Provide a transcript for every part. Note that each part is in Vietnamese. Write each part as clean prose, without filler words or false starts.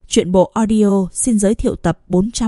Truyện bộ audio xin giới thiệu tập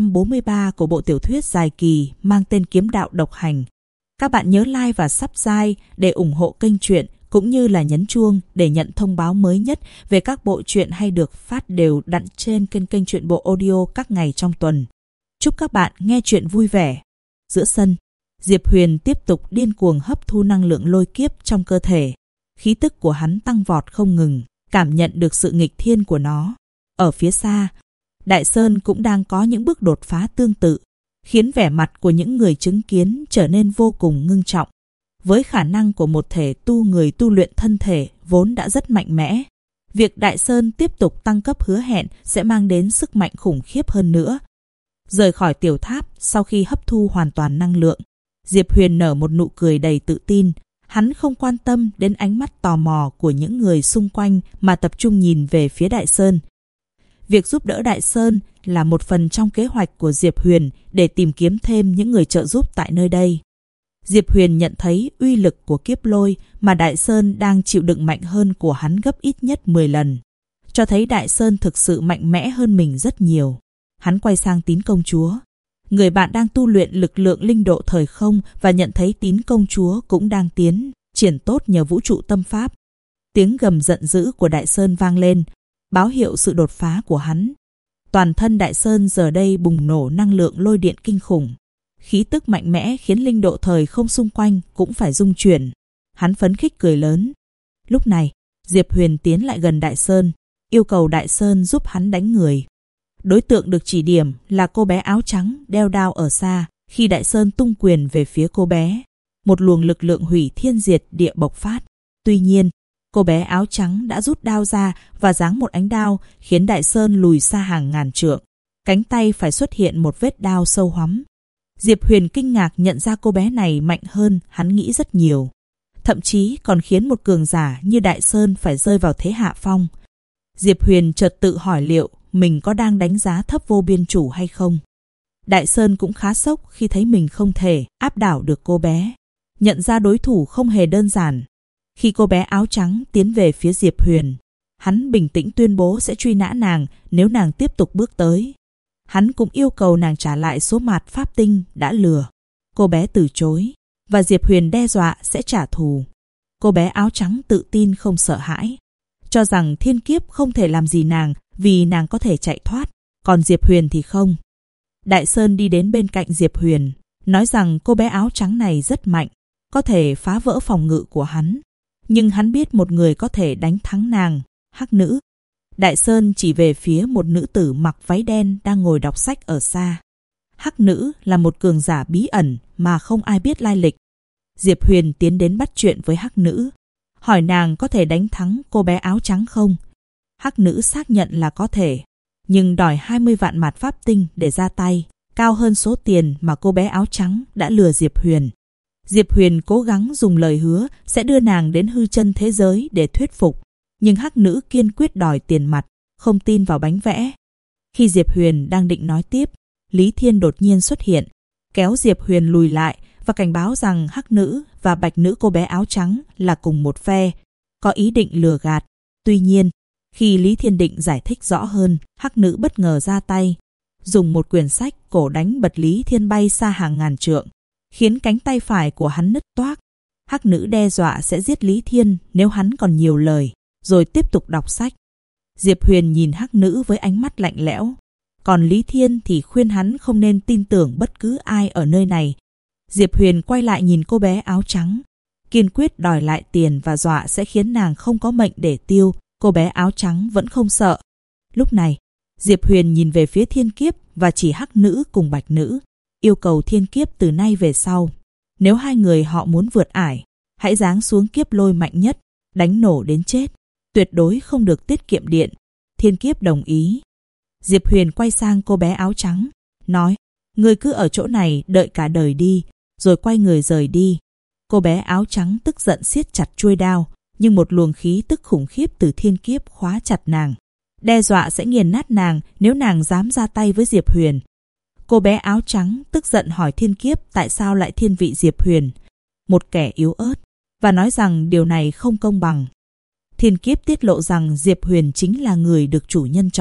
443 của bộ tiểu thuyết dài kỳ mang tên Kiếm đạo độc hành. Các bạn nhớ like và subscribe để ủng hộ kênh truyện cũng như là nhấn chuông để nhận thông báo mới nhất về các bộ truyện hay được phát đều đặn trên kênh truyện bộ audio các ngày trong tuần. Chúc các bạn nghe truyện vui vẻ. Giữa sân, Diệp Huyền tiếp tục điên cuồng hấp thu năng lượng lôi kiếp trong cơ thể. Khí tức của hắn tăng vọt không ngừng, cảm nhận được sự nghịch thiên của nó. Ở phía xa, Đại Sơn cũng đang có những bước đột phá tương tự, khiến vẻ mặt của những người chứng kiến trở nên vô cùng ngưng trọng. Với khả năng của một thể người tu luyện thân thể vốn đã rất mạnh mẽ, việc Đại Sơn tiếp tục tăng cấp hứa hẹn sẽ mang đến sức mạnh khủng khiếp hơn nữa. Rời khỏi tiểu tháp sau khi hấp thu hoàn toàn năng lượng, Diệp Huyền nở một nụ cười đầy tự tin. Hắn không quan tâm đến ánh mắt tò mò của những người xung quanh mà tập trung nhìn về phía Đại Sơn. Việc giúp đỡ Đại Sơn là một phần trong kế hoạch của Diệp Huyền để tìm kiếm thêm những người trợ giúp tại nơi đây. Diệp Huyền nhận thấy uy lực của kiếp lôi mà Đại Sơn đang chịu đựng mạnh hơn của hắn gấp ít nhất 10 lần, cho thấy Đại Sơn thực sự mạnh mẽ hơn mình rất nhiều. Hắn quay sang Tín công chúa. Người bạn đang tu luyện lực lượng linh độ thời không và nhận thấy Tín công chúa cũng đang tiến triển tốt nhờ vũ trụ tâm pháp. Tiếng gầm giận dữ của Đại Sơn vang lên, báo hiệu sự đột phá của hắn. Toàn thân Đại Sơn giờ đây bùng nổ năng lượng lôi điện kinh khủng. Khí tức mạnh mẽ khiến linh độ thời không xung quanh cũng phải rung chuyển. Hắn phấn khích cười lớn. Lúc này, Diệp Huyền tiến lại gần Đại Sơn, yêu cầu Đại Sơn giúp hắn đánh người. Đối tượng được chỉ điểm là cô bé áo trắng đeo đao ở xa. Khi Đại Sơn tung quyền về phía cô bé, một luồng lực lượng hủy thiên diệt địa bộc phát. Tuy nhiên, cô bé áo trắng đã rút đao ra và giáng một ánh đao khiến Đại Sơn lùi xa hàng ngàn trượng. Cánh tay phải xuất hiện một vết đao sâu hoắm. Diệp Huyền kinh ngạc nhận ra cô bé này mạnh hơn hắn nghĩ rất nhiều. Thậm chí còn khiến một cường giả như Đại Sơn phải rơi vào thế hạ phong. Diệp Huyền chợt tự hỏi liệu mình có đang đánh giá thấp vô biên chủ hay không. Đại Sơn cũng khá sốc khi thấy mình không thể áp đảo được cô bé. Nhận ra đối thủ không hề đơn giản. Khi cô bé áo trắng tiến về phía Diệp Huyền, hắn bình tĩnh tuyên bố sẽ truy nã nàng nếu nàng tiếp tục bước tới. Hắn cũng yêu cầu nàng trả lại số mạt pháp tinh đã lừa. Cô bé từ chối, và Diệp Huyền đe dọa sẽ trả thù. Cô bé áo trắng tự tin không sợ hãi, cho rằng thiên kiếp không thể làm gì nàng vì nàng có thể chạy thoát, còn Diệp Huyền thì không. Đại Sơn đi đến bên cạnh Diệp Huyền, nói rằng cô bé áo trắng này rất mạnh, có thể phá vỡ phòng ngự của hắn. Nhưng hắn biết một người có thể đánh thắng nàng, Hắc Nữ. Đại Sơn chỉ về phía một nữ tử mặc váy đen đang ngồi đọc sách ở xa. Hắc Nữ là một cường giả bí ẩn mà không ai biết lai lịch. Diệp Huyền tiến đến bắt chuyện với Hắc Nữ, hỏi nàng có thể đánh thắng cô bé áo trắng không. Hắc Nữ xác nhận là có thể, nhưng đòi 20 vạn mạt pháp tinh để ra tay, cao hơn số tiền mà cô bé áo trắng đã lừa Diệp Huyền. Diệp Huyền cố gắng dùng lời hứa sẽ đưa nàng đến hư chân thế giới để thuyết phục, nhưng Hắc Nữ kiên quyết đòi tiền mặt, không tin vào bánh vẽ. Khi Diệp Huyền đang định nói tiếp, Lý Thiên đột nhiên xuất hiện, kéo Diệp Huyền lùi lại và cảnh báo rằng Hắc Nữ và Bạch Nữ cô bé áo trắng là cùng một phe, có ý định lừa gạt. Tuy nhiên, khi Lý Thiên định giải thích rõ hơn, Hắc Nữ bất ngờ ra tay, dùng một quyển sách cổ đánh bật Lý Thiên bay xa hàng ngàn trượng, khiến cánh tay phải của hắn nứt toác. Hắc Nữ đe dọa sẽ giết Lý Thiên nếu hắn còn nhiều lời, rồi tiếp tục đọc sách. Diệp Huyền nhìn Hắc Nữ với ánh mắt lạnh lẽo, còn Lý Thiên thì khuyên hắn không nên tin tưởng bất cứ ai ở nơi này. Diệp Huyền quay lại nhìn cô bé áo trắng, kiên quyết đòi lại tiền và dọa sẽ khiến nàng không có mệnh để tiêu. Cô bé áo trắng vẫn không sợ. Lúc này, Diệp Huyền nhìn về phía Thiên Kiếp và chỉ Hắc Nữ cùng Bạch Nữ, yêu cầu Thiên Kiếp từ nay về sau, nếu hai người họ muốn vượt ải, hãy giáng xuống kiếp lôi mạnh nhất, đánh nổ đến chết, tuyệt đối không được tiết kiệm điện. Thiên Kiếp đồng ý. Diệp Huyền quay sang cô bé áo trắng, nói, ngươi cứ ở chỗ này đợi cả đời đi, rồi quay người rời đi. Cô bé áo trắng tức giận siết chặt chuôi đao, nhưng một luồng khí tức khủng khiếp từ Thiên Kiếp khóa chặt nàng, đe dọa sẽ nghiền nát nàng nếu nàng dám ra tay với Diệp Huyền. Cô bé áo trắng tức giận hỏi Thiên Kiếp tại sao lại thiên vị Diệp Huyền, một kẻ yếu ớt, và nói rằng điều này không công bằng. Thiên Kiếp tiết lộ rằng Diệp Huyền chính là người được chủ nhân chọn,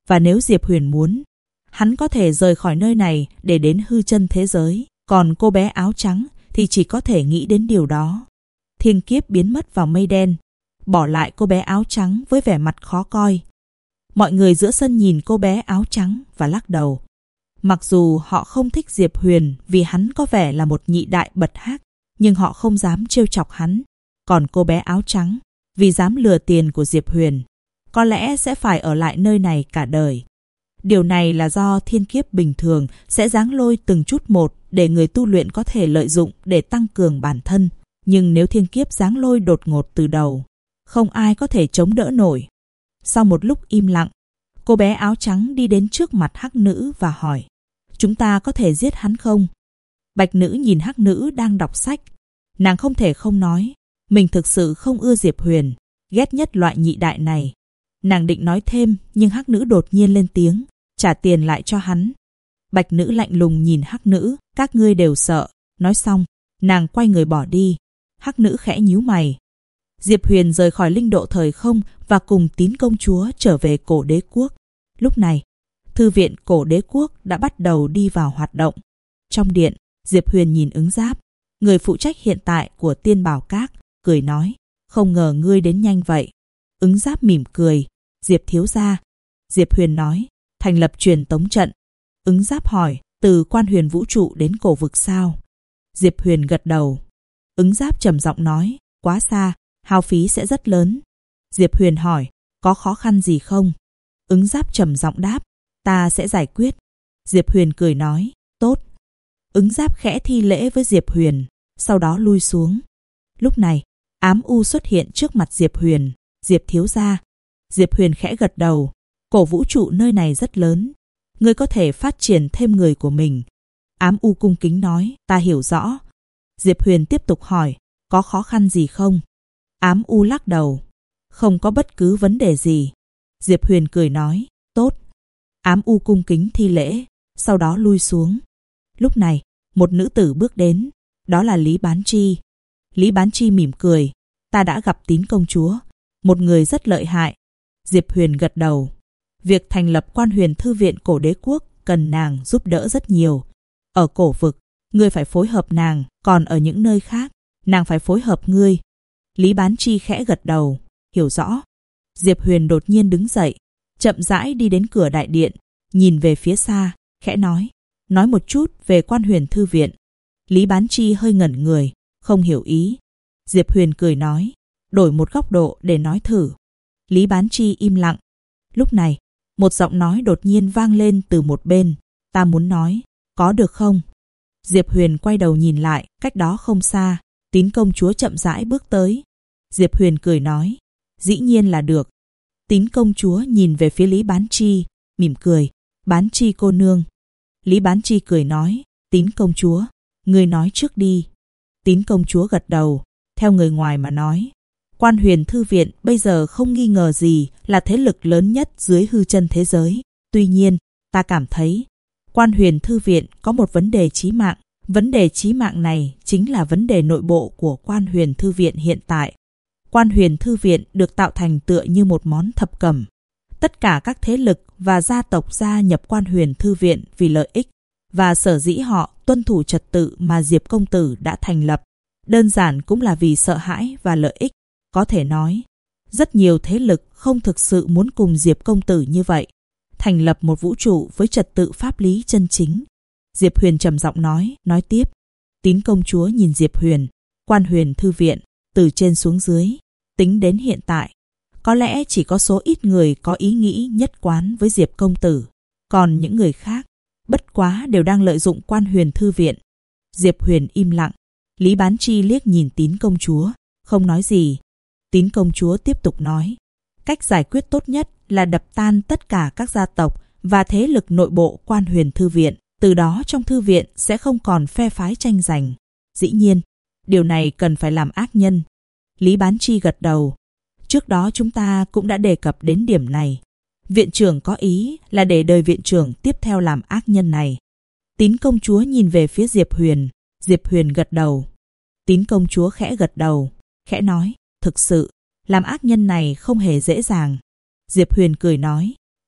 Và nếu Diệp Huyền muốn, hắn có thể rời khỏi nơi này để đến hư chân thế giới. Còn cô bé áo trắng thì chỉ có thể nghĩ đến điều đó. Thiên kiếp biến mất vào mây đen, bỏ lại cô bé áo trắng với vẻ mặt khó coi. Mọi người giữa sân nhìn cô bé áo trắng và lắc đầu. Mặc dù họ không thích Diệp Huyền vì hắn có vẻ là một nhị đại bật hắc, nhưng họ không dám trêu chọc hắn. Còn cô bé áo trắng, vì dám lừa tiền của Diệp Huyền, có lẽ sẽ phải ở lại nơi này cả đời. Điều này là do thiên kiếp bình thường sẽ giáng lôi từng chút một để người tu luyện có thể lợi dụng để tăng cường bản thân. Nhưng nếu thiên kiếp giáng lôi đột ngột từ đầu, không ai có thể chống đỡ nổi. Sau một lúc im lặng, cô bé áo trắng đi đến trước mặt hắc nữ và hỏi, chúng ta có thể giết hắn không? Bạch nữ nhìn hắc nữ đang đọc sách. Nàng không thể không nói, mình thực sự không ưa Diệp Huyền, ghét nhất loại nhị đại này. Nàng định nói thêm, nhưng hắc nữ đột nhiên lên tiếng, trả tiền lại cho hắn. Bạch nữ lạnh lùng nhìn hắc nữ, các ngươi đều sợ. Nói xong, nàng quay người bỏ đi. Hắc nữ khẽ nhíu mày. Diệp Huyền rời khỏi linh độ thời không và cùng Tín công chúa trở về cổ đế quốc. Lúc này, thư viện cổ đế quốc đã bắt đầu đi vào hoạt động. Trong điện, Diệp Huyền nhìn Ứng Giáp, người phụ trách hiện tại của Tiên Bảo Các, cười nói, không ngờ ngươi đến nhanh vậy. Ứng Giáp mỉm cười, Diệp thiếu gia. Diệp Huyền nói, thành lập truyền tống trận. Ứng Giáp hỏi, từ Quan Huyền vũ trụ đến cổ vực sao? Diệp Huyền gật đầu. Ứng Giáp trầm giọng nói, quá xa, hao phí sẽ rất lớn. Diệp Huyền hỏi, có khó khăn gì không? Ứng Giáp trầm giọng đáp, ta sẽ giải quyết. Diệp Huyền cười nói, tốt. Ứng Giáp khẽ thi lễ với Diệp Huyền, sau đó lui xuống. Lúc này, Ám U xuất hiện trước mặt Diệp Huyền. Diệp thiếu gia. Diệp Huyền khẽ gật đầu. Cổ vũ trụ nơi này rất lớn, ngươi có thể phát triển thêm người của mình. Ám U cung kính nói, ta hiểu rõ. Diệp Huyền tiếp tục hỏi, có khó khăn gì không? Ám U lắc đầu, không có bất cứ vấn đề gì. Diệp Huyền cười nói, tốt. Ám U cung kính thi lễ, sau đó lui xuống. Lúc này, một nữ tử bước đến, đó là Lý Bán Chi. Lý Bán Chi mỉm cười, ta đã gặp Tín công chúa, một người rất lợi hại. Diệp Huyền gật đầu. Việc thành lập Quan Huyền thư viện cổ đế quốc cần nàng giúp đỡ rất nhiều. Ở cổ vực, ngươi phải phối hợp nàng, còn ở những nơi khác, nàng phải phối hợp ngươi. Lý Bán Chi khẽ gật đầu, hiểu rõ. Diệp Huyền đột nhiên đứng dậy, chậm rãi đi đến cửa đại điện, nhìn về phía xa, khẽ nói một chút về Quan Huyền thư viện. Lý Bán Chi hơi ngẩn người, không hiểu ý. Diệp Huyền cười nói, đổi một góc độ để nói thử. Lý Bán Chi im lặng. Lúc này, một giọng nói đột nhiên vang lên từ một bên, ta muốn nói, có được không? Diệp Huyền quay đầu nhìn lại, cách đó không xa, Tín công chúa chậm rãi bước tới. Diệp Huyền cười nói, dĩ nhiên là được. Tín công chúa nhìn về phía Lý Bán Chi, mỉm cười, Bán Chi cô nương. Lý Bán Chi cười nói, Tín công chúa, ngươi nói trước đi. Tín công chúa gật đầu, theo người ngoài mà nói, Quan Huyền thư viện bây giờ không nghi ngờ gì là thế lực lớn nhất dưới hư chân thế giới. Tuy nhiên, ta cảm thấy Quan Huyền thư viện có một vấn đề chí mạng. Vấn đề chí mạng này chính là vấn đề nội bộ của Quan Huyền thư viện hiện tại. Quan Huyền thư viện được tạo thành tựa như một món thập cẩm. Tất cả các thế lực và gia tộc gia nhập Quan Huyền thư viện vì lợi ích, và sở dĩ họ tuân thủ trật tự mà Diệp công tử đã thành lập, đơn giản cũng là vì sợ hãi và lợi ích. Có thể nói, rất nhiều thế lực không thực sự muốn cùng Diệp công tử như vậy, thành lập một vũ trụ với trật tự pháp lý chân chính. Diệp Huyền trầm giọng nói tiếp. Tín công chúa nhìn Diệp Huyền, Quan Huyền thư viện, từ trên xuống dưới, tính đến hiện tại, có lẽ chỉ có số ít người có ý nghĩ nhất quán với Diệp công tử, còn những người khác, bất quá đều đang lợi dụng Quan Huyền thư viện. Diệp Huyền im lặng. Lý Bán Chi liếc nhìn Tín công chúa, không nói gì. Tín công chúa tiếp tục nói, cách giải quyết tốt nhất là đập tan tất cả các gia tộc và thế lực nội bộ Quan Huyền thư viện. Từ đó trong thư viện sẽ không còn phe phái tranh giành. Dĩ nhiên, điều này cần phải làm ác nhân. Lý Bán Chi gật đầu. Trước đó chúng ta cũng đã đề cập đến điểm này. Viện trưởng có ý là để đời viện trưởng tiếp theo làm ác nhân này. Tín công chúa nhìn về phía Diệp Huyền. Diệp Huyền gật đầu. Tín công chúa khẽ gật đầu, khẽ nói, thực sự, làm ác nhân này không hề dễ dàng. Diệp Huyền cười nói,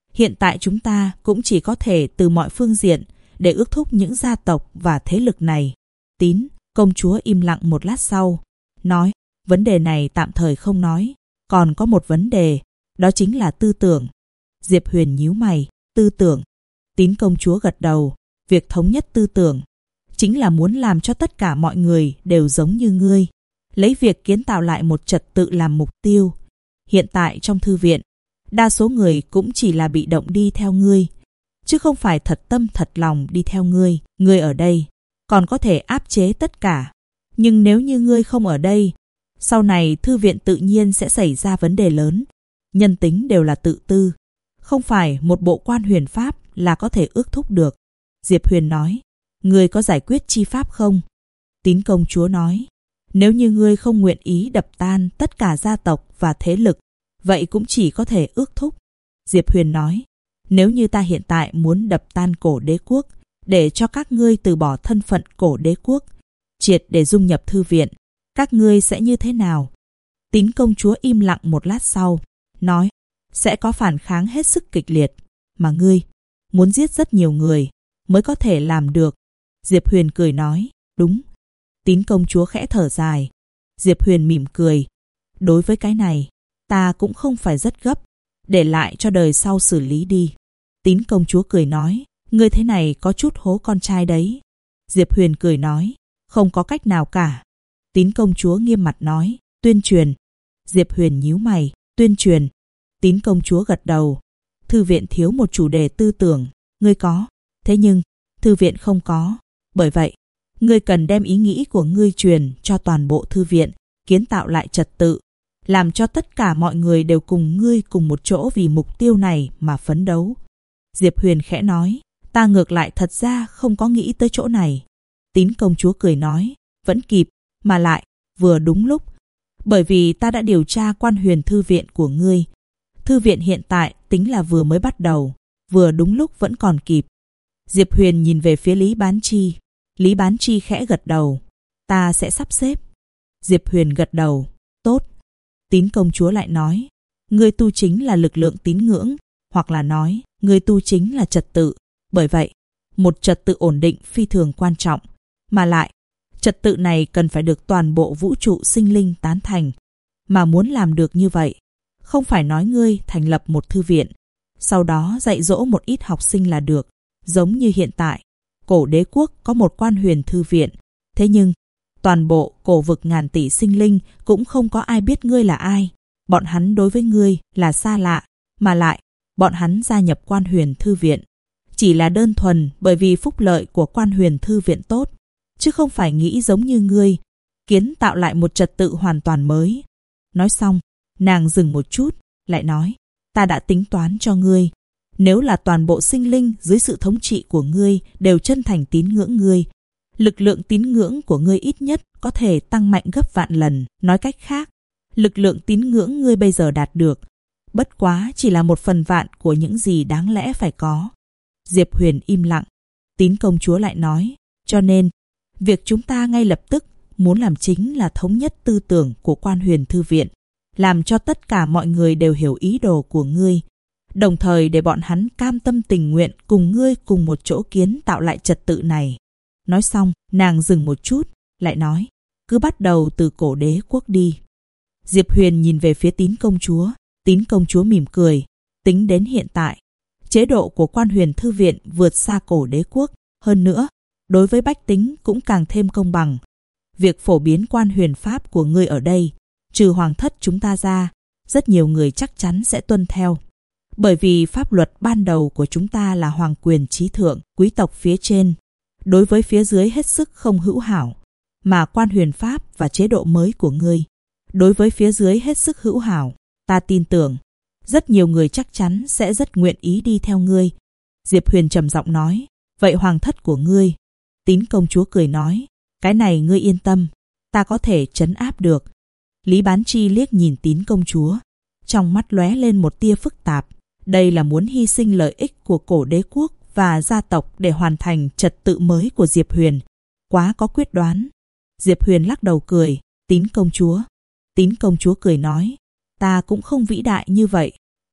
Hiện tại chúng ta cũng chỉ có thể từ mọi phương diện để ước thúc những gia tộc và thế lực này. Tín công chúa im lặng một lát sau, nói, vấn đề này tạm thời không nói. Còn có một vấn đề, đó chính là tư tưởng. Diệp Huyền nhíu mày, tư tưởng. Tín công chúa gật đầu, việc thống nhất tư tưởng chính là muốn làm cho tất cả mọi người đều giống như ngươi, lấy việc kiến tạo lại một trật tự làm mục tiêu. Hiện tại trong thư viện, đa số người cũng chỉ là bị động đi theo ngươi, chứ không phải thật tâm thật lòng đi theo ngươi. Ngươi ở đây còn có thể áp chế tất cả, nhưng nếu như ngươi không ở đây, sau này thư viện tự nhiên sẽ xảy ra vấn đề lớn. Nhân tính đều là tự tư, không phải một bộ quan huyền pháp là có thể ước thúc được. Diệp Huyền nói, ngươi có giải quyết chi pháp không? Tín công chúa nói, nếu như ngươi không nguyện ý đập tan tất cả gia tộc và thế lực, vậy cũng chỉ có thể ước thúc. Diệp Huyền nói, nếu như ta hiện tại muốn đập tan cổ đế quốc, để cho các ngươi từ bỏ thân phận cổ đế quốc, triệt để dung nhập thư viện, các ngươi sẽ như thế nào? Tín công chúa im lặng một lát sau, nói, sẽ có phản kháng hết sức kịch liệt, mà ngươi muốn giết rất nhiều người mới có thể làm được. Diệp Huyền cười nói, đúng. Tín công chúa khẽ thở dài. Diệp Huyền mỉm cười, đối với cái này, ta cũng không phải rất gấp, để lại cho đời sau xử lý đi. Tín công chúa cười nói, ngươi thế này có chút hố con trai đấy. Diệp Huyền cười nói, không có cách nào cả. Tín công chúa nghiêm mặt nói, tuyên truyền. Diệp Huyền nhíu mày, tuyên truyền. Tín công chúa gật đầu, thư viện thiếu một chủ đề tư tưởng, ngươi có, thế nhưng thư viện không có. Bởi vậy, ngươi cần đem ý nghĩ của ngươi truyền cho toàn bộ thư viện, kiến tạo lại trật tự, làm cho tất cả mọi người đều cùng ngươi cùng một chỗ vì mục tiêu này mà phấn đấu. Diệp Huyền khẽ nói, ta ngược lại thật ra không có nghĩ tới chỗ này. Tín công chúa cười nói, vẫn kịp, mà lại vừa đúng lúc, bởi vì ta đã điều tra quan huyền thư viện của ngươi. Thư viện hiện tại tính là vừa mới bắt đầu, vừa đúng lúc vẫn còn kịp. Diệp Huyền nhìn về phía Lý Bán Chi. Lý Bán Chi khẽ gật đầu, ta sẽ sắp xếp. Diệp Huyền gật đầu, tốt. Tín công chúa lại nói, ngươi tu chính là lực lượng tín ngưỡng, hoặc là nói, ngươi tu chính là trật tự. Bởi vậy, một trật tự ổn định phi thường quan trọng, mà lại, trật tự này cần phải được toàn bộ vũ trụ sinh linh tán thành. Mà muốn làm được như vậy, không phải nói ngươi thành lập một thư viện, sau đó dạy dỗ một ít học sinh là được. Giống như hiện tại, cổ đế quốc có một quan huyền thư viện, thế nhưng toàn bộ cổ vực ngàn tỷ sinh linh cũng không có ai biết ngươi là ai. Bọn hắn đối với ngươi là xa lạ, mà lại bọn hắn gia nhập quan huyền thư viện chỉ là đơn thuần bởi vì phúc lợi của quan huyền thư viện tốt, chứ không phải nghĩ giống như ngươi kiến tạo lại một trật tự hoàn toàn mới. Nói xong, nàng dừng một chút, lại nói, ta đã tính toán cho ngươi. Nếu là toàn bộ sinh linh dưới sự thống trị của ngươi đều chân thành tín ngưỡng ngươi, lực lượng tín ngưỡng của ngươi ít nhất có thể tăng mạnh gấp vạn lần. Nói cách khác, lực lượng tín ngưỡng ngươi bây giờ đạt được, bất quá chỉ là một phần vạn của những gì đáng lẽ phải có. Diệp Huyền im lặng. Tín công chúa lại nói, cho nên, việc chúng ta ngay lập tức muốn làm chính là thống nhất tư tưởng của quan huyền thư viện, làm cho tất cả mọi người đều hiểu ý đồ của ngươi, đồng thời để bọn hắn cam tâm tình nguyện cùng ngươi cùng một chỗ kiến tạo lại trật tự này. Nói xong, nàng dừng một chút, lại nói, cứ bắt đầu từ cổ đế quốc đi. Diệp Huyền nhìn về phía Tín công chúa. Tín công chúa mỉm cười, tính đến hiện tại, chế độ của quan huyền thư viện vượt xa cổ đế quốc, hơn nữa, đối với bách tính cũng càng thêm công bằng. Việc phổ biến quan huyền pháp của ngươi ở đây, trừ hoàng thất chúng ta ra, rất nhiều người chắc chắn sẽ tuân theo. Bởi vì pháp luật ban đầu của chúng ta là hoàng quyền trí thượng, quý tộc phía trên, đối với phía dưới hết sức không hữu hảo, mà quan huyền pháp và chế độ mới của ngươi, đối với phía dưới hết sức hữu hảo. Ta tin tưởng, rất nhiều người chắc chắn sẽ rất nguyện ý đi theo ngươi. Diệp Huyền trầm giọng nói, vậy hoàng thất của ngươi? Tín công chúa cười nói, cái này ngươi yên tâm, ta có thể trấn áp được. Lý Bán Chi liếc nhìn Tín công chúa, trong mắt lóe lên một tia phức tạp. Đây là muốn hy sinh lợi ích của cổ đế quốc và gia tộc để hoàn thành trật tự mới của Diệp Huyền. Quá có quyết đoán. Diệp Huyền lắc đầu cười, Tín công chúa. Tín công chúa cười nói, ta cũng không vĩ đại như vậy.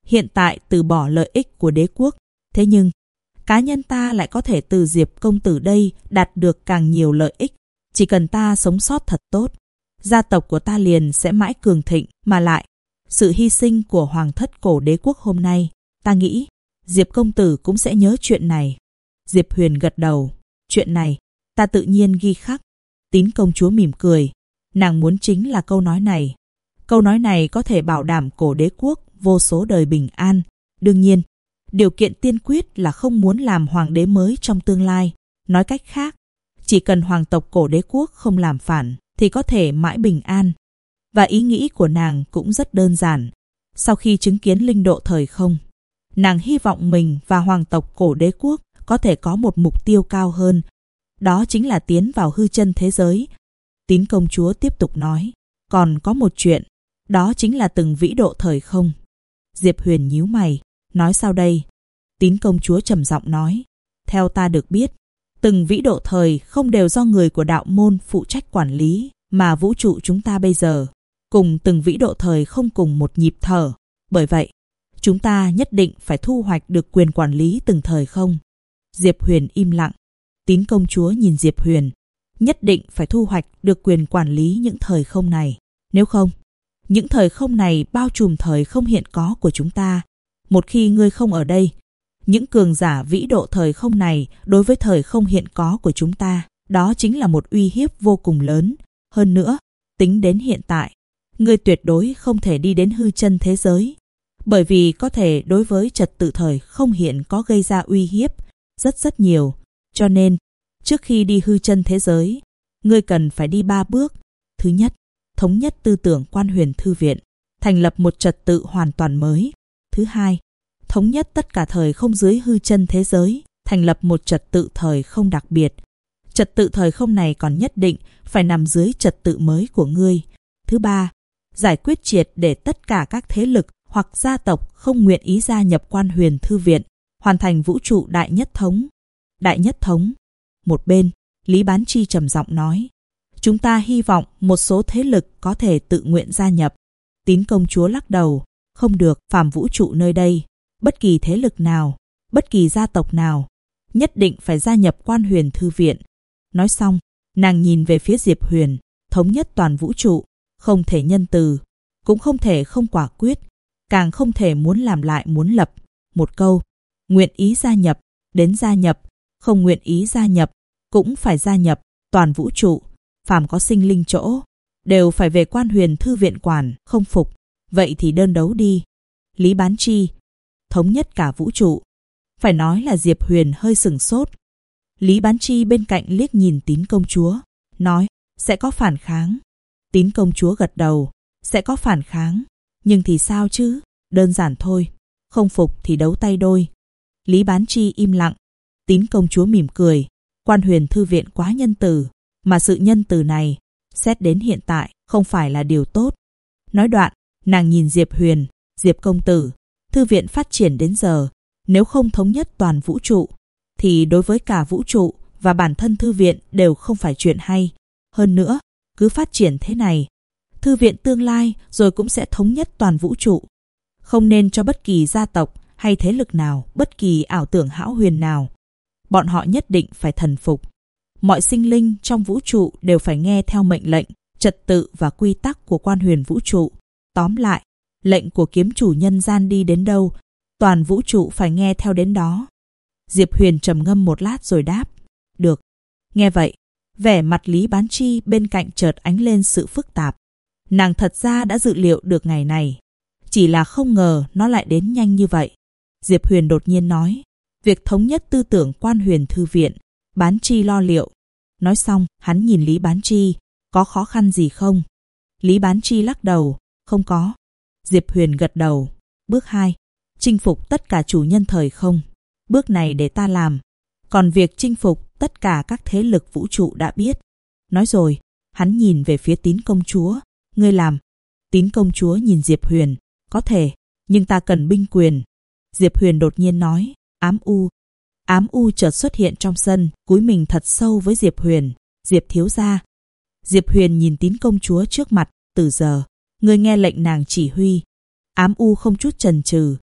hiện tại từ bỏ lợi ích của đế quốc. Thế nhưng, cá nhân ta lại có thể từ Diệp công tử đây đạt được càng nhiều lợi ích. Chỉ cần ta sống sót thật tốt, gia tộc của ta liền sẽ mãi cường thịnh. Mà lại, sự hy sinh của hoàng thất cổ đế quốc hôm nay, ta nghĩ Diệp công tử cũng sẽ nhớ chuyện này. Diệp Huyền gật đầu. Chuyện này, ta tự nhiên ghi khắc. Tín công chúa mỉm cười. Nàng muốn chính là câu nói này. Câu nói này có thể bảo đảm cổ đế quốc vô số đời bình an. Đương nhiên, điều kiện tiên quyết là không muốn làm hoàng đế mới trong tương lai. Nói cách khác, chỉ cần hoàng tộc cổ đế quốc không làm phản thì có thể mãi bình an. Và ý nghĩ của nàng cũng rất đơn giản. Sau khi chứng kiến linh độ thời không, nàng hy vọng mình và hoàng tộc cổ đế quốc có thể có một mục tiêu cao hơn. Đó chính là tiến vào hư chân thế giới. Tín công chúa tiếp tục nói. Còn có một chuyện, đó chính là từng vĩ độ thời không. Diệp Huyền nhíu mày. Nói sao đây? Tín công chúa trầm giọng nói. Theo ta được biết, từng vĩ độ thời không đều do người của đạo môn phụ trách quản lý, mà vũ trụ chúng ta bây giờ cùng từng vĩ độ thời không cùng một nhịp thở. Bởi vậy, chúng ta nhất định phải thu hoạch được quyền quản lý từng thời không. Diệp Huyền im lặng. Tín công chúa nhìn Diệp Huyền. Nhất định phải thu hoạch được quyền quản lý những thời không này. Nếu không, những thời không này bao trùm thời không hiện có của chúng ta. Một khi ngươi không ở đây, những cường giả vĩ độ thời không này đối với thời không hiện có của chúng ta, đó chính là một uy hiếp vô cùng lớn. Hơn nữa, tính đến hiện tại, ngươi tuyệt đối không thể đi đến hư chân thế giới, bởi vì có thể đối với trật tự thời không hiện có gây ra uy hiếp rất nhiều. Cho nên, trước khi đi hư chân thế giới, ngươi cần phải đi 3 bước. Thứ nhất, thống nhất tư tưởng Quan Huyền Thư Viện, thành lập một trật tự hoàn toàn mới. Thứ hai, thống nhất tất cả thời không dưới hư chân thế giới, thành lập một trật tự thời không đặc biệt. Trật tự thời không này còn nhất định phải nằm dưới trật tự mới của ngươi. Thứ ba, giải quyết triệt để tất cả các thế lực hoặc gia tộc không nguyện ý gia nhập Quan Huyền Thư Viện, hoàn thành vũ trụ đại nhất thống. Đại nhất thống. Một bên, Lý Bán Chi trầm giọng nói. Chúng ta hy vọng một số thế lực có thể tự nguyện gia nhập. Tín công chúa lắc đầu. Không được, phàm vũ trụ nơi đây, bất kỳ thế lực nào, bất kỳ gia tộc nào, nhất định phải gia nhập Quan Huyền Thư Viện. Nói xong, nàng nhìn về phía Diệp Huyền. Thống nhất toàn vũ trụ, không thể nhân từ, cũng không thể không quả quyết, càng không thể muốn làm lại muốn lập. Một câu, nguyện ý gia nhập, đến gia nhập, không nguyện ý gia nhập, cũng phải gia nhập. Toàn vũ trụ, phàm có sinh linh chỗ, đều phải về Quan Huyền Thư Viện quản. Không phục, vậy thì đơn đấu đi. Lý Bán Chi, thống nhất cả vũ trụ. Phải nói là Diệp Huyền hơi sửng sốt. Lý Bán Chi bên cạnh liếc nhìn Tín công chúa, nói, sẽ có phản kháng. Tín công chúa gật đầu, sẽ có phản kháng, nhưng thì sao chứ, đơn giản thôi, không phục thì đấu tay đôi. Lý Bán Chi im lặng. Tín công chúa mỉm cười. Quan Huyền Thư Viện quá nhân từ, mà sự nhân từ này, xét đến hiện tại, không phải là điều tốt. Nói đoạn, nàng nhìn Diệp Huyền. Diệp công tử, thư viện phát triển đến giờ, nếu không thống nhất toàn vũ trụ, thì đối với cả vũ trụ và bản thân thư viện đều không phải chuyện hay. Hơn nữa, cứ phát triển thế này, thư viện tương lai rồi cũng sẽ thống nhất toàn vũ trụ. Không nên cho bất kỳ gia tộc hay thế lực nào, bất kỳ ảo tưởng hão huyền nào. Bọn họ nhất định phải thần phục. Mọi sinh linh trong vũ trụ đều phải nghe theo mệnh lệnh, trật tự và quy tắc của Quan Huyền vũ trụ. Tóm lại, lệnh của kiếm chủ nhân gian đi đến đâu, toàn vũ trụ phải nghe theo đến đó. Diệp Huyền trầm ngâm một lát rồi đáp. Được. Nghe vậy, vẻ mặt Lý Bán Chi bên cạnh chợt ánh lên sự phức tạp. Nàng thật ra đã dự liệu được ngày này, chỉ là không ngờ nó lại đến nhanh như vậy. Diệp Huyền đột nhiên nói, việc thống nhất tư tưởng Quan Huyền Thư Viện, Bán Chi lo liệu. Nói xong, hắn nhìn Lý Bán Chi, có khó khăn gì không? Lý Bán Chi lắc đầu, không có. Diệp Huyền gật đầu. Bước 2, chinh phục tất cả chủ nhân thời không. Bước này để ta làm. Còn việc chinh phục tất cả các thế lực vũ trụ đã biết. Nói rồi, hắn nhìn về phía Tín công chúa. Ngươi làm. Tín công chúa nhìn Diệp Huyền. Có thể, nhưng ta cần binh quyền. Diệp Huyền đột nhiên nói, Ám U. Ám U chợt xuất hiện trong sân, cúi mình thật sâu với Diệp Huyền. Diệp thiếu gia. Diệp Huyền nhìn Tín công chúa trước mặt. Từ giờ, ngươi nghe lệnh nàng chỉ huy. Ám U không chút chần chừ,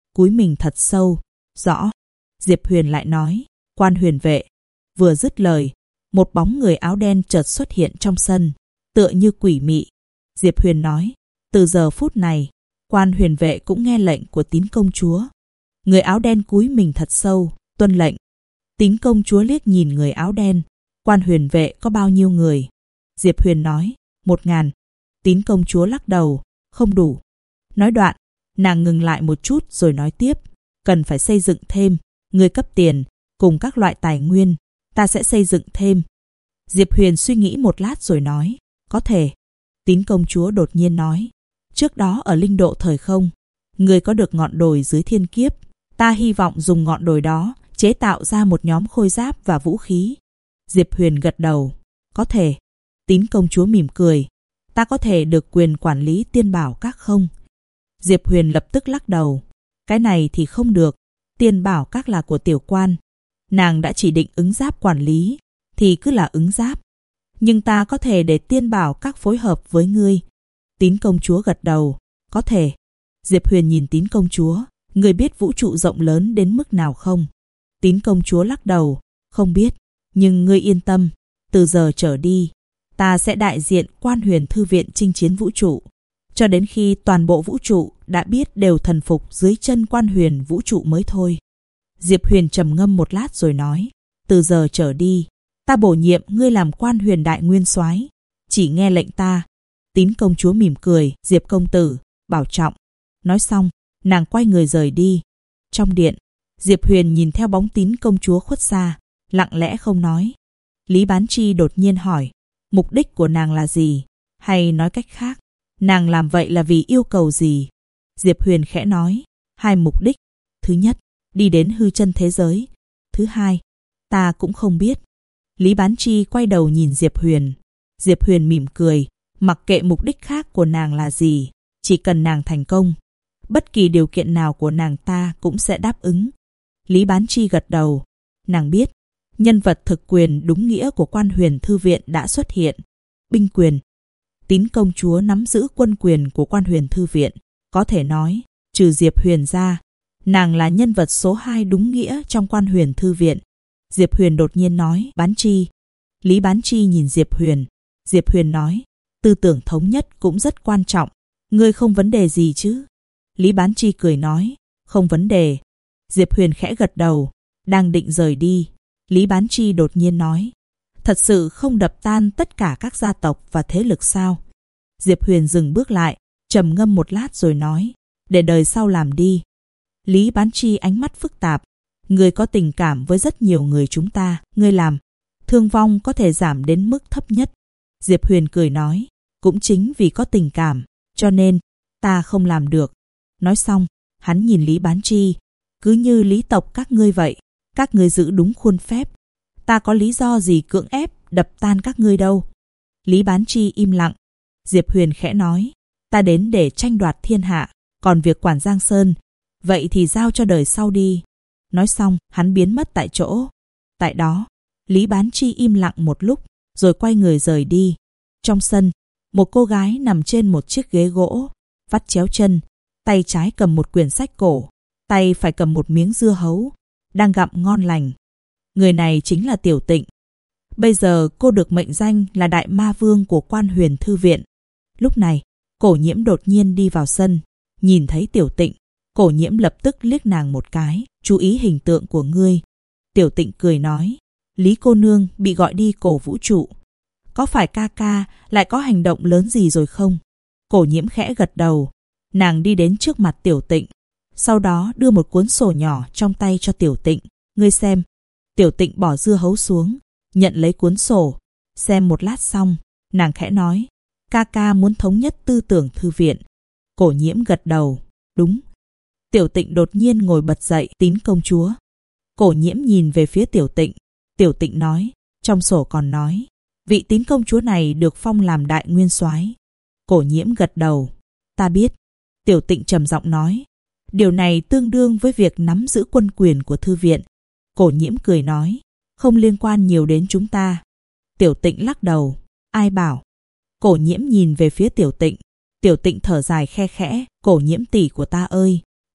cúi mình thật sâu. Rõ. Diệp Huyền lại nói, Quan Huyền vệ. Vừa dứt lời, một bóng người áo đen chợt xuất hiện trong sân, tựa như quỷ mị. Diệp Huyền nói, từ giờ phút này, Quan Huyền vệ cũng nghe lệnh của Tín công chúa. Người áo đen cúi mình thật sâu, tuân lệnh. Tín công chúa liếc nhìn người áo đen. Quan Huyền vệ có bao nhiêu người? Diệp Huyền nói, 1000. Tín công chúa lắc đầu, không đủ. Nói đoạn, nàng ngừng lại một chút rồi nói tiếp, cần phải xây dựng thêm, người cấp tiền, cùng các loại tài nguyên, ta sẽ xây dựng thêm. Diệp Huyền suy nghĩ một lát rồi nói, có thể. Tín công chúa đột nhiên nói, trước đó ở linh độ thời không, người có được ngọn đồi dưới thiên kiếp, ta hy vọng dùng ngọn đồi đó chế tạo ra một nhóm khôi giáp và vũ khí. Diệp Huyền gật đầu, có thể. Tín công chúa mỉm cười, ta có thể được quyền quản lý tiên bảo các không? Diệp Huyền lập tức lắc đầu, cái này thì không được, tiên bảo các là của tiểu quan. Nàng đã chỉ định ứng giáp quản lý, thì cứ là ứng giáp. Nhưng ta có thể để tiên bảo các phối hợp với ngươi. Tín công chúa gật đầu, có thể. Diệp Huyền nhìn Tín công chúa, ngươi biết vũ trụ rộng lớn đến mức nào không? Tín công chúa lắc đầu, không biết, nhưng ngươi yên tâm, từ giờ trở đi, ta sẽ đại diện Quan Huyền Thư viện chinh chiến vũ trụ, cho đến khi toàn bộ vũ trụ đã biết đều thần phục dưới chân Quan Huyền vũ trụ mới thôi. Diệp Huyền trầm ngâm một lát rồi nói, từ giờ trở đi, ta bổ nhiệm ngươi làm Quan Huyền đại nguyên soái, chỉ nghe lệnh ta. Tín công chúa mỉm cười, Diệp công tử, bảo trọng. Nói xong, nàng quay người rời đi. Trong điện, Diệp Huyền nhìn theo bóng Tín công chúa khuất xa, lặng lẽ không nói. Lý Bán Chi đột nhiên hỏi, mục đích của nàng là gì? Hay nói cách khác, nàng làm vậy là vì yêu cầu gì? Diệp Huyền khẽ nói, 2 mục đích. Thứ nhất, đi đến hư chân thế giới. Thứ hai, ta cũng không biết. Lý Bán Chi quay đầu nhìn Diệp Huyền. Diệp Huyền mỉm cười, mặc kệ mục đích khác của nàng là gì, chỉ cần nàng thành công, bất kỳ điều kiện nào của nàng ta cũng sẽ đáp ứng. Lý Bán Chi gật đầu, nàng biết, nhân vật thực quyền đúng nghĩa của Quan Huyền Thư viện đã xuất hiện. Binh quyền. Tín công chúa nắm giữ quân quyền của Quan Huyền Thư viện, có thể nói, trừ Diệp Huyền ra, nàng là nhân vật số 2 đúng nghĩa trong Quan Huyền Thư viện. Diệp Huyền đột nhiên nói, Bán Chi. Lý Bán Chi nhìn Diệp Huyền. Diệp Huyền nói, tư tưởng thống nhất cũng rất quan trọng. Ngươi không vấn đề gì chứ? Lý Bán Chi cười nói, không vấn đề. Diệp Huyền khẽ gật đầu, đang định rời đi. Lý Bán Chi đột nhiên nói, thật sự không đập tan tất cả các gia tộc và thế lực sao? Diệp Huyền dừng bước lại, trầm ngâm một lát rồi nói, để đời sau làm đi. Lý Bán Chi ánh mắt phức tạp, ngươi có tình cảm với rất nhiều người chúng ta, ngươi làm, thương vong có thể giảm đến mức thấp nhất. Diệp Huyền cười nói, cũng chính vì có tình cảm, cho nên ta không làm được. Nói xong, hắn nhìn Lý Bán Chi, cứ như lý tộc các ngươi vậy, các ngươi giữ đúng khuôn phép. Ta có lý do gì cưỡng ép đập tan các ngươi đâu. Lý Bán Chi im lặng. Diệp Huyền khẽ nói, ta đến để tranh đoạt thiên hạ, còn việc quản Giang Sơn, vậy thì giao cho đời sau đi. Nói xong, hắn biến mất tại chỗ. Tại đó, Lý Bán Chi im lặng một lúc, rồi quay người rời đi. Trong sân, một cô gái nằm trên một chiếc ghế gỗ, vắt chéo chân, tay trái cầm một quyển sách cổ, tay phải cầm một miếng dưa hấu, đang gặm ngon lành. Người này chính là Tiểu Tịnh. Bây giờ cô được mệnh danh là Đại Ma Vương của Quan Huyền Thư viện. Lúc này, Cổ Nhiễm đột nhiên đi vào sân, nhìn thấy Tiểu Tịnh, Cổ Nhiễm lập tức liếc nàng một cái, chú ý hình tượng của ngươi. Tiểu Tịnh cười nói, Lý cô nương bị gọi đi cổ vũ trụ. Có phải ca ca lại có hành động lớn gì rồi không? Cổ Nhiễm khẽ gật đầu, nàng đi đến trước mặt Tiểu Tịnh, sau đó đưa một cuốn sổ nhỏ trong tay cho Tiểu Tịnh, ngươi xem. Tiểu Tịnh bỏ dưa hấu xuống, nhận lấy cuốn sổ, xem một lát xong, nàng khẽ nói, ca ca muốn thống nhất tư tưởng thư viện. Cổ Nhiễm gật đầu, đúng. Tiểu Tịnh đột nhiên ngồi bật dậy, Tín công chúa. Cổ Nhiễm nhìn về phía Tiểu Tịnh. Tiểu Tịnh nói, trong sổ còn nói, vị Tín công chúa này được phong làm đại nguyên soái. Cổ Nhiễm gật đầu, ta biết. Tiểu Tịnh trầm giọng nói, điều này tương đương với việc nắm giữ quân quyền của thư viện. Cổ Nhiễm cười nói, không liên quan nhiều đến chúng ta. Tiểu Tịnh lắc đầu, ai bảo. Cổ Nhiễm nhìn về phía Tiểu Tịnh. Tiểu Tịnh thở dài khe khẽ, Cổ Nhiễm tỷ của ta ơi,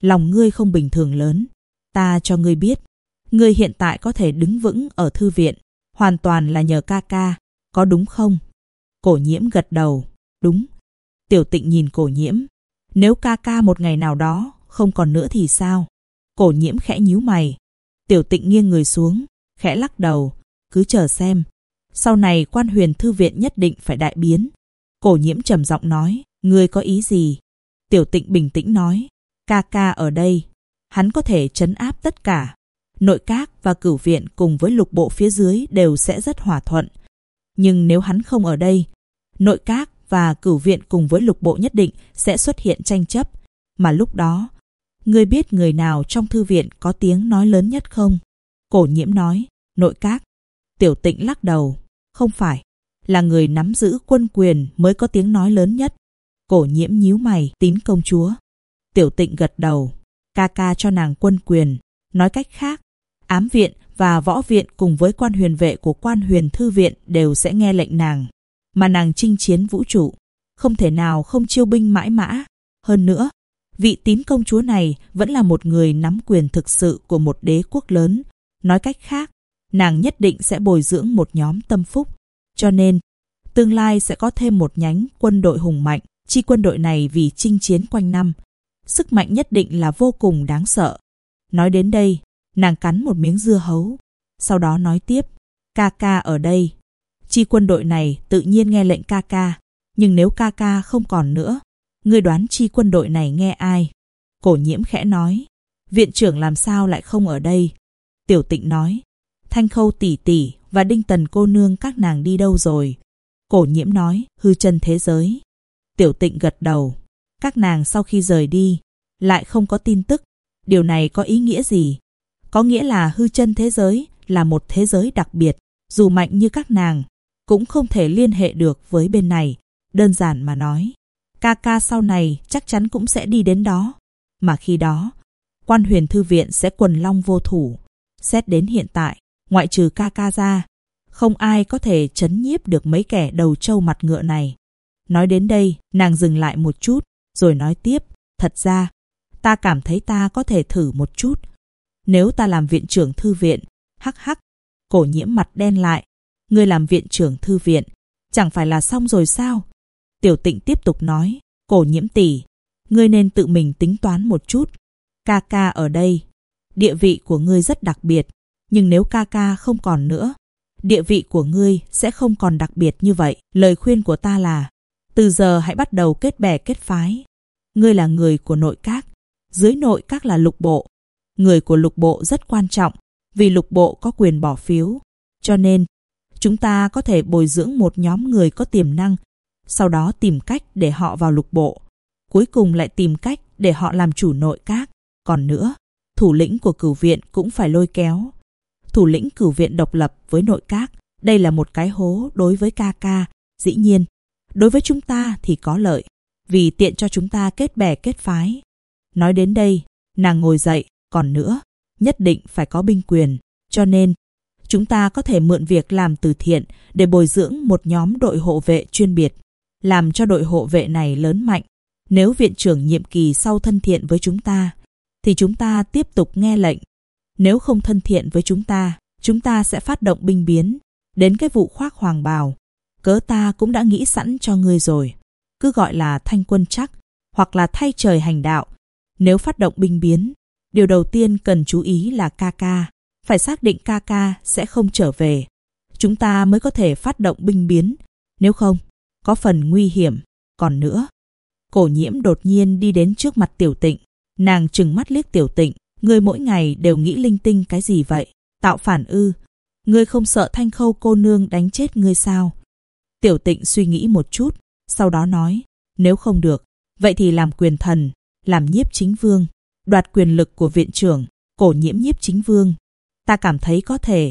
lòng ngươi không bình thường lớn. Ta cho ngươi biết, ngươi hiện tại có thể đứng vững ở thư viện, hoàn toàn là nhờ ca ca, có đúng không? Cổ Nhiễm gật đầu, đúng. Tiểu Tịnh nhìn Cổ Nhiễm, nếu ca ca một ngày nào đó không còn nữa thì sao? Cổ Nhiễm khẽ nhíu mày. Tiểu Tịnh nghiêng người xuống, khẽ lắc đầu, cứ chờ xem. Sau này Quan Huyền thư viện nhất định phải đại biến. Cổ Nhiễm trầm giọng nói, ngươi có ý gì? Tiểu Tịnh bình tĩnh nói, ca ca ở đây, hắn có thể trấn áp tất cả. Nội các và cửu viện cùng với lục bộ phía dưới đều sẽ rất hòa thuận. Nhưng nếu hắn không ở đây, nội các và cửu viện cùng với lục bộ nhất định sẽ xuất hiện tranh chấp. Mà lúc đó, ngươi biết người nào trong thư viện có tiếng nói lớn nhất không? Cổ Nhiễm nói, nội các. Tiểu Tịnh lắc đầu, không phải, là người nắm giữ quân quyền mới có tiếng nói lớn nhất. Cổ Nhiễm nhíu mày, Tín công chúa. Tiểu Tịnh gật đầu, ca ca cho nàng quân quyền. Nói cách khác, ám viện và võ viện cùng với Quan Huyền vệ của Quan Huyền thư viện đều sẽ nghe lệnh nàng. Mà nàng chinh chiến vũ trụ, không thể nào không chiêu binh mãi mã. Hơn nữa, vị Tín công chúa này vẫn là một người nắm quyền thực sự của một đế quốc lớn. Nói cách khác, nàng nhất định sẽ bồi dưỡng một nhóm tâm phúc. Cho nên, tương lai sẽ có thêm một nhánh quân đội hùng mạnh. Chi quân đội này vì chinh chiến quanh năm, sức mạnh nhất định là vô cùng đáng sợ. Nói đến đây, nàng cắn một miếng dưa hấu. Sau đó nói tiếp, ca ca ở đây. Chi quân đội này tự nhiên nghe lệnh ca ca. Nhưng nếu ca ca không còn nữa, ngươi đoán chi quân đội này nghe ai? Cổ Nhiễm khẽ nói, viện trưởng làm sao lại không ở đây? Tiểu Tịnh nói, Thanh Khâu tỷ tỷ và Đinh Tần cô nương các nàng đi đâu rồi? Cổ Nhiễm nói, hư chân thế giới. Tiểu Tịnh gật đầu, các nàng sau khi rời đi, lại không có tin tức. Điều này có ý nghĩa gì? Có nghĩa là hư chân thế giới là một thế giới đặc biệt, dù mạnh như các nàng, cũng không thể liên hệ được với bên này. Đơn giản mà nói, ca ca sau này chắc chắn cũng sẽ đi đến đó. Mà khi đó, Quan Huyền thư viện sẽ quần long vô thủ. Xét đến hiện tại, ngoại trừ ca ca ra, không ai có thể trấn nhiếp được mấy kẻ đầu trâu mặt ngựa này. Nói đến đây, nàng dừng lại một chút, rồi nói tiếp, thật ra, ta cảm thấy ta có thể thử một chút. Nếu ta làm viện trưởng thư viện, hắc hắc. Cổ Nhiễm mặt đen lại, ngươi làm viện trưởng thư viện, chẳng phải là xong rồi sao? Tiểu Tịnh tiếp tục nói, Cổ Nhiễm tỷ, ngươi nên tự mình tính toán một chút. Ca ca ở đây, địa vị của ngươi rất đặc biệt, nhưng nếu ca ca không còn nữa, địa vị của ngươi sẽ không còn đặc biệt như vậy. Lời khuyên của ta là, từ giờ hãy bắt đầu kết bè kết phái. Ngươi là người của nội các, dưới nội các là lục bộ. Người của lục bộ rất quan trọng, vì lục bộ có quyền bỏ phiếu. Cho nên, chúng ta có thể bồi dưỡng một nhóm người có tiềm năng, sau đó tìm cách để họ vào lục bộ. Cuối cùng lại tìm cách để họ làm chủ nội các. Còn nữa, thủ lĩnh của cửu viện cũng phải lôi kéo. Thủ lĩnh cửu viện độc lập với nội các, đây là một cái hố đối với ca ca. Dĩ nhiên, đối với chúng ta thì có lợi, vì tiện cho chúng ta kết bè kết phái. Nói đến đây, nàng ngồi dậy, còn nữa, nhất định phải có binh quyền. Cho nên, chúng ta có thể mượn việc làm từ thiện để bồi dưỡng một nhóm đội hộ vệ chuyên biệt, làm cho đội hộ vệ này lớn mạnh. Nếu viện trưởng nhiệm kỳ sau thân thiện với chúng ta, thì chúng ta tiếp tục nghe lệnh. Nếu không thân thiện với chúng ta sẽ phát động binh biến. Đến cái vụ khoác hoàng bào, cớ ta cũng đã nghĩ sẵn cho ngươi rồi. Cứ gọi là thanh quân chắc, hoặc là thay trời hành đạo. Nếu phát động binh biến, điều đầu tiên cần chú ý là ca ca. Phải xác định ca ca sẽ không trở về, chúng ta mới có thể phát động binh biến. Nếu không, có phần nguy hiểm. Còn nữa, Cổ Nhiễm đột nhiên đi đến trước mặt Tiểu Tịnh. Nàng trừng mắt liếc Tiểu Tịnh, ngươi mỗi ngày đều nghĩ linh tinh cái gì vậy? Tạo phản ư? Ngươi không sợ Thanh Khâu cô nương đánh chết ngươi sao? Tiểu Tịnh suy nghĩ một chút, sau đó nói, nếu không được, vậy thì làm quyền thần, làm nhiếp chính vương, đoạt quyền lực của viện trưởng. Cổ Nhiễm nhiếp chính vương, ta cảm thấy có thể.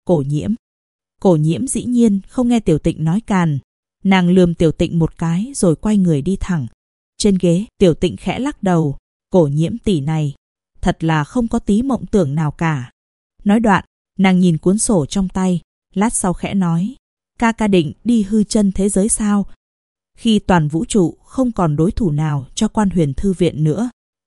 Cổ Nhiễm dĩ nhiên không nghe Tiểu Tịnh nói càn. Nàng lườm Tiểu Tịnh một cái rồi quay người đi thẳng. Trên ghế, Tiểu Tịnh khẽ lắc đầu, Cổ Nhiễm tỷ này, thật là không có tí mộng tưởng nào cả. Nói đoạn, nàng nhìn cuốn sổ trong tay, lát sau khẽ nói, ca ca định đi hư chân thế giới sao? Khi toàn vũ trụ không còn đối thủ nào cho Quan Huyền thư viện nữa,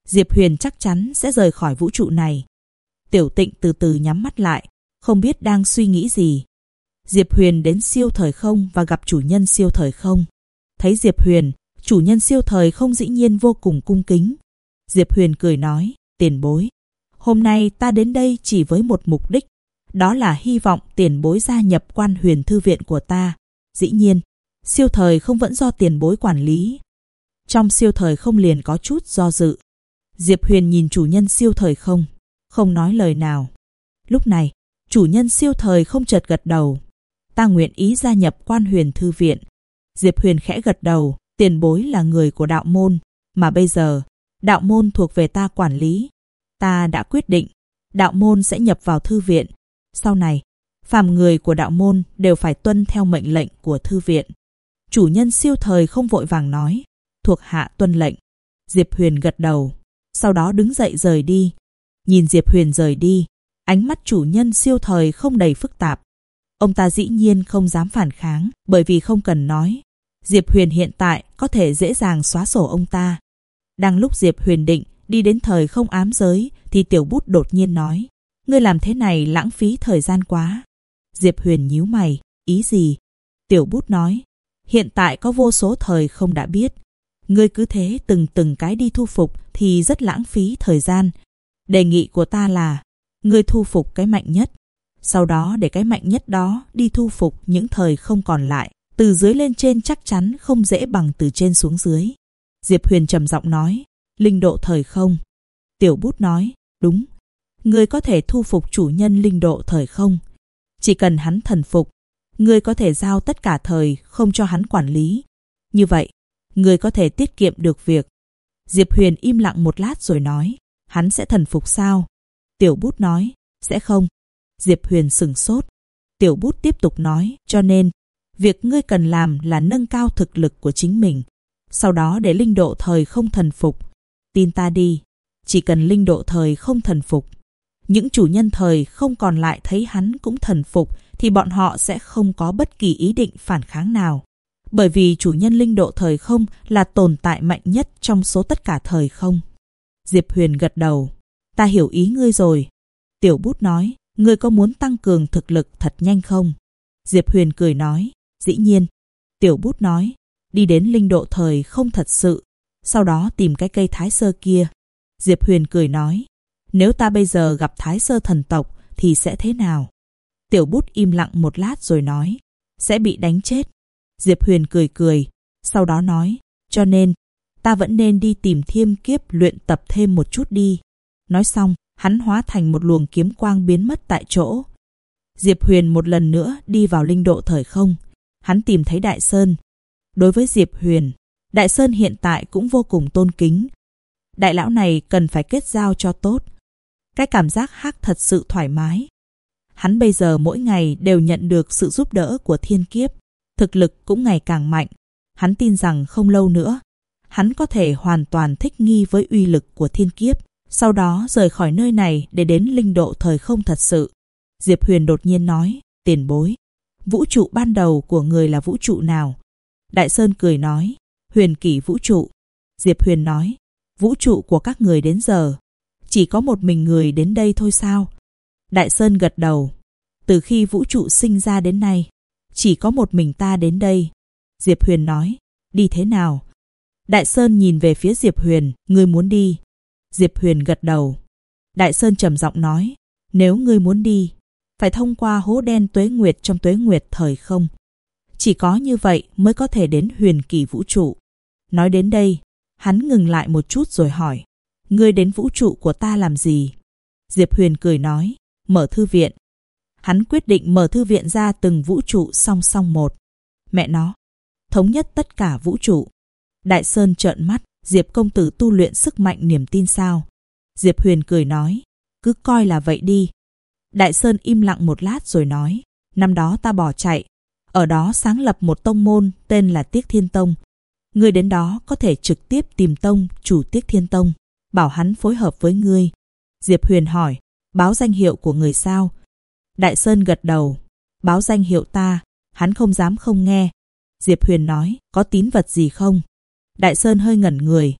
Diệp Huyền chắc chắn sẽ rời khỏi vũ trụ này. Tiểu Tịnh từ từ nhắm mắt lại, không biết đang suy nghĩ gì. Diệp Huyền đến siêu thời không và gặp chủ nhân siêu thời không. Thấy Diệp Huyền, chủ nhân siêu thời không dĩ nhiên vô cùng cung kính. Diệp Huyền cười nói, tiền bối, hôm nay ta đến đây chỉ với một mục đích, đó là hy vọng tiền bối gia nhập Quan Huyền Thư viện của ta. Dĩ nhiên, siêu thời không vẫn do tiền bối quản lý. Trong siêu thời không liền có chút do dự. Diệp Huyền nhìn chủ nhân siêu thời không, không nói lời nào. Lúc này, chủ nhân siêu thời không chợt gật đầu. Ta nguyện ý gia nhập Quan Huyền Thư viện. Diệp Huyền khẽ gật đầu, tiền bối là người của đạo môn, mà bây giờ, đạo môn thuộc về ta quản lý. Ta đã quyết định, đạo môn sẽ nhập vào thư viện. Sau này, phàm người của đạo môn đều phải tuân theo mệnh lệnh của thư viện. Chủ nhân siêu thời không vội vàng nói, thuộc hạ tuân lệnh. Diệp Huyền gật đầu, sau đó đứng dậy rời đi. Nhìn Diệp Huyền rời đi, ánh mắt chủ nhân siêu thời không đầy phức tạp. Ông ta dĩ nhiên không dám phản kháng, bởi vì không cần nói. Diệp Huyền hiện tại có thể dễ dàng xóa sổ ông ta. Đang lúc Diệp Huyền định đi đến thời không ám giới, thì Tiểu Bút đột nhiên nói, ngươi làm thế này lãng phí thời gian quá. Diệp Huyền nhíu mày, ý gì? Tiểu Bút nói, hiện tại có vô số thời không đã biết. Ngươi cứ thế từng cái đi thu phục thì rất lãng phí thời gian. Đề nghị của ta là, ngươi thu phục cái mạnh nhất. Sau đó để cái mạnh nhất đó đi thu phục những thời không còn lại. Từ dưới lên trên chắc chắn không dễ bằng từ trên xuống dưới. Diệp Huyền trầm giọng nói, linh độ thời không. Tiểu Bút nói, đúng. Ngươi có thể thu phục chủ nhân linh độ thời không. Chỉ cần hắn thần phục, ngươi có thể giao tất cả thời không cho hắn quản lý. Như vậy, ngươi có thể tiết kiệm được việc. Diệp Huyền im lặng một lát rồi nói, hắn sẽ thần phục sao? Tiểu Bút nói, sẽ không. Diệp Huyền sửng sốt. Tiểu Bút tiếp tục nói, cho nên, việc ngươi cần làm là nâng cao thực lực của chính mình. Sau đó để linh độ thời không thần phục. Tin ta đi, chỉ cần linh độ thời không thần phục, những chủ nhân thời không còn lại thấy hắn cũng thần phục, thì bọn họ sẽ không có bất kỳ ý định phản kháng nào. Bởi vì chủ nhân linh độ thời không là tồn tại mạnh nhất trong số tất cả thời không. Diệp Huyền gật đầu. Ta hiểu ý ngươi rồi. Tiểu Bút nói, ngươi có muốn tăng cường thực lực thật nhanh không? Diệp Huyền cười nói, dĩ nhiên. Tiểu Bút nói, đi đến linh độ thời không thật sự, sau đó tìm cái cây thái sơ kia. Diệp Huyền cười nói, nếu ta bây giờ gặp thái sơ thần tộc thì sẽ thế nào? Tiểu Bút im lặng một lát rồi nói, sẽ bị đánh chết. Diệp Huyền cười cười, sau đó nói, cho nên, ta vẫn nên đi tìm Thiêm Kiếp luyện tập thêm một chút đi. Nói xong, hắn hóa thành một luồng kiếm quang biến mất tại chỗ. Diệp Huyền một lần nữa đi vào linh độ thời không. Hắn tìm thấy Đại Sơn. Đối với Diệp Huyền, Đại Sơn hiện tại cũng vô cùng tôn kính. Đại lão này cần phải kết giao cho tốt. Cái cảm giác hắc thật sự thoải mái. Hắn bây giờ mỗi ngày đều nhận được sự giúp đỡ của Thiên Kiếp. Thực lực cũng ngày càng mạnh. Hắn tin rằng không lâu nữa, hắn có thể hoàn toàn thích nghi với uy lực của Thiên Kiếp. Sau đó rời khỏi nơi này để đến linh độ thời không thật sự. Diệp Huyền đột nhiên nói, tiền bối, vũ trụ ban đầu của người là vũ trụ nào? Đại Sơn cười nói, Huyền Kỷ vũ trụ. Diệp Huyền nói, vũ trụ của các người đến giờ, chỉ có một mình người đến đây thôi sao? Đại Sơn gật đầu, từ khi vũ trụ sinh ra đến nay, chỉ có một mình ta đến đây. Diệp Huyền nói, đi thế nào? Đại Sơn nhìn về phía Diệp Huyền, ngươi muốn đi? Diệp Huyền gật đầu. Đại Sơn trầm giọng nói, nếu ngươi muốn đi, phải thông qua hố đen tuế nguyệt trong tuế nguyệt thời không. Chỉ có như vậy mới có thể đến Huyền Kỷ vũ trụ. Nói đến đây, hắn ngừng lại một chút rồi hỏi, ngươi đến vũ trụ của ta làm gì? Diệp Huyền cười nói, mở thư viện. Hắn quyết định mở thư viện ra từng vũ trụ song song một. Mẹ nó, thống nhất tất cả vũ trụ. Đại Sơn trợn mắt, Diệp công tử tu luyện sức mạnh niềm tin sao? Diệp Huyền cười nói, cứ coi là vậy đi. Đại Sơn im lặng một lát rồi nói, năm đó ta bỏ chạy, ở đó sáng lập một tông môn tên là Tiết Thiên Tông. Ngươi đến đó có thể trực tiếp tìm tông chủ Tiết Thiên Tông, bảo hắn phối hợp với ngươi. Diệp Huyền hỏi, báo danh hiệu của người sao? Đại Sơn gật đầu, báo danh hiệu ta. Hắn không dám không nghe. Diệp Huyền nói, có tín vật gì không? Đại Sơn hơi ngẩn người,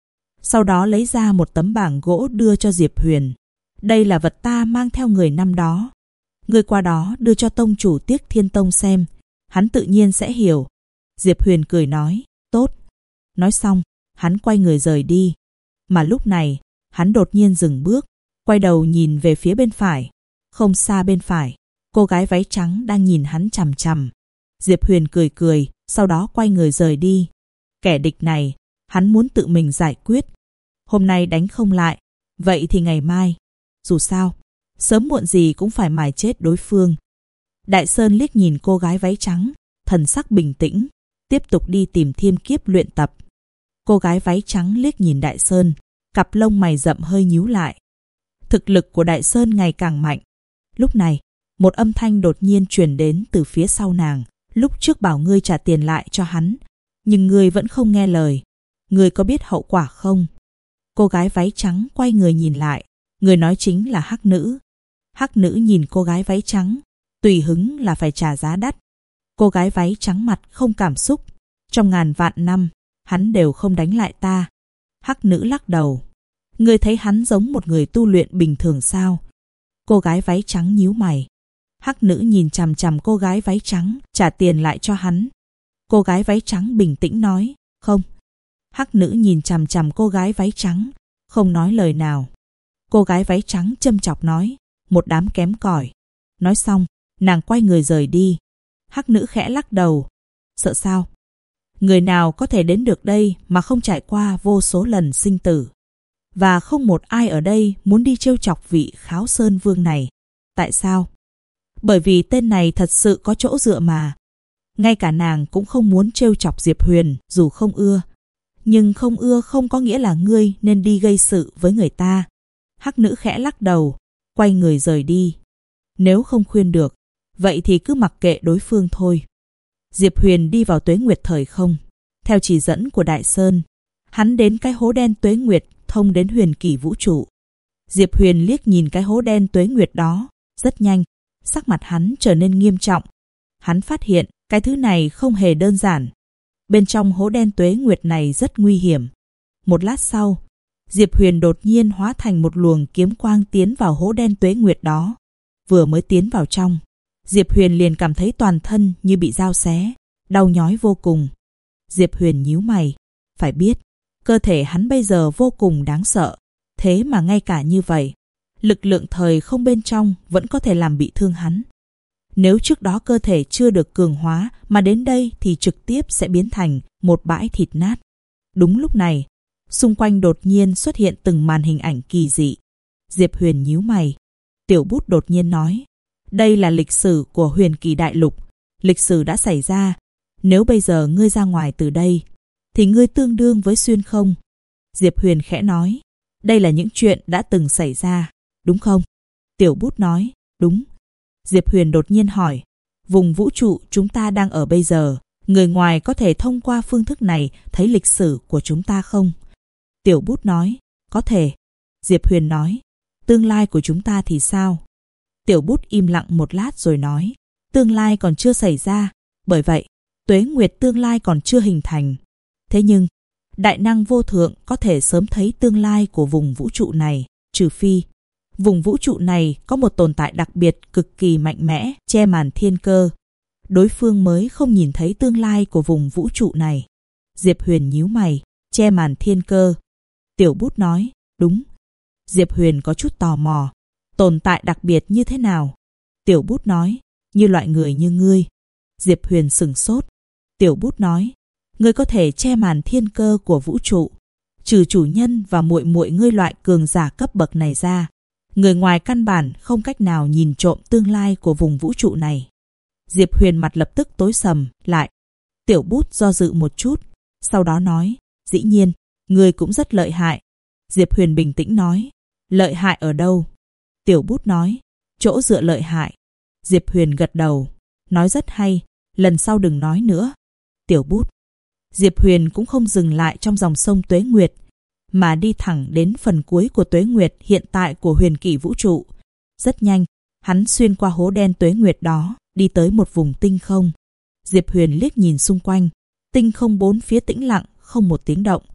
Sau đó lấy ra một tấm bảng gỗ đưa cho Diệp Huyền. Đây là vật ta mang theo người năm đó. Ngươi qua đó đưa cho tông chủ Tiết Thiên Tông xem, hắn tự nhiên sẽ hiểu. Diệp Huyền cười nói, tốt. Nói xong, hắn quay người rời đi. Mà lúc này, hắn đột nhiên dừng bước, quay đầu nhìn về phía bên phải. Không xa bên phải, cô gái váy trắng đang nhìn hắn chằm chằm. Diệp Huyền cười cười, sau đó quay người rời đi. Kẻ địch này, hắn muốn tự mình giải quyết. Hôm nay đánh không lại, vậy thì ngày mai. Dù sao, sớm muộn gì cũng phải mài chết đối phương. Đại Sơn liếc nhìn cô gái váy trắng, thần sắc bình tĩnh, tiếp tục đi tìm Thiên Kiếp luyện tập. Cô gái váy trắng liếc nhìn Đại Sơn, cặp lông mày rậm hơi nhíu lại. Thực lực của Đại Sơn ngày càng mạnh. Lúc này, một âm thanh đột nhiên truyền đến từ phía sau nàng. Lúc trước bảo ngươi trả tiền lại cho hắn, nhưng ngươi vẫn không nghe lời. Ngươi có biết hậu quả không? Cô gái váy trắng quay người nhìn lại. Người nói chính là Hắc Nữ. Hắc Nữ nhìn cô gái váy trắng, tùy hứng là phải trả giá đắt. Cô gái váy trắng mặt không cảm xúc. Trong ngàn vạn năm, hắn đều không đánh lại ta. Hắc Nữ lắc đầu. Ngươi thấy hắn giống một người tu luyện bình thường sao? Cô gái váy trắng nhíu mày. Hắc Nữ nhìn chằm chằm cô gái váy trắng, trả tiền lại cho hắn. Cô gái váy trắng bình tĩnh nói, không. Hắc Nữ nhìn chằm chằm cô gái váy trắng, không nói lời nào. Cô gái váy trắng châm chọc nói, một đám kém cỏi. Nói xong, nàng quay người rời đi. Hắc Nữ khẽ lắc đầu. Sợ sao? Người nào có thể đến được đây mà không trải qua vô số lần sinh tử? Và không một ai ở đây muốn đi trêu chọc vị Kháo Sơn Vương này. Tại sao? Bởi vì tên này thật sự có chỗ dựa mà. Ngay cả nàng cũng không muốn trêu chọc Diệp Huyền dù không ưa. Nhưng không ưa không có nghĩa là ngươi nên đi gây sự với người ta. Hắc Nữ khẽ lắc đầu, quay người rời đi. Nếu không khuyên được, vậy thì cứ mặc kệ đối phương thôi. Diệp Huyền đi vào Tuế Nguyệt thời không. Theo chỉ dẫn của Đại Sơn, hắn đến cái hố đen Tuế Nguyệt thông đến huyền kỷ vũ trụ. Diệp Huyền liếc nhìn cái hố đen Tuế Nguyệt đó, rất nhanh, sắc mặt hắn trở nên nghiêm trọng. Hắn phát hiện cái thứ này không hề đơn giản. Bên trong hố đen Tuế Nguyệt này rất nguy hiểm. Một lát sau, Diệp Huyền đột nhiên hóa thành một luồng kiếm quang tiến vào hố đen Tuế Nguyệt đó. Vừa mới tiến vào trong, Diệp Huyền liền cảm thấy toàn thân như bị dao xé, đau nhói vô cùng. Diệp Huyền nhíu mày, phải biết, cơ thể hắn bây giờ vô cùng đáng sợ. Thế mà ngay cả như vậy, lực lượng thời không bên trong vẫn có thể làm bị thương hắn. Nếu trước đó cơ thể chưa được cường hóa mà đến đây thì trực tiếp sẽ biến thành một bãi thịt nát. Đúng lúc này, xung quanh đột nhiên xuất hiện từng màn hình ảnh kỳ dị. Diệp Huyền nhíu mày. Tiểu Bút đột nhiên nói, đây là lịch sử của Huyền Kỳ Đại Lục. Lịch sử đã xảy ra. Nếu bây giờ ngươi ra ngoài từ đây, thì ngươi tương đương với xuyên không. Diệp Huyền khẽ nói, đây là những chuyện đã từng xảy ra, đúng không? Tiểu Bút nói, đúng. Diệp Huyền đột nhiên hỏi, vùng vũ trụ chúng ta đang ở bây giờ, người ngoài có thể thông qua phương thức này thấy lịch sử của chúng ta không? Tiểu Bút nói, có thể. Diệp Huyền nói, tương lai của chúng ta thì sao? Tiểu Bút im lặng một lát rồi nói, tương lai còn chưa xảy ra, bởi vậy, Tuế Nguyệt tương lai còn chưa hình thành. Thế nhưng, Đại Năng Vô Thượng có thể sớm thấy tương lai của vùng vũ trụ này, trừ phi vùng vũ trụ này có một tồn tại đặc biệt cực kỳ mạnh mẽ, che màn thiên cơ. Đối phương mới không nhìn thấy tương lai của vùng vũ trụ này. Diệp Huyền nhíu mày, che màn thiên cơ. Tiểu Bút nói, đúng. Diệp Huyền có chút tò mò, tồn tại đặc biệt như thế nào? Tiểu Bút nói, như loại người như ngươi. Diệp Huyền sửng sốt. Tiểu Bút nói, ngươi có thể che màn thiên cơ của vũ trụ. Trừ chủ nhân và muội muội ngươi loại cường giả cấp bậc này ra, người ngoài căn bản không cách nào nhìn trộm tương lai của vùng vũ trụ này. Diệp Huyền mặt lập tức tối sầm lại. Tiểu Bút do dự một chút, sau đó nói, dĩ nhiên, ngươi cũng rất lợi hại. Diệp Huyền bình tĩnh nói, lợi hại ở đâu? Tiểu Bút nói, chỗ dựa lợi hại. Diệp Huyền gật đầu, nói rất hay, lần sau đừng nói nữa. Tiểu Bút. Diệp Huyền cũng không dừng lại trong dòng sông Tuế Nguyệt, mà đi thẳng đến phần cuối của Tuế Nguyệt hiện tại của huyền kỷ vũ trụ. Rất nhanh, hắn xuyên qua hố đen Tuế Nguyệt đó, đi tới một vùng tinh không. Diệp Huyền liếc nhìn xung quanh, tinh không bốn phía tĩnh lặng, không một tiếng động.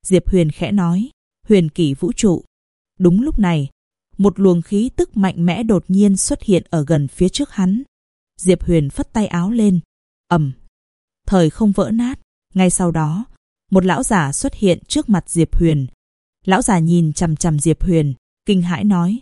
Diệp Huyền khẽ nói, huyền kỷ vũ trụ. Đúng lúc này, một luồng khí tức mạnh mẽ đột nhiên xuất hiện ở gần phía trước hắn. Diệp Huyền phất tay áo lên, ầm, thời không vỡ nát. Ngay sau đó, một lão giả xuất hiện trước mặt Diệp Huyền. Lão giả nhìn chằm chằm Diệp Huyền, kinh hãi nói,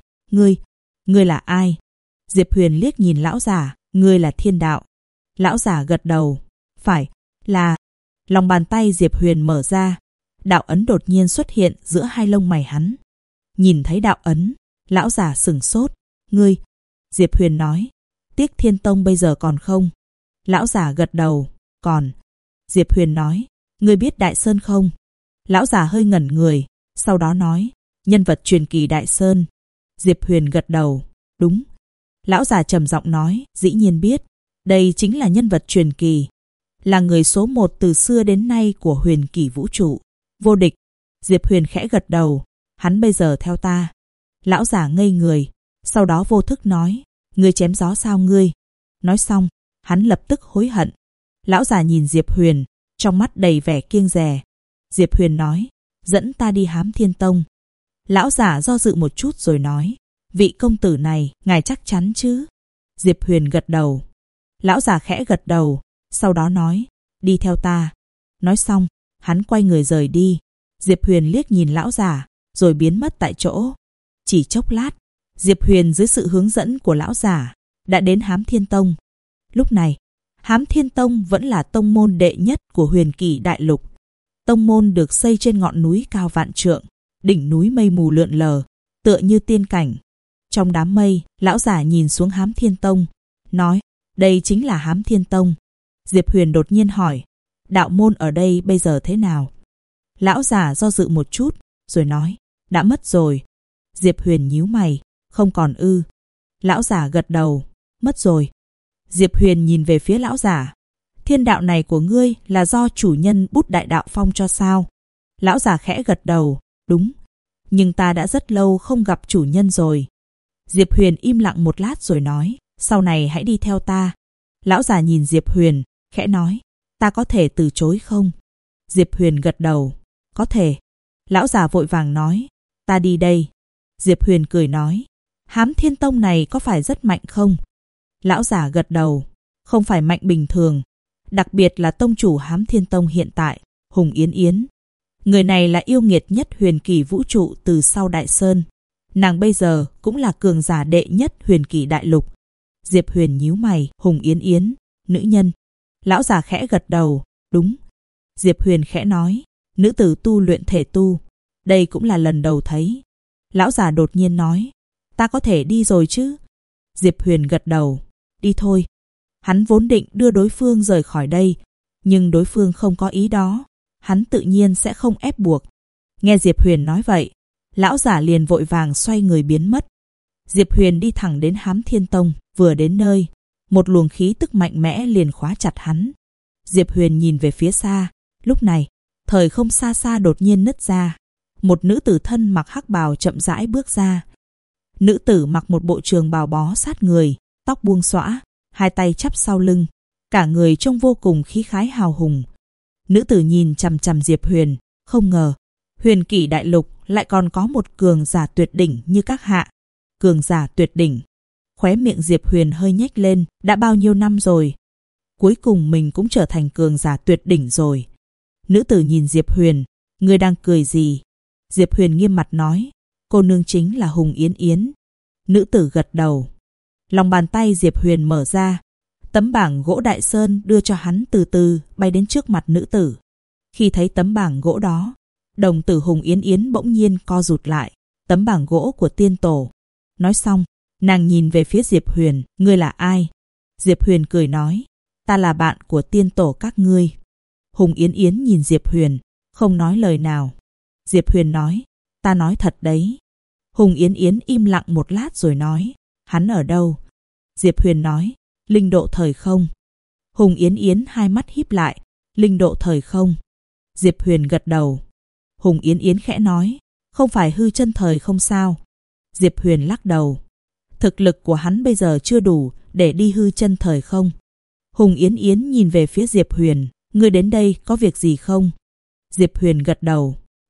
ngươi là ai? Diệp Huyền liếc nhìn lão giả, ngươi là Thiên Đạo. Lão giả gật đầu, phải, là. Lòng bàn tay Diệp Huyền mở ra, đạo ấn đột nhiên xuất hiện giữa hai lông mày hắn. Nhìn thấy đạo ấn, lão giả sửng sốt, ngươi. Diệp Huyền nói, tiếc Thiên Tông bây giờ còn không? Lão giả gật đầu, còn. Diệp Huyền nói, ngươi biết Đại Sơn không? Lão giả hơi ngẩn người, sau đó nói, nhân vật truyền kỳ Đại Sơn. Diệp Huyền gật đầu, đúng. Lão già trầm giọng nói, dĩ nhiên biết, đây chính là nhân vật truyền kỳ, là người số 1 từ xưa đến nay của huyền kỷ vũ trụ, vô địch. Diệp Huyền khẽ gật đầu, hắn bây giờ theo ta. Lão già ngây người, sau đó vô thức nói, ngươi chém gió sao ngươi? Nói xong, hắn lập tức hối hận. Lão già nhìn Diệp Huyền, trong mắt đầy vẻ kiêng dè. Diệp Huyền nói, dẫn ta đi Hám Thiên Tông. Lão giả do dự một chút rồi nói, vị công tử này, ngài chắc chắn chứ? Diệp Huyền gật đầu. Lão già khẽ gật đầu, sau đó nói, đi theo ta. Nói xong, hắn quay người rời đi. Diệp Huyền liếc nhìn lão già, rồi biến mất tại chỗ. Chỉ chốc lát, Diệp Huyền dưới sự hướng dẫn của lão già đã đến Hám Thiên Tông. Lúc này, Hám Thiên Tông vẫn là tông môn đệ nhất của huyền kỷ đại lục. Tông môn được xây trên ngọn núi cao vạn trượng, đỉnh núi mây mù lượn lờ, tựa như tiên cảnh. Trong đám mây, lão giả nhìn xuống Hám Thiên Tông, nói, đây chính là Hám Thiên Tông. Diệp Huyền đột nhiên hỏi, đạo môn ở đây bây giờ thế nào? Lão giả do dự một chút, rồi nói, đã mất rồi. Diệp Huyền nhíu mày, không còn ư? Lão giả gật đầu, mất rồi. Diệp Huyền nhìn về phía lão giả, thiên đạo này của ngươi là do chủ nhân Bút Đại Đạo Phong cho sao? Lão giả khẽ gật đầu, đúng. Nhưng ta đã rất lâu không gặp chủ nhân rồi. Diệp Huyền im lặng một lát rồi nói, sau này hãy đi theo ta. Lão già nhìn Diệp Huyền, khẽ nói, ta có thể từ chối không? Diệp Huyền gật đầu, có thể. Lão già vội vàng nói, ta đi đây. Diệp Huyền cười nói, Hám Thiên Tông này có phải rất mạnh không? Lão già gật đầu, không phải mạnh bình thường. Đặc biệt là tông chủ Hám Thiên Tông hiện tại, Hùng Yến Yến. Người này là yêu nghiệt nhất huyền kỳ vũ trụ từ sau Đại Sơn. Nàng bây giờ cũng là cường giả đệ nhất huyền kỳ đại lục. Diệp Huyền nhíu mày, Hùng Yến Yến, nữ nhân. Lão già khẽ gật đầu, đúng. Diệp Huyền khẽ nói, nữ tử tu luyện thể tu. Đây cũng là lần đầu thấy. Lão già đột nhiên nói, ta có thể đi rồi chứ? Diệp Huyền gật đầu, đi thôi. Hắn vốn định đưa đối phương rời khỏi đây, nhưng đối phương không có ý đó. Hắn tự nhiên sẽ không ép buộc. Nghe Diệp Huyền nói vậy, lão giả liền vội vàng xoay người biến mất. Diệp Huyền đi thẳng đến Hám Thiên Tông, vừa đến nơi, một luồng khí tức mạnh mẽ liền khóa chặt hắn. Diệp Huyền nhìn về phía xa, lúc này, thời không xa xa đột nhiên nứt ra. Một nữ tử thân mặc hắc bào chậm rãi bước ra. Nữ tử mặc một bộ trường bào bó sát người, tóc buông xõa, hai tay chắp sau lưng, cả người trông vô cùng khí khái hào hùng. Nữ tử nhìn chằm chằm Diệp Huyền, không ngờ, huyền kỷ đại lục lại còn có một cường giả tuyệt đỉnh như các hạ. Cường giả tuyệt đỉnh. Khóe miệng Diệp Huyền hơi nhếch lên, đã bao nhiêu năm rồi. Cuối cùng mình cũng trở thành cường giả tuyệt đỉnh rồi. Nữ tử nhìn Diệp Huyền, ngươi đang cười gì? Diệp Huyền nghiêm mặt nói, cô nương chính là Hùng Yến Yến. Nữ tử gật đầu. Lòng bàn tay Diệp Huyền mở ra. Tấm bảng gỗ Đại Sơn đưa cho hắn từ từ bay đến trước mặt nữ tử. Khi thấy tấm bảng gỗ đó, đồng tử Hùng Yến Yến bỗng nhiên co rụt lại. Tấm bảng gỗ của tiên tổ. Nói xong, nàng nhìn về phía Diệp Huyền, ngươi là ai? Diệp Huyền cười nói, ta là bạn của tiên tổ các ngươi. Hùng Yến Yến nhìn Diệp Huyền, không nói lời nào. Diệp Huyền nói, ta nói thật đấy. Hùng Yến Yến im lặng một lát rồi nói, hắn ở đâu? Diệp Huyền nói, linh độ thời không. Hùng Yến Yến hai mắt híp lại, linh độ thời không. Diệp Huyền gật đầu. Hùng Yến Yến khẽ nói, không phải hư chân thời không sao? Diệp Huyền lắc đầu. Thực lực của hắn bây giờ chưa đủ để đi hư chân thời không. Hùng Yến Yến nhìn về phía Diệp Huyền, ngươi đến đây có việc gì không? Diệp Huyền gật đầu,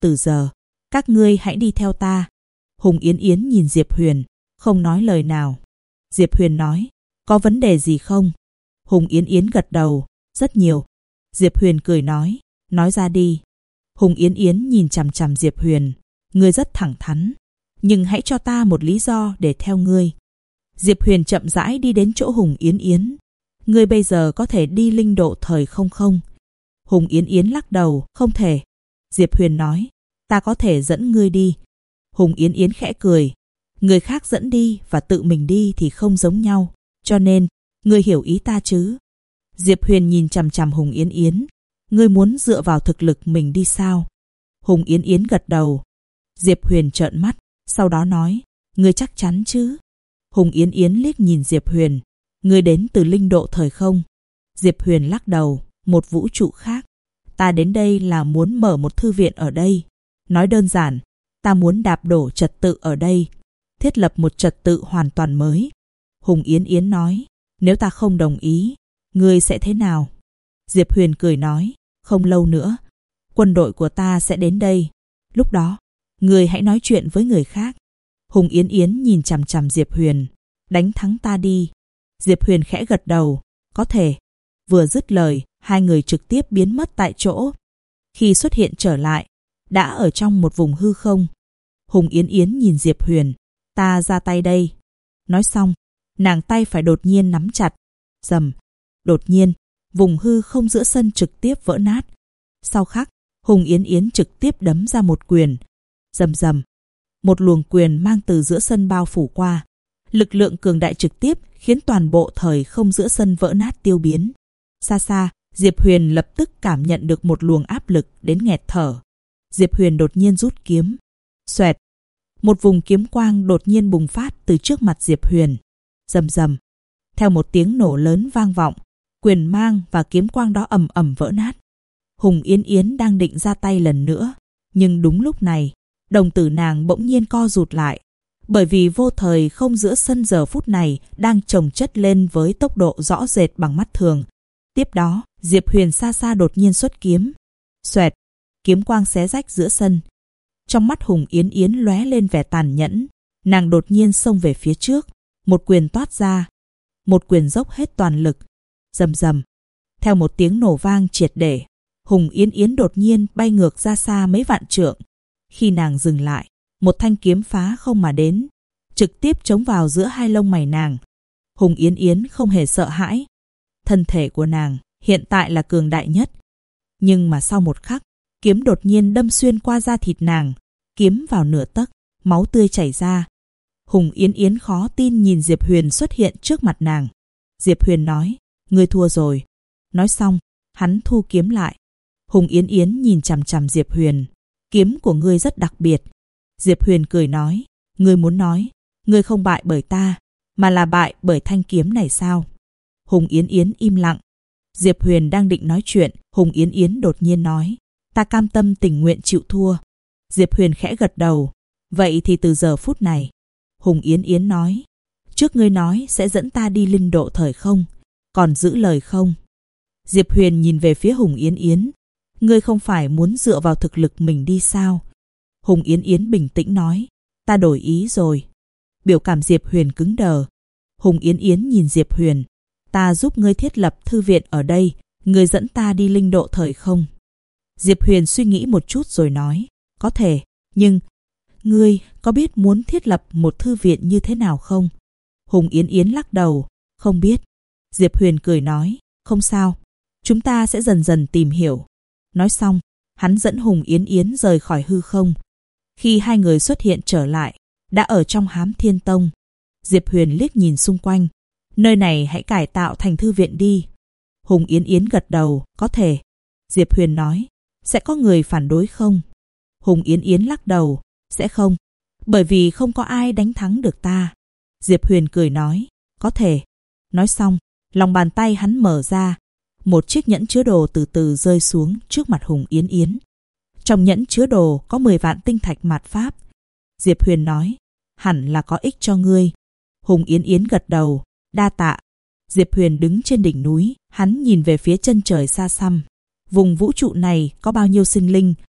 từ giờ, các ngươi hãy đi theo ta. Hùng Yến Yến nhìn Diệp Huyền, không nói lời nào. Diệp Huyền nói, có vấn đề gì không? Hùng Yến Yến gật đầu, rất nhiều. Diệp Huyền cười nói ra đi. Hùng Yến Yến nhìn chằm chằm Diệp Huyền, ngươi rất thẳng thắn, nhưng hãy cho ta một lý do để theo ngươi. Diệp Huyền chậm rãi đi đến chỗ Hùng Yến Yến. Ngươi bây giờ có thể đi linh độ thời không không? Hùng Yến Yến lắc đầu, không thể. Diệp Huyền nói, ta có thể dẫn ngươi đi. Hùng Yến Yến khẽ cười, người khác dẫn đi và tự mình đi thì không giống nhau, cho nên, ngươi hiểu ý ta chứ? Diệp Huyền nhìn chằm chằm Hùng Yến Yến, ngươi muốn dựa vào thực lực mình đi sao? Hùng Yến Yến gật đầu. Diệp Huyền trợn mắt, sau đó nói, ngươi chắc chắn chứ? Hùng Yến Yến liếc nhìn Diệp Huyền, ngươi đến từ linh độ thời không? Diệp Huyền lắc đầu, một vũ trụ khác. Ta đến đây là muốn mở một thư viện ở đây. Nói đơn giản, ta muốn đạp đổ trật tự ở đây, thiết lập một trật tự hoàn toàn mới. Hùng Yến Yến nói, nếu ta không đồng ý, ngươi sẽ thế nào? Diệp Huyền cười nói, không lâu nữa, quân đội của ta sẽ đến đây. Lúc đó, ngươi hãy nói chuyện với người khác. Hùng Yến Yến nhìn chằm chằm Diệp Huyền, đánh thắng ta đi. Diệp Huyền khẽ gật đầu, có thể. Vừa dứt lời, hai người trực tiếp biến mất tại chỗ. Khi xuất hiện trở lại, đã ở trong một vùng hư không. Hùng Yến Yến nhìn Diệp Huyền, ta ra tay đây. Nói xong, nàng tay phải đột nhiên nắm chặt. Rầm, đột nhiên, vùng hư không giữa sân trực tiếp vỡ nát. Sau khắc, Hùng Yến Yến trực tiếp đấm ra một quyền. Rầm rầm, một luồng quyền mang từ giữa sân bao phủ qua. Lực lượng cường đại trực tiếp khiến toàn bộ thời không giữa sân vỡ nát tiêu biến. Xa xa, Diệp Huyền lập tức cảm nhận được một luồng áp lực đến nghẹt thở. Diệp Huyền đột nhiên rút kiếm. Xoẹt, một vùng kiếm quang đột nhiên bùng phát từ trước mặt Diệp Huyền. Rầm rầm, theo một tiếng nổ lớn vang vọng, quyền mang và kiếm quang đó ầm ầm vỡ nát. Hùng Yến Yến đang định ra tay lần nữa, nhưng đúng lúc này, đồng tử nàng bỗng nhiên co rụt lại, bởi vì vô thời không giữa sân giờ phút này đang chồng chất lên với tốc độ rõ rệt bằng mắt thường. Tiếp đó, Diệp Huyền xa xa đột nhiên xuất kiếm. Xoẹt, kiếm quang xé rách giữa sân. Trong mắt Hùng Yến Yến lóe lên vẻ tàn nhẫn, nàng đột nhiên xông về phía trước, một quyền toát ra, một quyền dốc hết toàn lực. Rầm rầm, theo một tiếng nổ vang triệt để, Hùng Yến Yến đột nhiên bay ngược ra xa mấy vạn trượng. Khi nàng dừng lại, một thanh kiếm phá không mà đến, trực tiếp chống vào giữa hai lông mày nàng. Hùng Yến Yến không hề sợ hãi. Thân thể của nàng hiện tại là cường đại nhất. Nhưng mà sau một khắc, kiếm đột nhiên đâm xuyên qua da thịt nàng, kiếm vào nửa tấc, máu tươi chảy ra. Hùng Yến Yến khó tin nhìn Diệp Huyền xuất hiện trước mặt nàng. Diệp Huyền nói, ngươi thua rồi. Nói xong, hắn thu kiếm lại. Hùng Yến Yến nhìn chằm chằm Diệp Huyền, kiếm của ngươi rất đặc biệt. Diệp Huyền cười nói, ngươi muốn nói, ngươi không bại bởi ta, mà là bại bởi thanh kiếm này sao? Hùng Yến Yến im lặng. Diệp Huyền đang định nói chuyện, Hùng Yến Yến đột nhiên nói, ta cam tâm tình nguyện chịu thua. Diệp Huyền khẽ gật đầu, vậy thì từ giờ phút này. Hùng Yến Yến nói, trước ngươi nói sẽ dẫn ta đi linh độ thời không, còn giữ lời không? Diệp Huyền nhìn về phía Hùng Yến Yến, ngươi không phải muốn dựa vào thực lực mình đi sao? Hùng Yến Yến bình tĩnh nói, ta đổi ý rồi. Biểu cảm Diệp Huyền cứng đờ. Hùng Yến Yến nhìn Diệp Huyền, ta giúp ngươi thiết lập thư viện ở đây, ngươi dẫn ta đi linh độ thời không. Diệp Huyền suy nghĩ một chút rồi nói, có thể, nhưng ngươi có biết muốn thiết lập một thư viện như thế nào không? Hùng Yến Yến lắc đầu, không biết. Diệp Huyền cười nói, không sao, chúng ta sẽ dần dần tìm hiểu. Nói xong, hắn dẫn Hùng Yến Yến rời khỏi hư không. Khi hai người xuất hiện trở lại, đã ở trong Hám Thiên Tông. Diệp Huyền liếc nhìn xung quanh, nơi này hãy cải tạo thành thư viện đi. Hùng Yến Yến gật đầu, có thể. Diệp Huyền nói, sẽ có người phản đối không? Hùng Yến Yến lắc đầu, sẽ không, bởi vì không có ai đánh thắng được ta. Diệp Huyền cười nói, có thể. Nói xong, lòng bàn tay hắn mở ra, một chiếc nhẫn chứa đồ từ từ rơi xuống trước mặt Hùng Yến Yến. Trong nhẫn chứa đồ có 10 vạn tinh thạch mạt pháp. Diệp Huyền nói, hẳn là có ích cho ngươi. Hùng Yến Yến gật đầu, đa tạ. Diệp Huyền đứng trên đỉnh núi, hắn nhìn về phía chân trời xa xăm. Vùng vũ trụ này có bao nhiêu sinh linh?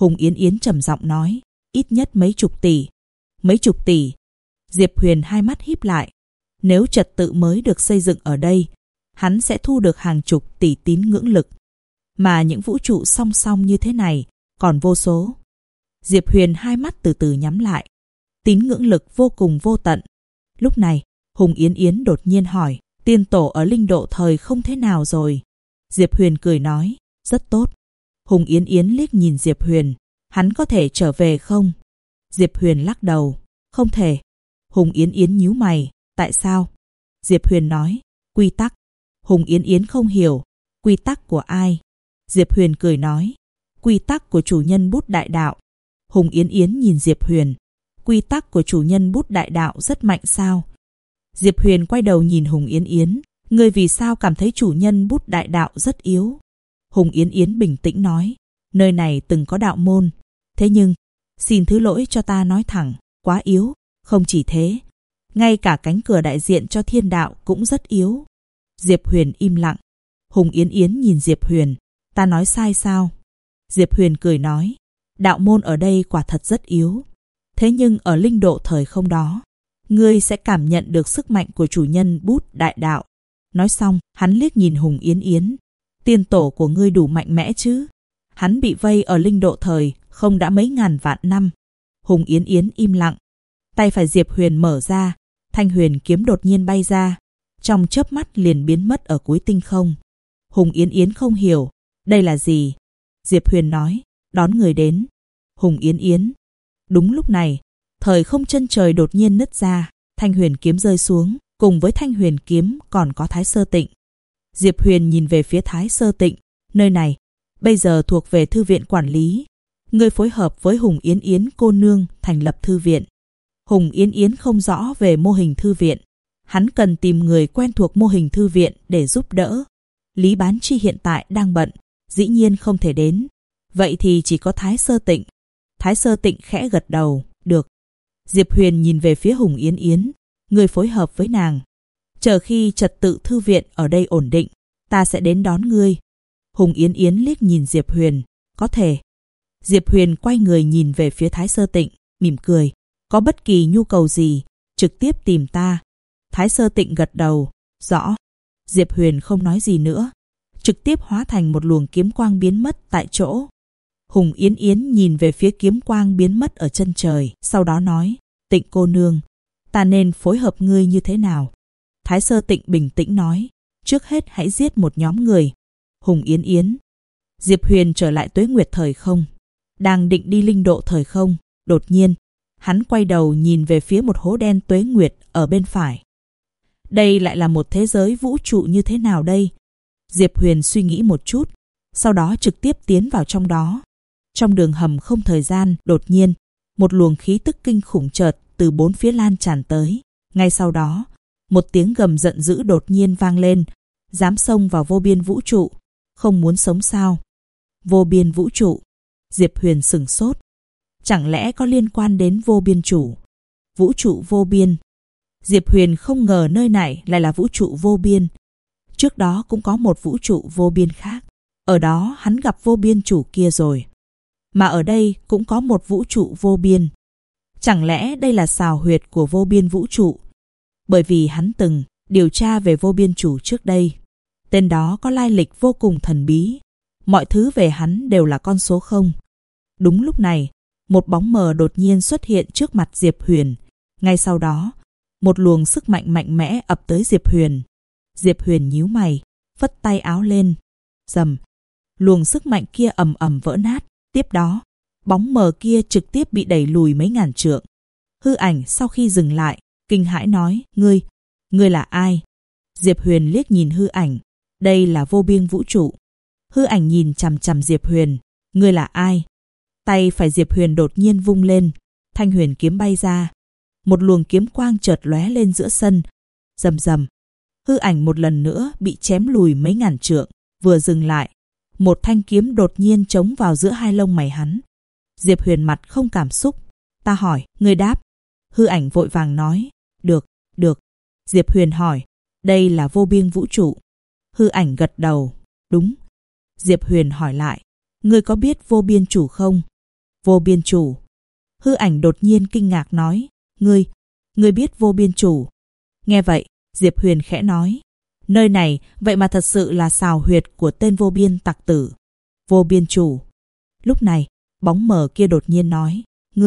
Hùng Yến Yến trầm giọng nói, ít nhất mấy chục tỷ. Mấy chục tỷ. Diệp Huyền hai mắt híp lại. Nếu trật tự mới được xây dựng ở đây, hắn sẽ thu được hàng chục tỷ tín ngưỡng lực. Mà những vũ trụ song song như thế này còn vô số. Diệp Huyền hai mắt từ từ nhắm lại. Tín ngưỡng lực vô cùng vô tận. Lúc này, Hùng Yến Yến đột nhiên hỏi, tiên tổ ở linh độ thời không thế nào rồi? Diệp Huyền cười nói, rất tốt. Hùng Yến Yến liếc nhìn Diệp Huyền, hắn có thể trở về không? Diệp Huyền lắc đầu, không thể. Hùng Yến Yến nhíu mày, tại sao? Diệp Huyền nói, quy tắc. Hùng Yến Yến không hiểu, quy tắc của ai? Diệp Huyền cười nói, quy tắc của chủ nhân bút đại đạo. Hùng Yến Yến nhìn Diệp Huyền, quy tắc của chủ nhân bút đại đạo rất mạnh sao? Diệp Huyền quay đầu nhìn Hùng Yến Yến, ngươi vì sao cảm thấy chủ nhân bút đại đạo rất yếu? Hùng Yến Yến bình tĩnh nói, nơi này từng có đạo môn. Thế nhưng, xin thứ lỗi cho ta nói thẳng, quá yếu. Không chỉ thế, ngay cả cánh cửa đại diện cho thiên đạo cũng rất yếu. Diệp Huyền im lặng. Hùng Yến Yến nhìn Diệp Huyền, ta nói sai sao? Diệp Huyền cười nói, đạo môn ở đây quả thật rất yếu. Thế nhưng ở linh độ thời không đó, ngươi sẽ cảm nhận được sức mạnh của chủ nhân bút đại đạo. Nói xong, hắn liếc nhìn Hùng Yến Yến. Tiên tổ của ngươi đủ mạnh mẽ chứ? Hắn bị vây ở linh độ thời không đã mấy ngàn vạn năm. Hùng Yến Yến im lặng. Tay phải Diệp Huyền mở ra, thanh huyền kiếm đột nhiên bay ra, trong chớp mắt liền biến mất ở cuối tinh không. Hùng Yến Yến không hiểu, đây là gì? Diệp Huyền nói, đón người đến. Hùng Yến Yến. Đúng lúc này, thời không chân trời đột nhiên nứt ra, thanh huyền kiếm rơi xuống, cùng với thanh huyền kiếm còn có Thái Sơ Tịnh. Diệp Huyền nhìn về phía Thái Sơ Tịnh, nơi này bây giờ thuộc về thư viện quản lý. Ngươi phối hợp với Hùng Yến Yến cô nương thành lập thư viện. Hùng Yến Yến không rõ về mô hình thư viện. Hắn cần tìm người quen thuộc mô hình thư viện để giúp đỡ. Lý Bán Chi hiện tại đang bận, dĩ nhiên không thể đến. Vậy thì chỉ có Thái Sơ Tịnh. Thái Sơ Tịnh khẽ gật đầu, được. Diệp Huyền nhìn về phía Hùng Yến Yến, người phối hợp với nàng. Chờ khi trật tự thư viện ở đây ổn định, ta sẽ đến đón ngươi. Hùng Yến Yến liếc nhìn Diệp Huyền, có thể. Diệp Huyền quay người nhìn về phía Thái Sơ Tịnh, mỉm cười. Có bất kỳ nhu cầu gì, trực tiếp tìm ta. Thái Sơ Tịnh gật đầu, rõ. Diệp Huyền không nói gì nữa, trực tiếp hóa thành một luồng kiếm quang biến mất tại chỗ. Hùng Yến Yến nhìn về phía kiếm quang biến mất ở chân trời, sau đó nói, Tịnh cô nương, ta nên phối hợp ngươi như thế nào? Thái Sơ Tịnh bình tĩnh nói, trước hết hãy giết một nhóm người. Hùng Yến Yến. Diệp Huyền trở lại tuế nguyệt thời không, đang định đi linh độ thời không, đột nhiên, hắn quay đầu nhìn về phía một hố đen tuế nguyệt ở bên phải. Đây lại là một thế giới vũ trụ như thế nào đây? Diệp Huyền suy nghĩ một chút, sau đó trực tiếp tiến vào trong đó. Trong đường hầm không thời gian, đột nhiên, một luồng khí tức kinh khủng chợt từ bốn phía lan tràn tới. Ngay sau đó, một tiếng gầm giận dữ đột nhiên vang lên, dám xông vào vô biên vũ trụ, không muốn sống sao? Vô biên vũ trụ. Diệp Huyền sửng sốt. Chẳng lẽ có liên quan đến vô biên chủ? Vũ trụ vô biên. Diệp Huyền không ngờ nơi này lại là vũ trụ vô biên. Trước đó cũng có một vũ trụ vô biên khác. Ở đó hắn gặp vô biên chủ kia rồi. Mà ở đây cũng có một vũ trụ vô biên. Chẳng lẽ đây là xào huyệt của vô biên vũ trụ? Bởi vì hắn từng điều tra về vô biên chủ trước đây. Tên đó có lai lịch vô cùng thần bí. Mọi thứ về hắn đều là con số 0. Đúng lúc này, một bóng mờ đột nhiên xuất hiện trước mặt Diệp Huyền. Ngay sau đó, một luồng sức mạnh mạnh mẽ ập tới Diệp Huyền. Diệp Huyền nhíu mày, phất tay áo lên. Rầm, luồng sức mạnh kia ầm ầm vỡ nát. Tiếp đó, bóng mờ kia trực tiếp bị đẩy lùi mấy ngàn trượng. Hư ảnh sau khi dừng lại, kinh hãi nói, ngươi là ai? Diệp Huyền liếc nhìn hư ảnh, đây là vô biên vũ trụ. Hư ảnh nhìn chằm chằm Diệp Huyền, ngươi là ai? Tay phải Diệp Huyền đột nhiên vung lên, thanh huyền kiếm bay ra. Một luồng kiếm quang chợt lóe lên giữa sân. Rầm rầm, hư ảnh một lần nữa bị chém lùi mấy ngàn trượng. Vừa dừng lại, một thanh kiếm đột nhiên chống vào giữa hai lông mày hắn. Diệp Huyền mặt không cảm xúc. Ta hỏi, ngươi đáp. Hư ảnh vội vàng nói, được. Diệp Huyền hỏi, đây là vô biên vũ trụ. Hư ảnh gật đầu, đúng. Diệp Huyền hỏi lại, ngươi có biết vô biên chủ không? Vô Biên Chủ. Hư Ảnh đột nhiên kinh ngạc nói, ngươi biết Vô Biên Chủ. Nghe vậy, Diệp Huyền khẽ nói, nơi này vậy mà thật sự là xào huyệt của tên vô biên tặc tử. Vô Biên Chủ. Lúc này, bóng mờ kia đột nhiên nói,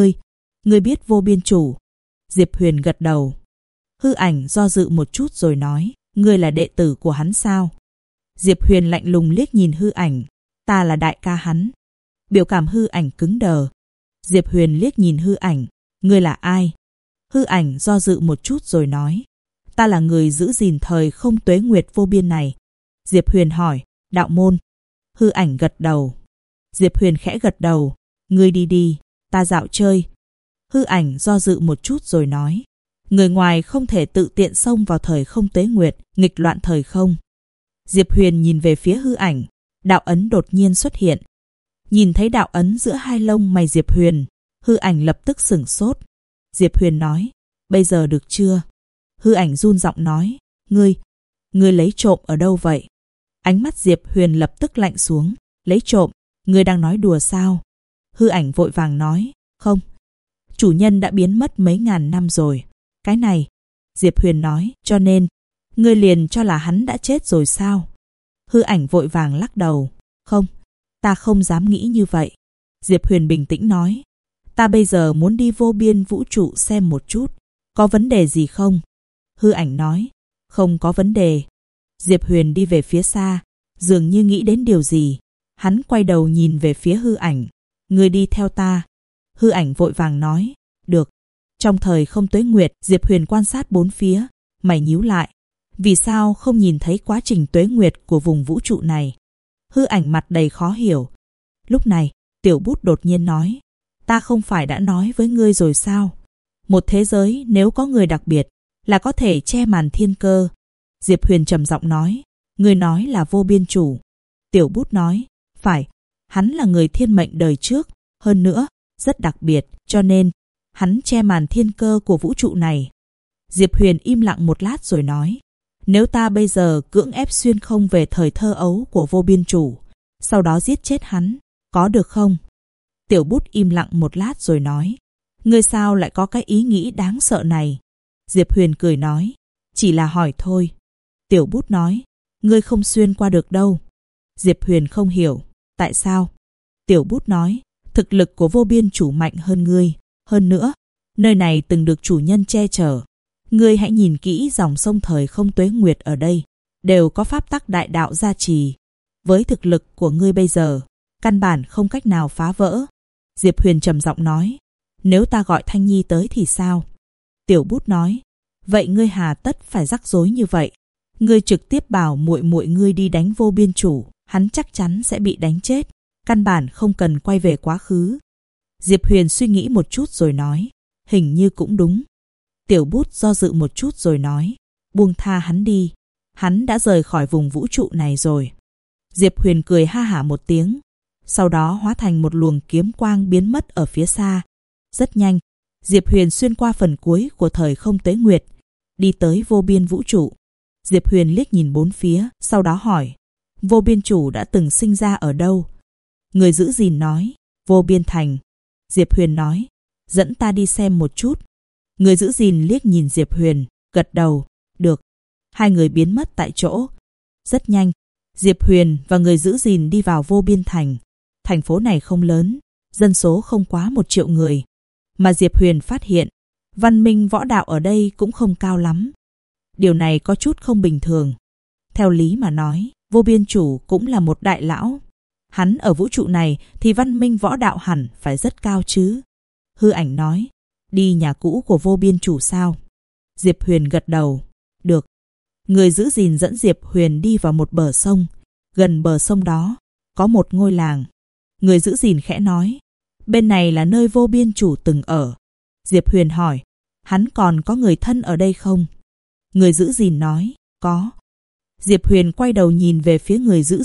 ngươi biết Vô Biên Chủ. Diệp Huyền gật đầu. Hư Ảnh do dự một chút rồi nói, ngươi là đệ tử của hắn sao? Diệp Huyền lạnh lùng liếc nhìn Hư Ảnh, ta là đại ca hắn. Biểu cảm Hư Ảnh cứng đờ. Diệp Huyền liếc nhìn Hư Ảnh, ngươi là ai? Hư Ảnh do dự một chút rồi nói, ta là người giữ gìn thời không tuế nguyệt vô biên này. Diệp Huyền hỏi, đạo môn? Hư Ảnh gật đầu. Diệp Huyền khẽ gật đầu, ngươi đi đi, ta dạo chơi. Hư Ảnh do dự một chút rồi nói, người ngoài không thể tự tiện xông vào thời không tuế nguyệt, nghịch loạn thời không. Diệp Huyền nhìn về phía Hư Ảnh, đạo ấn đột nhiên xuất hiện. Nhìn thấy đạo ấn giữa hai lông mày Diệp Huyền, Hư Ảnh lập tức sửng sốt. Diệp Huyền nói, bây giờ được chưa? Hư Ảnh run giọng nói, ngươi lấy trộm ở đâu vậy? Ánh mắt Diệp Huyền lập tức lạnh xuống, lấy trộm, ngươi đang nói đùa sao? Hư Ảnh vội vàng nói, không. Chủ nhân đã biến mất mấy ngàn năm rồi. Cái này, Diệp Huyền nói, cho nên, ngươi liền cho là hắn đã chết rồi sao? Hư Ảnh vội vàng lắc đầu, không, ta không dám nghĩ như vậy. Diệp Huyền bình tĩnh nói, ta bây giờ muốn đi vô biên vũ trụ xem một chút, có vấn đề gì không? Hư Ảnh nói, không có vấn đề. Diệp Huyền đi về phía xa, dường như nghĩ đến điều gì. Hắn quay đầu nhìn về phía Hư Ảnh, ngươi đi theo ta. Hư Ảnh vội vàng nói, được. Trong thời không tuế nguyệt, Diệp Huyền quan sát bốn phía, mày nhíu lại. Vì sao không nhìn thấy quá trình tuế nguyệt của vùng vũ trụ này? Hư Ảnh mặt đầy khó hiểu. Lúc này, Tiểu Bút đột nhiên nói, ta không phải đã nói với ngươi rồi sao? Một thế giới nếu có người đặc biệt, là có thể che màn thiên cơ. Diệp Huyền trầm giọng nói, ngươi nói là Vô Biên Chủ. Tiểu Bút nói, phải, hắn là người thiên mệnh đời trước, hơn nữa, rất đặc biệt, cho nên, hắn che màn thiên cơ của vũ trụ này. Diệp Huyền im lặng một lát rồi nói, nếu ta bây giờ cưỡng ép xuyên không về thời thơ ấu của Vô Biên Chủ, sau đó giết chết hắn, có được không? Tiểu Bút im lặng một lát rồi nói, ngươi sao lại có cái ý nghĩ đáng sợ này? Diệp Huyền cười nói, chỉ là hỏi thôi. Tiểu Bút nói, ngươi không xuyên qua được đâu. Diệp Huyền không hiểu, tại sao? Tiểu Bút nói, thực lực của Vô Biên Chủ mạnh hơn ngươi. Hơn nữa, nơi này từng được chủ nhân che chở. Ngươi hãy nhìn kỹ dòng sông thời không tuế nguyệt ở đây, đều có pháp tắc đại đạo gia trì. Với thực lực của ngươi bây giờ, căn bản không cách nào phá vỡ. Diệp Huyền trầm giọng nói, nếu ta gọi Thanh Nhi tới thì sao? Tiểu Bút nói, vậy ngươi hà tất phải rắc rối như vậy? Ngươi trực tiếp bảo muội muội ngươi đi đánh Vô Biên Chủ, hắn chắc chắn sẽ bị đánh chết, căn bản không cần quay về quá khứ. Diệp Huyền suy nghĩ một chút rồi nói, hình như cũng đúng. Tiểu Bút do dự một chút rồi nói, buông tha hắn đi, hắn đã rời khỏi vùng vũ trụ này rồi. Diệp Huyền cười ha hả một tiếng, sau đó hóa thành một luồng kiếm quang biến mất ở phía xa. Rất nhanh, Diệp Huyền xuyên qua phần cuối của thời không tuế nguyệt, đi tới vô biên vũ trụ. Diệp Huyền liếc nhìn bốn phía, sau đó hỏi, Vô Biên Chủ đã từng sinh ra ở đâu? Người giữ gìn nói, Vô Biên Thành. Diệp Huyền nói, dẫn ta đi xem một chút. Người giữ gìn liếc nhìn Diệp Huyền, gật đầu, được. Hai người biến mất tại chỗ. Rất nhanh, Diệp Huyền và người giữ gìn đi vào Vô Biên Thành. Thành phố này không lớn, dân số không quá 1 triệu người. Mà Diệp Huyền phát hiện, văn minh võ đạo ở đây cũng không cao lắm. Điều này có chút không bình thường. Theo lý mà nói, Vô Biên Chủ cũng là một đại lão. Hắn ở vũ trụ này thì văn minh võ đạo hẳn phải rất cao chứ. Hư Ảnh nói, đi nhà cũ của Vô Biên Chủ sao? Diệp Huyền gật đầu, được. Người giữ gìn dẫn Diệp Huyền đi vào một bờ sông. Gần bờ sông đó, có một ngôi làng. Người giữ gìn khẽ nói, bên này là nơi Vô Biên Chủ từng ở. Diệp Huyền hỏi, hắn còn có người thân ở đây không? Người giữ gìn nói, có. Diệp Huyền quay đầu nhìn về phía người giữ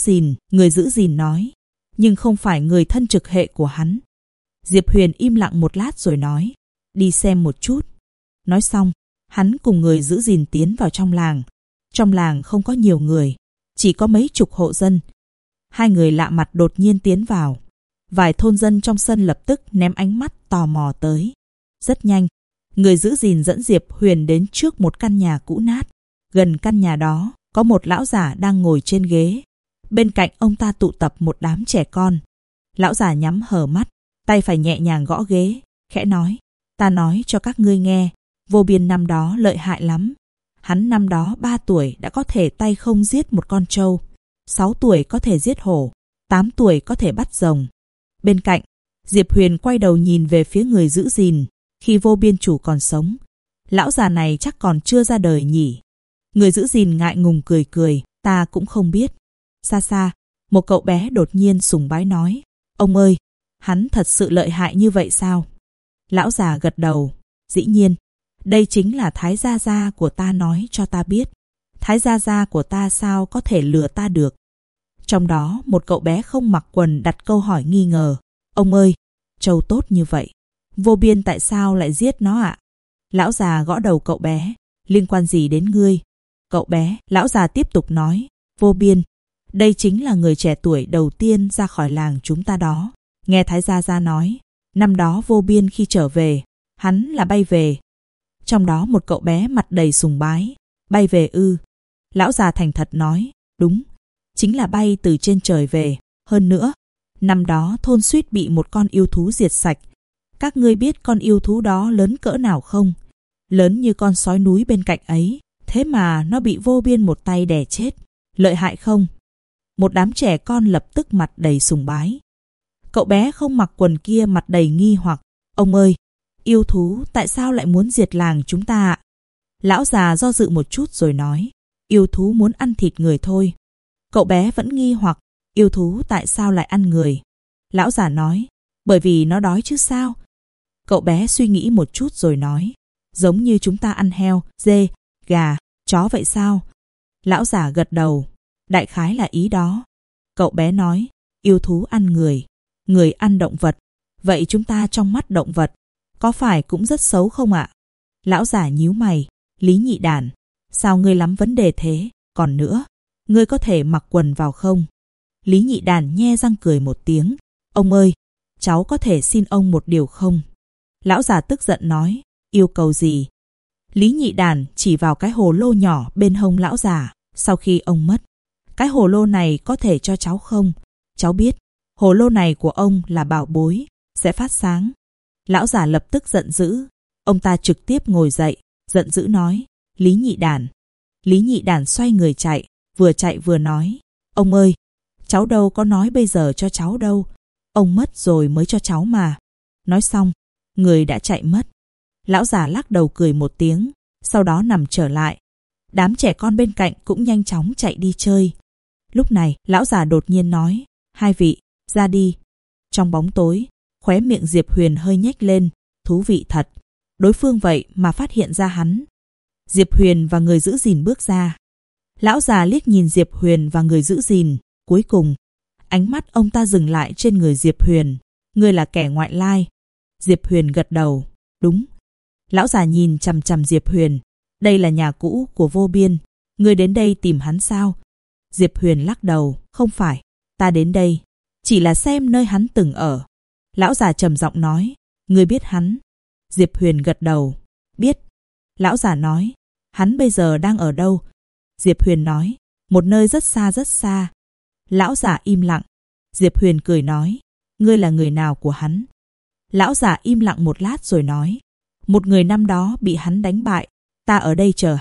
gìn nói, nhưng không phải người thân trực hệ của hắn. Diệp Huyền im lặng một lát rồi nói, đi xem một chút. Nói xong, hắn cùng người giữ gìn tiến vào trong làng. Trong làng không có nhiều người, chỉ có mấy chục hộ dân. Hai người lạ mặt đột nhiên tiến vào. Vài thôn dân trong sân lập tức ném ánh mắt tò mò tới. Rất nhanh, người giữ gìn dẫn Diệp Huyền đến trước một căn nhà cũ nát. Gần căn nhà đó, có một lão già đang ngồi trên ghế. Bên cạnh ông ta tụ tập một đám trẻ con. Lão già nhắm hờ mắt, tay phải nhẹ nhàng gõ ghế, khẽ nói: ta nói cho các ngươi nghe, Vô Biên năm đó lợi hại lắm. Hắn năm đó 3 tuổi đã có thể tay không giết một con trâu, 6 tuổi có thể giết hổ, 8 tuổi có thể bắt rồng. Bên cạnh, Diệp Huyền quay đầu nhìn về phía người giữ gìn. Khi Vô Biên chủ còn sống, lão già này chắc còn chưa ra đời nhỉ. Người giữ gìn ngại ngùng cười cười: ta cũng không biết. Xa xa, một cậu bé đột nhiên sùng bái nói: ông ơi, hắn thật sự lợi hại như vậy sao? Lão già gật đầu: dĩ nhiên, đây chính là Thái Gia Gia của ta nói cho ta biết. Thái Gia Gia của ta sao có thể lừa ta được? Trong đó một cậu bé không mặc quần đặt câu hỏi nghi ngờ: ông ơi, trâu tốt như vậy, Vô Biên tại sao lại giết nó ạ? Lão già gõ đầu cậu bé: liên quan gì đến ngươi? Cậu bé, lão già tiếp tục nói: Vô Biên, đây chính là người trẻ tuổi đầu tiên ra khỏi làng chúng ta đó. Nghe Thái Gia Gia nói, năm đó Vô Biên khi trở về, hắn là bay về. Trong đó một cậu bé mặt đầy sùng bái: bay về ư? Lão già thành thật nói: đúng, chính là bay từ trên trời về. Hơn nữa, năm đó thôn suýt bị một con yêu thú diệt sạch. Các ngươi biết con yêu thú đó lớn cỡ nào không? Lớn như con sói núi bên cạnh ấy. Thế mà nó bị Vô Biên một tay đè chết. Lợi hại không? Một đám trẻ con lập tức mặt đầy sùng bái. Cậu bé không mặc quần kia mặt đầy nghi hoặc: ông ơi, yêu thú tại sao lại muốn diệt làng chúng ta ạ? Lão già do dự một chút rồi nói: yêu thú muốn ăn thịt người thôi. Cậu bé vẫn nghi hoặc: yêu thú tại sao lại ăn người? Lão già nói: bởi vì nó đói chứ sao? Cậu bé suy nghĩ một chút rồi nói: giống như chúng ta ăn heo, dê, gà, chó vậy sao? Lão già gật đầu: đại khái là ý đó. Cậu bé nói: yêu thú ăn người, người ăn động vật. Vậy chúng ta trong mắt động vật, có phải cũng rất xấu không ạ? Lão già nhíu mày: Lý Nhị Đản, sao ngươi lắm vấn đề thế? Còn nữa, ngươi có thể mặc quần vào không? Lý Nhị Đản nhe răng cười một tiếng: ông ơi, cháu có thể xin ông một điều không? Lão già tức giận nói: yêu cầu gì? Lý Nhị Đản chỉ vào cái hồ lô nhỏ bên hông lão già. Sau khi ông mất, cái hồ lô này có thể cho cháu không? Cháu biết, hồ lô này của ông là bảo bối, sẽ phát sáng. Lão già lập tức giận dữ. Ông ta trực tiếp ngồi dậy, giận dữ nói: Lý Nhị Đản. Lý Nhị Đản xoay người chạy vừa nói: ông ơi, cháu đâu có nói bây giờ cho cháu đâu. Ông mất rồi mới cho cháu mà. Nói xong, người đã chạy mất. Lão già lắc đầu cười một tiếng, sau đó nằm trở lại. Đám trẻ con bên cạnh cũng nhanh chóng chạy đi chơi. Lúc này, lão già đột nhiên nói: hai vị, ra đi. Trong bóng tối, khóe miệng Diệp Huyền hơi nhếch lên. Thú vị thật, đối phương vậy mà phát hiện ra hắn. Diệp Huyền và người giữ gìn bước ra. Lão già liếc nhìn Diệp Huyền và người giữ gìn. Cuối cùng, ánh mắt ông ta dừng lại trên người Diệp Huyền. Ngươi là kẻ ngoại lai. Diệp Huyền gật đầu: đúng. Lão già nhìn chằm chằm Diệp Huyền: đây là nhà cũ của Vô Biên, ngươi đến đây tìm hắn sao? Diệp Huyền lắc đầu: không phải, ta đến đây chỉ là xem nơi hắn từng ở. Lão già trầm giọng nói: ngươi biết hắn? Diệp Huyền gật đầu: biết. Lão già nói: hắn bây giờ đang ở đâu? Diệp Huyền nói: một nơi rất xa rất xa. Lão già im lặng. Diệp Huyền cười nói: ngươi là người nào của hắn? Lão già im lặng một lát rồi nói: một người năm đó bị hắn đánh bại. Ta ở đây chờ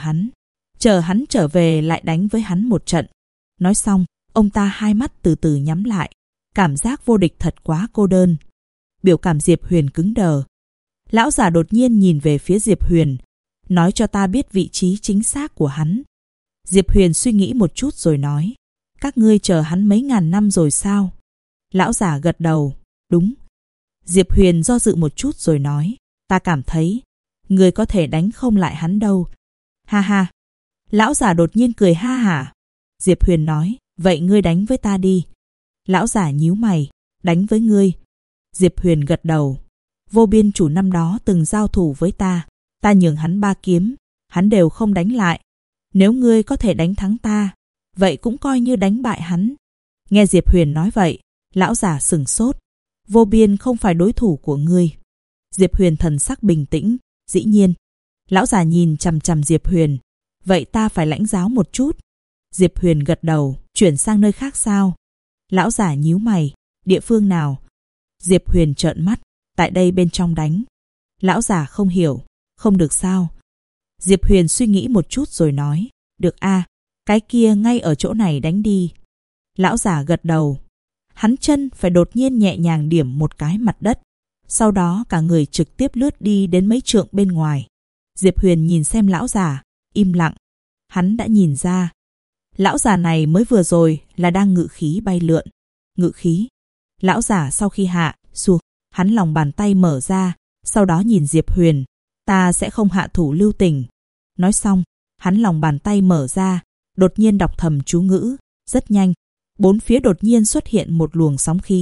hắn trở về lại đánh với hắn một trận. Nói xong, ông ta hai mắt từ từ nhắm lại. Cảm giác vô địch thật quá cô đơn. Biểu cảm Diệp Huyền cứng đờ. Lão già đột nhiên nhìn về phía Diệp Huyền: nói cho ta biết vị trí chính xác của hắn. Diệp Huyền suy nghĩ một chút rồi nói: các ngươi chờ hắn mấy ngàn năm rồi sao? Lão già gật đầu: đúng. Diệp Huyền do dự một chút rồi nói: ta cảm thấy ngươi có thể đánh không lại hắn đâu. Ha ha. Lão già đột nhiên cười ha hả. Diệp Huyền nói: vậy ngươi đánh với ta đi. Lão già nhíu mày: đánh với ngươi? Diệp Huyền gật đầu: Vô Biên chủ năm đó từng giao thủ với ta. Ta nhường hắn 3 kiếm, hắn đều không đánh lại. Nếu ngươi có thể đánh thắng ta, vậy cũng coi như đánh bại hắn. Nghe Diệp Huyền nói vậy, lão già sửng sốt. Vô Biên không phải đối thủ của ngươi. Diệp Huyền thần sắc bình tĩnh. Dĩ nhiên. Lão già nhìn chằm chằm Diệp Huyền. Vậy ta phải lãnh giáo một chút. Diệp Huyền gật đầu. Chuyển sang nơi khác sao? Lão già nhíu mày. Địa phương nào? Diệp Huyền trợn mắt. Tại đây bên trong đánh. Lão già không hiểu. Không được sao? Diệp Huyền suy nghĩ một chút rồi nói. Được a, cái kia ngay ở chỗ này đánh đi. Lão già gật đầu. Hắn chân phải đột nhiên nhẹ nhàng điểm một cái mặt đất. Sau đó cả người trực tiếp lướt đi đến mấy trượng bên ngoài. Diệp Huyền nhìn xem lão già, im lặng. Hắn đã nhìn ra. Lão già này mới vừa rồi là đang ngự khí bay lượn. Ngự khí. Lão già sau khi hạ xuống, hắn lòng bàn tay mở ra, sau đó nhìn Diệp Huyền. Ta sẽ không hạ thủ lưu tình. Nói xong, hắn lòng bàn tay mở ra, đột nhiên đọc thầm chú ngữ. Rất nhanh, bốn phía đột nhiên xuất hiện một luồng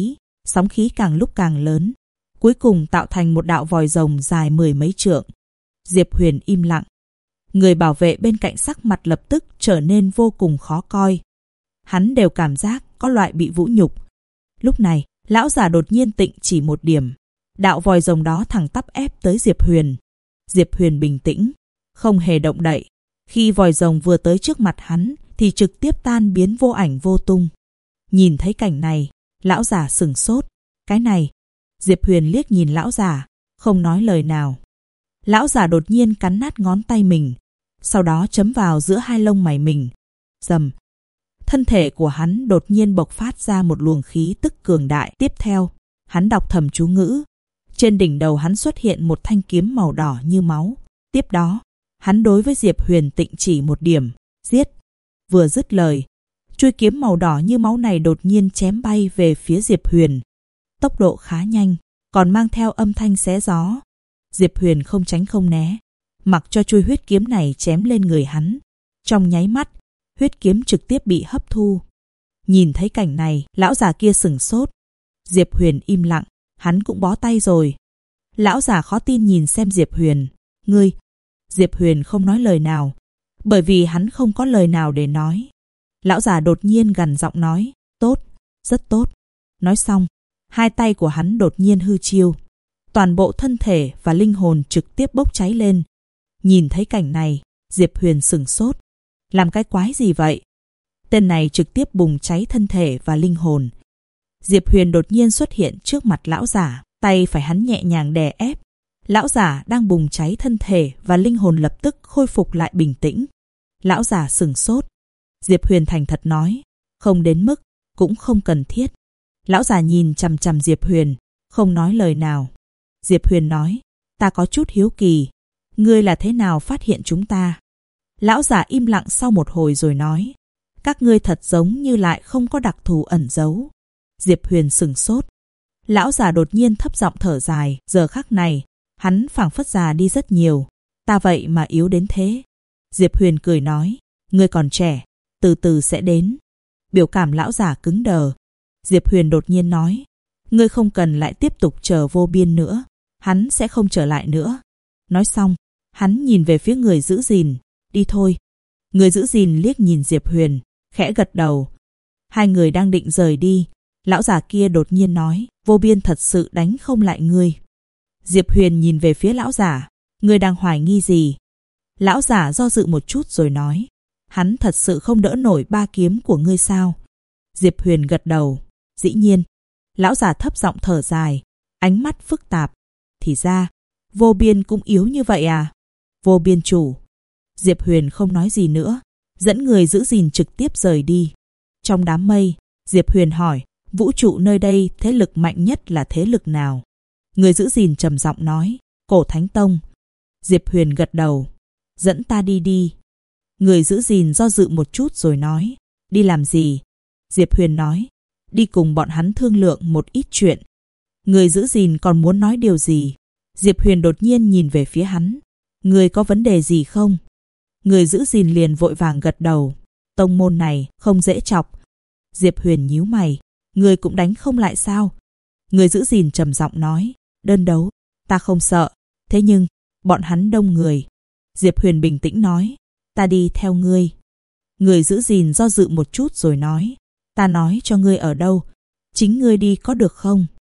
sóng khí càng lúc càng lớn. Cuối cùng tạo thành một đạo vòi rồng dài 10 mấy trượng. Diệp Huyền im lặng. Người bảo vệ bên cạnh sắc mặt lập tức trở nên vô cùng khó coi. Hắn đều cảm giác có loại bị vũ nhục. Lúc này, lão già đột nhiên tịnh chỉ một điểm. Đạo vòi rồng đó thẳng tắp ép tới Diệp Huyền. Diệp Huyền bình tĩnh, không hề động đậy. Khi vòi rồng vừa tới trước mặt hắn thì trực tiếp tan biến vô ảnh vô tung. Nhìn thấy cảnh này, lão già sửng sốt. Cái này, Diệp Huyền liếc nhìn lão già, không nói lời nào. Lão già đột nhiên cắn nát ngón tay mình, sau đó chấm vào giữa hai lông mày mình. Rầm. Thân thể của hắn đột nhiên bộc phát ra một luồng khí tức cường đại. Tiếp theo, hắn đọc thầm chú ngữ. Trên đỉnh đầu hắn xuất hiện một thanh kiếm màu đỏ như máu. Tiếp đó, hắn đối với Diệp Huyền tịnh chỉ một điểm. Giết. Vừa dứt lời, chuôi kiếm màu đỏ như máu này đột nhiên chém bay về phía Diệp Huyền. Tốc độ khá nhanh, còn mang theo âm thanh xé gió. Diệp Huyền không tránh không né, mặc cho chuôi huyết kiếm này chém lên người hắn. Trong nháy mắt, huyết kiếm trực tiếp bị hấp thu. Nhìn thấy cảnh này, lão già kia sửng sốt. Diệp Huyền im lặng, hắn cũng bó tay rồi. Lão già khó tin nhìn xem Diệp Huyền. Ngươi! Diệp Huyền không nói lời nào, bởi vì hắn không có lời nào để nói. Lão già đột nhiên gằn giọng nói. Tốt, rất tốt. Nói xong, hai tay của hắn đột nhiên hư chiêu. Toàn bộ thân thể và linh hồn trực tiếp bốc cháy lên. Nhìn thấy cảnh này, Diệp Huyền sửng sốt. Làm cái quái gì vậy? Tên này trực tiếp bùng cháy thân thể và linh hồn. Diệp Huyền đột nhiên xuất hiện trước mặt lão giả, tay phải hắn nhẹ nhàng đè ép. Lão giả đang bùng cháy thân thể và linh hồn lập tức khôi phục lại bình tĩnh. Lão giả sửng sốt. Diệp Huyền thành thật nói, không đến mức, cũng không cần thiết. Lão già nhìn chằm chằm Diệp Huyền, không nói lời nào. Diệp Huyền nói, ta có chút hiếu kỳ, ngươi là thế nào phát hiện chúng ta? Lão già im lặng sau một hồi rồi nói, các ngươi thật giống như lại không có đặc thù ẩn giấu. Diệp Huyền sửng sốt. Lão già đột nhiên thấp giọng thở dài, giờ khắc này, hắn phảng phất già đi rất nhiều. Ta vậy mà yếu đến thế. Diệp Huyền cười nói, ngươi còn trẻ, từ từ sẽ đến. Biểu cảm lão già cứng đờ. Diệp Huyền đột nhiên nói, ngươi không cần lại tiếp tục chờ Vô Biên nữa, hắn sẽ không trở lại nữa. Nói xong, hắn nhìn về phía người giữ gìn, đi thôi. Người giữ gìn liếc nhìn Diệp Huyền, khẽ gật đầu. Hai người đang định rời đi, lão già kia đột nhiên nói, Vô Biên thật sự đánh không lại ngươi. Diệp Huyền nhìn về phía lão giả, ngươi đang hoài nghi gì? Lão giả do dự một chút rồi nói, hắn thật sự không đỡ nổi ba kiếm của ngươi sao? Diệp Huyền gật đầu, dĩ nhiên. Lão già thấp giọng thở dài, ánh mắt phức tạp. Thì ra, Vô Biên cũng yếu như vậy à? Vô Biên chủ. Diệp Huyền không nói gì nữa, dẫn người giữ gìn trực tiếp rời đi. Trong đám mây, Diệp Huyền hỏi, vũ trụ nơi đây thế lực mạnh nhất là thế lực nào? Người giữ gìn trầm giọng nói, Cổ Thánh Tông. Diệp Huyền gật đầu, dẫn ta đi đi. Người giữ gìn do dự một chút rồi nói, đi làm gì? Diệp Huyền nói, đi cùng bọn hắn thương lượng một ít chuyện. Người giữ gìn còn muốn nói điều gì? Diệp Huyền đột nhiên nhìn về phía hắn, người có vấn đề gì không? Người giữ gìn liền vội vàng gật đầu, tông môn này không dễ chọc. Diệp Huyền nhíu mày, người cũng đánh không lại sao? Người giữ gìn trầm giọng nói, đơn đấu, ta không sợ, thế nhưng, bọn hắn đông người. Diệp Huyền bình tĩnh nói, ta đi theo ngươi. Người giữ gìn do dự một chút rồi nói, ta nói cho ngươi ở đâu, chính ngươi đi có được không?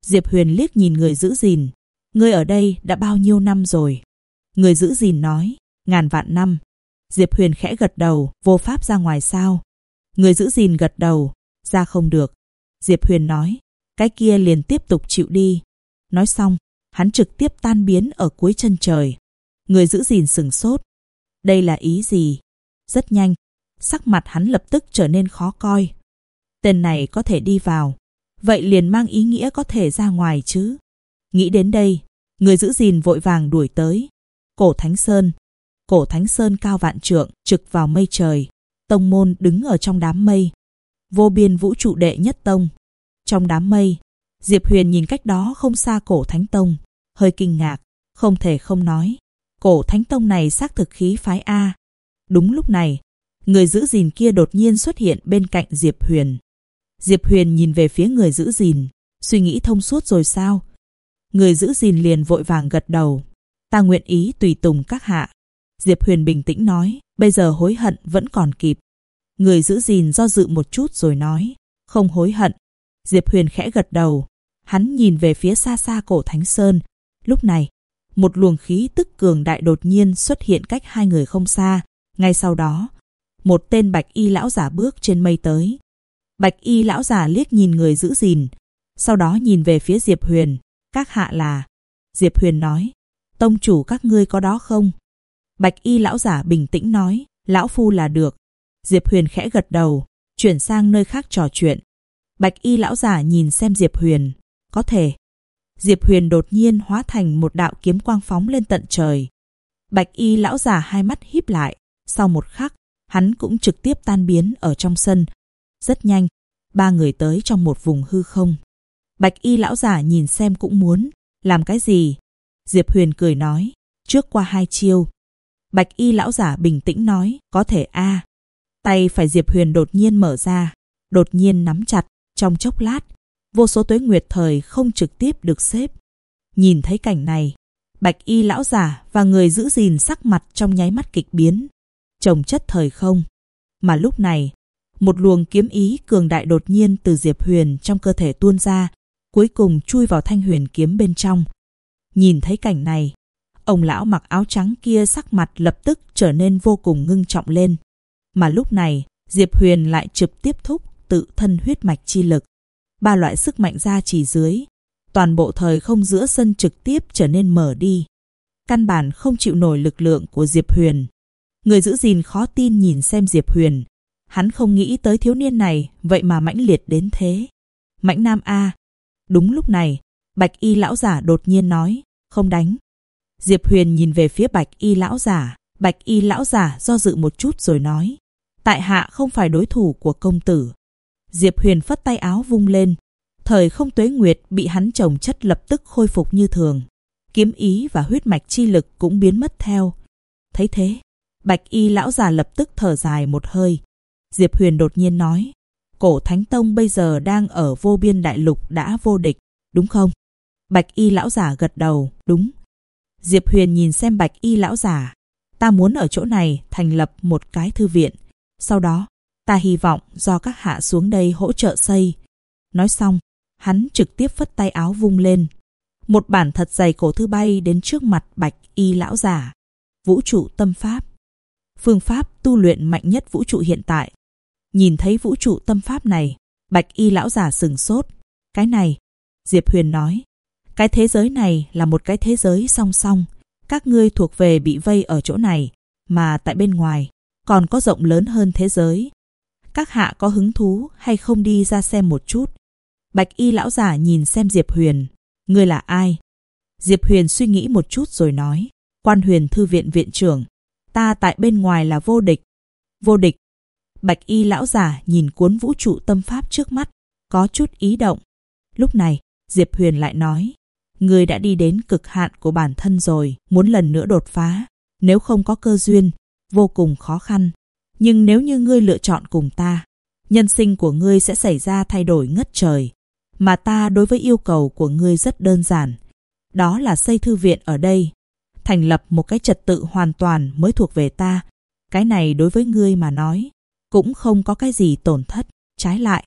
Diệp Huyền liếc nhìn người giữ gìn. Ngươi ở đây đã bao nhiêu năm rồi? Người giữ gìn nói, ngàn vạn năm. Diệp Huyền khẽ gật đầu, vô pháp ra ngoài sao? Người giữ gìn gật đầu, ra không được. Diệp Huyền nói, cái kia liền tiếp tục chịu đi. Nói xong, hắn trực tiếp tan biến ở cuối chân trời. Người giữ gìn sửng sốt. Đây là ý gì? Rất nhanh, sắc mặt hắn lập tức trở nên khó coi. Tên này có thể đi vào, vậy liền mang ý nghĩa có thể ra ngoài chứ. Nghĩ đến đây, người giữ gìn vội vàng đuổi tới. Cổ Thánh Sơn. Cổ Thánh Sơn cao vạn trượng, trực vào mây trời. Tông môn đứng ở trong đám mây. Vô biên vũ trụ đệ nhất tông. Trong đám mây, Diệp Huyền nhìn cách đó không xa Cổ Thánh Tông, hơi kinh ngạc, không thể không nói. Cổ Thánh Tông này xác thực khí phái A. Đúng lúc này, người giữ gìn kia đột nhiên xuất hiện bên cạnh Diệp Huyền. Diệp Huyền nhìn về phía người giữ gìn, suy nghĩ thông suốt rồi sao? Người giữ gìn liền vội vàng gật đầu. Ta nguyện ý tùy tùng các hạ. Diệp Huyền bình tĩnh nói, bây giờ hối hận vẫn còn kịp. Người giữ gìn do dự một chút rồi nói, không hối hận. Diệp Huyền khẽ gật đầu. Hắn nhìn về phía xa xa Cổ Thánh Sơn. Lúc này, một luồng khí tức cường đại đột nhiên xuất hiện cách hai người không xa. Ngay sau đó, một tên bạch y lão giả bước trên mây tới. Bạch y lão giả liếc nhìn người giữ gìn, sau đó nhìn về phía Diệp Huyền. Các hạ là? Diệp Huyền nói, tông chủ các ngươi có đó không? Bạch y lão giả bình tĩnh nói, lão phu là được. Diệp Huyền khẽ gật đầu, chuyển sang nơi khác trò chuyện. Bạch y lão giả nhìn xem Diệp Huyền, có thể. Diệp Huyền đột nhiên hóa thành một đạo kiếm quang phóng lên tận trời. Bạch y lão giả hai mắt híp lại, sau một khắc, hắn cũng trực tiếp tan biến ở trong sân. Rất nhanh, ba người tới trong một vùng hư không. Bạch y lão giả nhìn xem cũng muốn, làm cái gì? Diệp Huyền cười nói, trước qua hai chiêu. Bạch y lão giả bình tĩnh nói, có thể a. Tay phải Diệp Huyền đột nhiên mở ra, đột nhiên nắm chặt, trong chốc lát, vô số tuế nguyệt thời không trực tiếp được xếp. Nhìn thấy cảnh này, bạch y lão giả và người giữ gìn sắc mặt trong nháy mắt kịch biến, chồng chất thời không. Mà lúc này, một luồng kiếm ý cường đại đột nhiên từ Diệp Huyền trong cơ thể tuôn ra, cuối cùng chui vào thanh huyền kiếm bên trong. Nhìn thấy cảnh này, ông lão mặc áo trắng kia sắc mặt lập tức trở nên vô cùng ngưng trọng lên. Mà lúc này, Diệp Huyền lại trực tiếp thúc tự thân huyết mạch chi lực. Ba loại sức mạnh ra chỉ dưới, toàn bộ thời không giữa sân trực tiếp trở nên mở đi. Căn bản không chịu nổi lực lượng của Diệp Huyền. Người giữ gìn khó tin nhìn xem Diệp Huyền. Hắn không nghĩ tới thiếu niên này vậy mà mãnh liệt đến thế. Mãnh nam A. Đúng lúc này, bạch y lão giả đột nhiên nói, không đánh. Diệp Huyền nhìn về phía bạch y lão giả. Bạch y lão giả do dự một chút rồi nói, tại hạ không phải đối thủ của công tử. Diệp Huyền phất tay áo vung lên. Thời không tuế nguyệt bị hắn chồng chất lập tức khôi phục như thường. Kiếm ý và huyết mạch chi lực cũng biến mất theo. Thấy thế, bạch y lão già lập tức thở dài một hơi. Diệp Huyền đột nhiên nói, Cổ Thánh Tông bây giờ đang ở vô biên đại lục đã vô địch, đúng không? Bạch y lão giả gật đầu, đúng. Diệp Huyền nhìn xem bạch y lão giả. Ta muốn ở chỗ này thành lập một cái thư viện. Sau đó, ta hy vọng do các hạ xuống đây hỗ trợ xây. Nói xong, hắn trực tiếp phất tay áo vung lên. Một bản thật dày cổ thư bay đến trước mặt bạch y lão giả. Vũ trụ tâm pháp. Phương pháp tu luyện mạnh nhất vũ trụ hiện tại. Nhìn thấy vũ trụ tâm pháp này, bạch y lão giả sửng sốt. Cái này, Diệp Huyền nói, cái thế giới này là một cái thế giới song song. Các ngươi thuộc về bị vây ở chỗ này, mà tại bên ngoài còn có rộng lớn hơn thế giới. Các hạ có hứng thú hay không đi ra xem một chút? Bạch y lão giả nhìn xem Diệp Huyền. Ngươi là ai? Diệp Huyền suy nghĩ một chút rồi nói, Quan Huyền Thư viện viện trưởng. Ta tại bên ngoài là vô địch. Vô địch. Bạch y lão giả nhìn cuốn vũ trụ tâm pháp trước mắt, có chút ý động. Lúc này, Diệp Huyền lại nói, ngươi đã đi đến cực hạn của bản thân rồi, muốn lần nữa đột phá. Nếu không có cơ duyên, vô cùng khó khăn. Nhưng nếu như ngươi lựa chọn cùng ta, nhân sinh của ngươi sẽ xảy ra thay đổi ngất trời. Mà ta đối với yêu cầu của ngươi rất đơn giản. Đó là xây thư viện ở đây. Thành lập một cái trật tự hoàn toàn mới thuộc về ta. Cái này đối với ngươi mà nói, cũng không có cái gì tổn thất. Trái lại,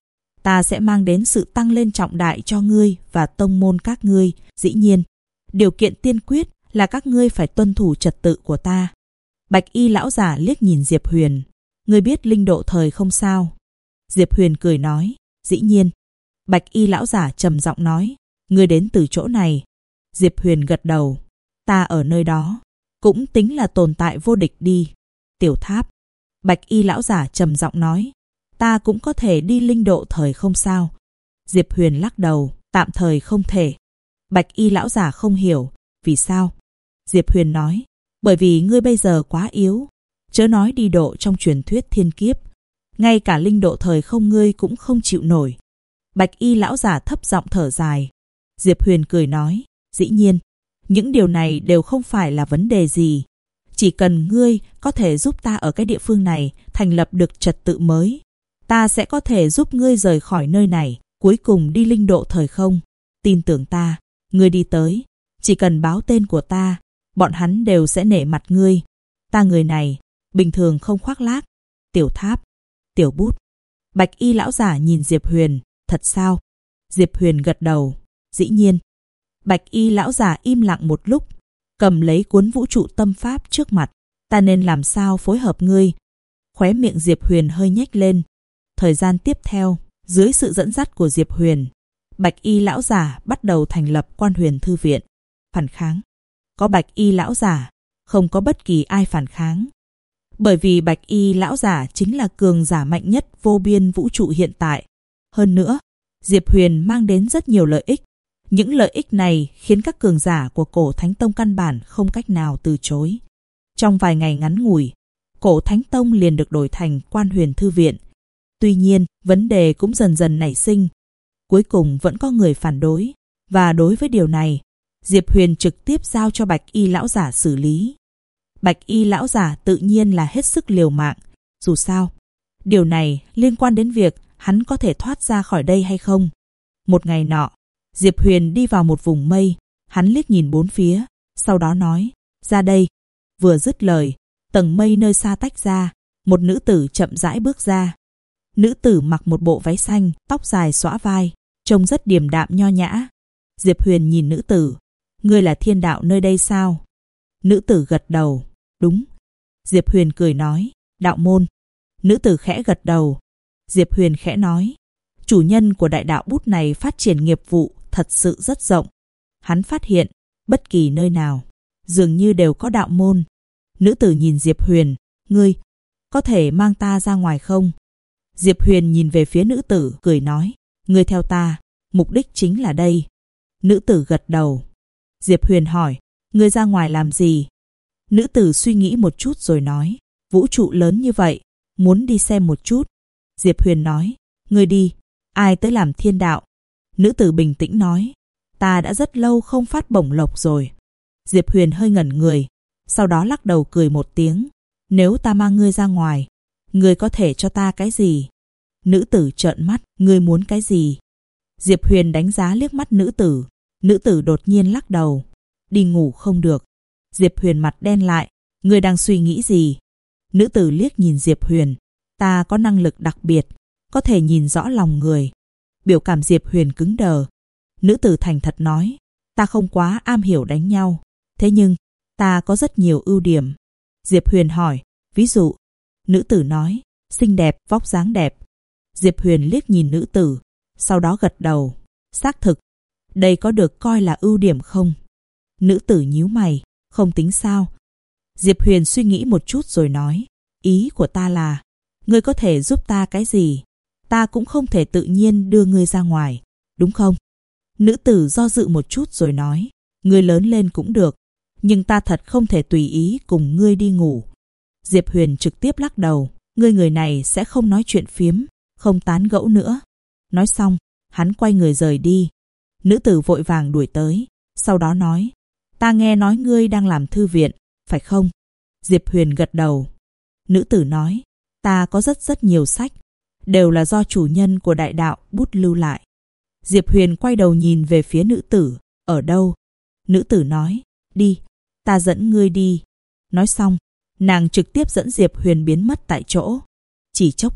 Ta sẽ mang đến sự tăng lên trọng đại cho ngươi và tông môn các ngươi. Dĩ nhiên, điều kiện tiên quyết là các ngươi phải tuân thủ trật tự của ta. Bạch y lão giả liếc nhìn Diệp Huyền. Ngươi biết linh độ thời không sao? Diệp Huyền cười nói, dĩ nhiên. Bạch y lão giả trầm giọng nói, ngươi đến từ chỗ này. Diệp Huyền gật đầu, ta ở nơi đó. Cũng tính là tồn tại vô địch đi. Tiểu Tháp. Bạch y lão giả trầm giọng nói, ta cũng có thể đi linh độ thời không sao? Diệp Huyền lắc đầu, tạm thời không thể. Bạch y lão giả không hiểu, vì sao? Diệp Huyền nói, bởi vì ngươi bây giờ quá yếu. Chớ nói đi độ trong truyền thuyết thiên kiếp, ngay cả linh độ thời không ngươi cũng không chịu nổi. Bạch y lão giả thấp giọng thở dài. Diệp Huyền cười nói, dĩ nhiên, những điều này đều không phải là vấn đề gì. Chỉ cần ngươi có thể giúp ta ở cái địa phương này thành lập được trật tự mới, ta sẽ có thể giúp ngươi rời khỏi nơi này, cuối cùng đi linh độ thời không. Tin tưởng ta, ngươi đi tới, chỉ cần báo tên của ta, bọn hắn đều sẽ nể mặt ngươi. Ta người này, bình thường không khoác lác. Tiểu Tháp, Tiểu Bút. Bạch y lão giả nhìn Diệp Huyền, thật sao? Diệp Huyền gật đầu, dĩ nhiên. Bạch y lão giả im lặng một lúc, cầm lấy cuốn vũ trụ tâm pháp trước mặt. Ta nên làm sao phối hợp ngươi? Khóe miệng Diệp Huyền hơi nhếch lên. Thời gian tiếp theo, dưới sự dẫn dắt của Diệp Huyền, Bạch y lão giả bắt đầu thành lập Quan Huyền Thư Viện. Phản kháng. Có Bạch y lão giả, không có bất kỳ ai phản kháng. Bởi vì Bạch y lão giả chính là cường giả mạnh nhất vô biên vũ trụ hiện tại. Hơn nữa, Diệp Huyền mang đến rất nhiều lợi ích. Những lợi ích này khiến các cường giả của Cổ Thánh Tông căn bản không cách nào từ chối. Trong vài ngày ngắn ngủi, Cổ Thánh Tông liền được đổi thành Quan Huyền Thư Viện. Tuy nhiên, vấn đề cũng dần dần nảy sinh. Cuối cùng vẫn có người phản đối. Và đối với điều này, Diệp Huyền trực tiếp giao cho Bạch y lão giả xử lý. Bạch y lão giả tự nhiên là hết sức liều mạng. Dù sao, điều này liên quan đến việc hắn có thể thoát ra khỏi đây hay không. Một ngày nọ, Diệp Huyền đi vào một vùng mây. Hắn liếc nhìn bốn phía, sau đó nói, ra đây. Vừa dứt lời, tầng mây nơi xa tách ra. Một nữ tử chậm rãi bước ra. Nữ tử mặc một bộ váy xanh, tóc dài xõa vai, trông rất điềm đạm nho nhã. Diệp Huyền nhìn nữ tử, ngươi là thiên đạo nơi đây sao? Nữ tử gật đầu, đúng. Diệp Huyền cười nói, đạo môn. Nữ tử khẽ gật đầu. Diệp Huyền khẽ nói, chủ nhân của đại đạo bút này phát triển nghiệp vụ thật sự rất rộng. Hắn phát hiện, bất kỳ nơi nào, dường như đều có đạo môn. Nữ tử nhìn Diệp Huyền, ngươi, có thể mang ta ra ngoài không? Diệp Huyền nhìn về phía nữ tử, cười nói, ngươi theo ta, mục đích chính là đây. Nữ tử gật đầu. Diệp Huyền hỏi, ngươi ra ngoài làm gì? Nữ tử suy nghĩ một chút rồi nói, vũ trụ lớn như vậy, muốn đi xem một chút. Diệp Huyền nói, ngươi đi, ai tới làm thiên đạo? Nữ tử bình tĩnh nói, ta đã rất lâu không phát bổng lộc rồi. Diệp Huyền hơi ngẩn người, sau đó lắc đầu cười một tiếng, nếu ta mang ngươi ra ngoài, ngươi có thể cho ta cái gì? Nữ tử trợn mắt, ngươi muốn cái gì? Diệp Huyền đánh giá liếc mắt nữ tử. Nữ tử đột nhiên lắc đầu, đi ngủ không được. Diệp Huyền mặt đen lại, ngươi đang suy nghĩ gì? Nữ tử liếc nhìn Diệp Huyền, ta có năng lực đặc biệt, có thể nhìn rõ lòng người. Biểu cảm Diệp Huyền cứng đờ. Nữ tử thành thật nói, ta không quá am hiểu đánh nhau, thế nhưng ta có rất nhiều ưu điểm. Diệp Huyền hỏi, ví dụ? Nữ tử nói, xinh đẹp, vóc dáng đẹp. Diệp Huyền liếc nhìn nữ tử, sau đó gật đầu, xác thực. Đây có được coi là ưu điểm không? Nữ tử nhíu mày, không tính sao. Diệp Huyền suy nghĩ một chút rồi nói, ý của ta là, ngươi có thể giúp ta cái gì? Ta cũng không thể tự nhiên đưa ngươi ra ngoài, đúng không? Nữ tử do dự một chút rồi nói, ngươi lớn lên cũng được, nhưng ta thật không thể tùy ý cùng ngươi đi ngủ. Diệp Huyền trực tiếp lắc đầu, ngươi người này sẽ không nói chuyện phiếm, không tán gẫu nữa. Nói xong, hắn quay người rời đi. Nữ tử vội vàng đuổi tới, sau đó nói, ta nghe nói ngươi đang làm thư viện, phải không? Diệp Huyền gật đầu. Nữ tử nói, ta có rất nhiều sách, đều là do chủ nhân của đại đạo bút lưu lại. Diệp Huyền quay đầu nhìn về phía nữ tử, ở đâu? Nữ tử nói, đi, ta dẫn ngươi đi. Nói xong, nàng trực tiếp dẫn Diệp Huyền biến mất tại chỗ. Chỉ chốc lát,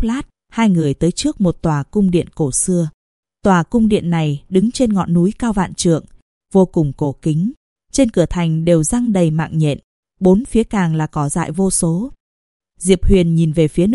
Hai người tới trước một tòa cung điện cổ xưa. Tòa cung điện này đứng trên ngọn núi cao vạn trượng, vô cùng cổ kính. Trên cửa thành đều giăng đầy mạng nhện, bốn phía càng là cỏ dại vô số. Diệp Huyền nhìn về phía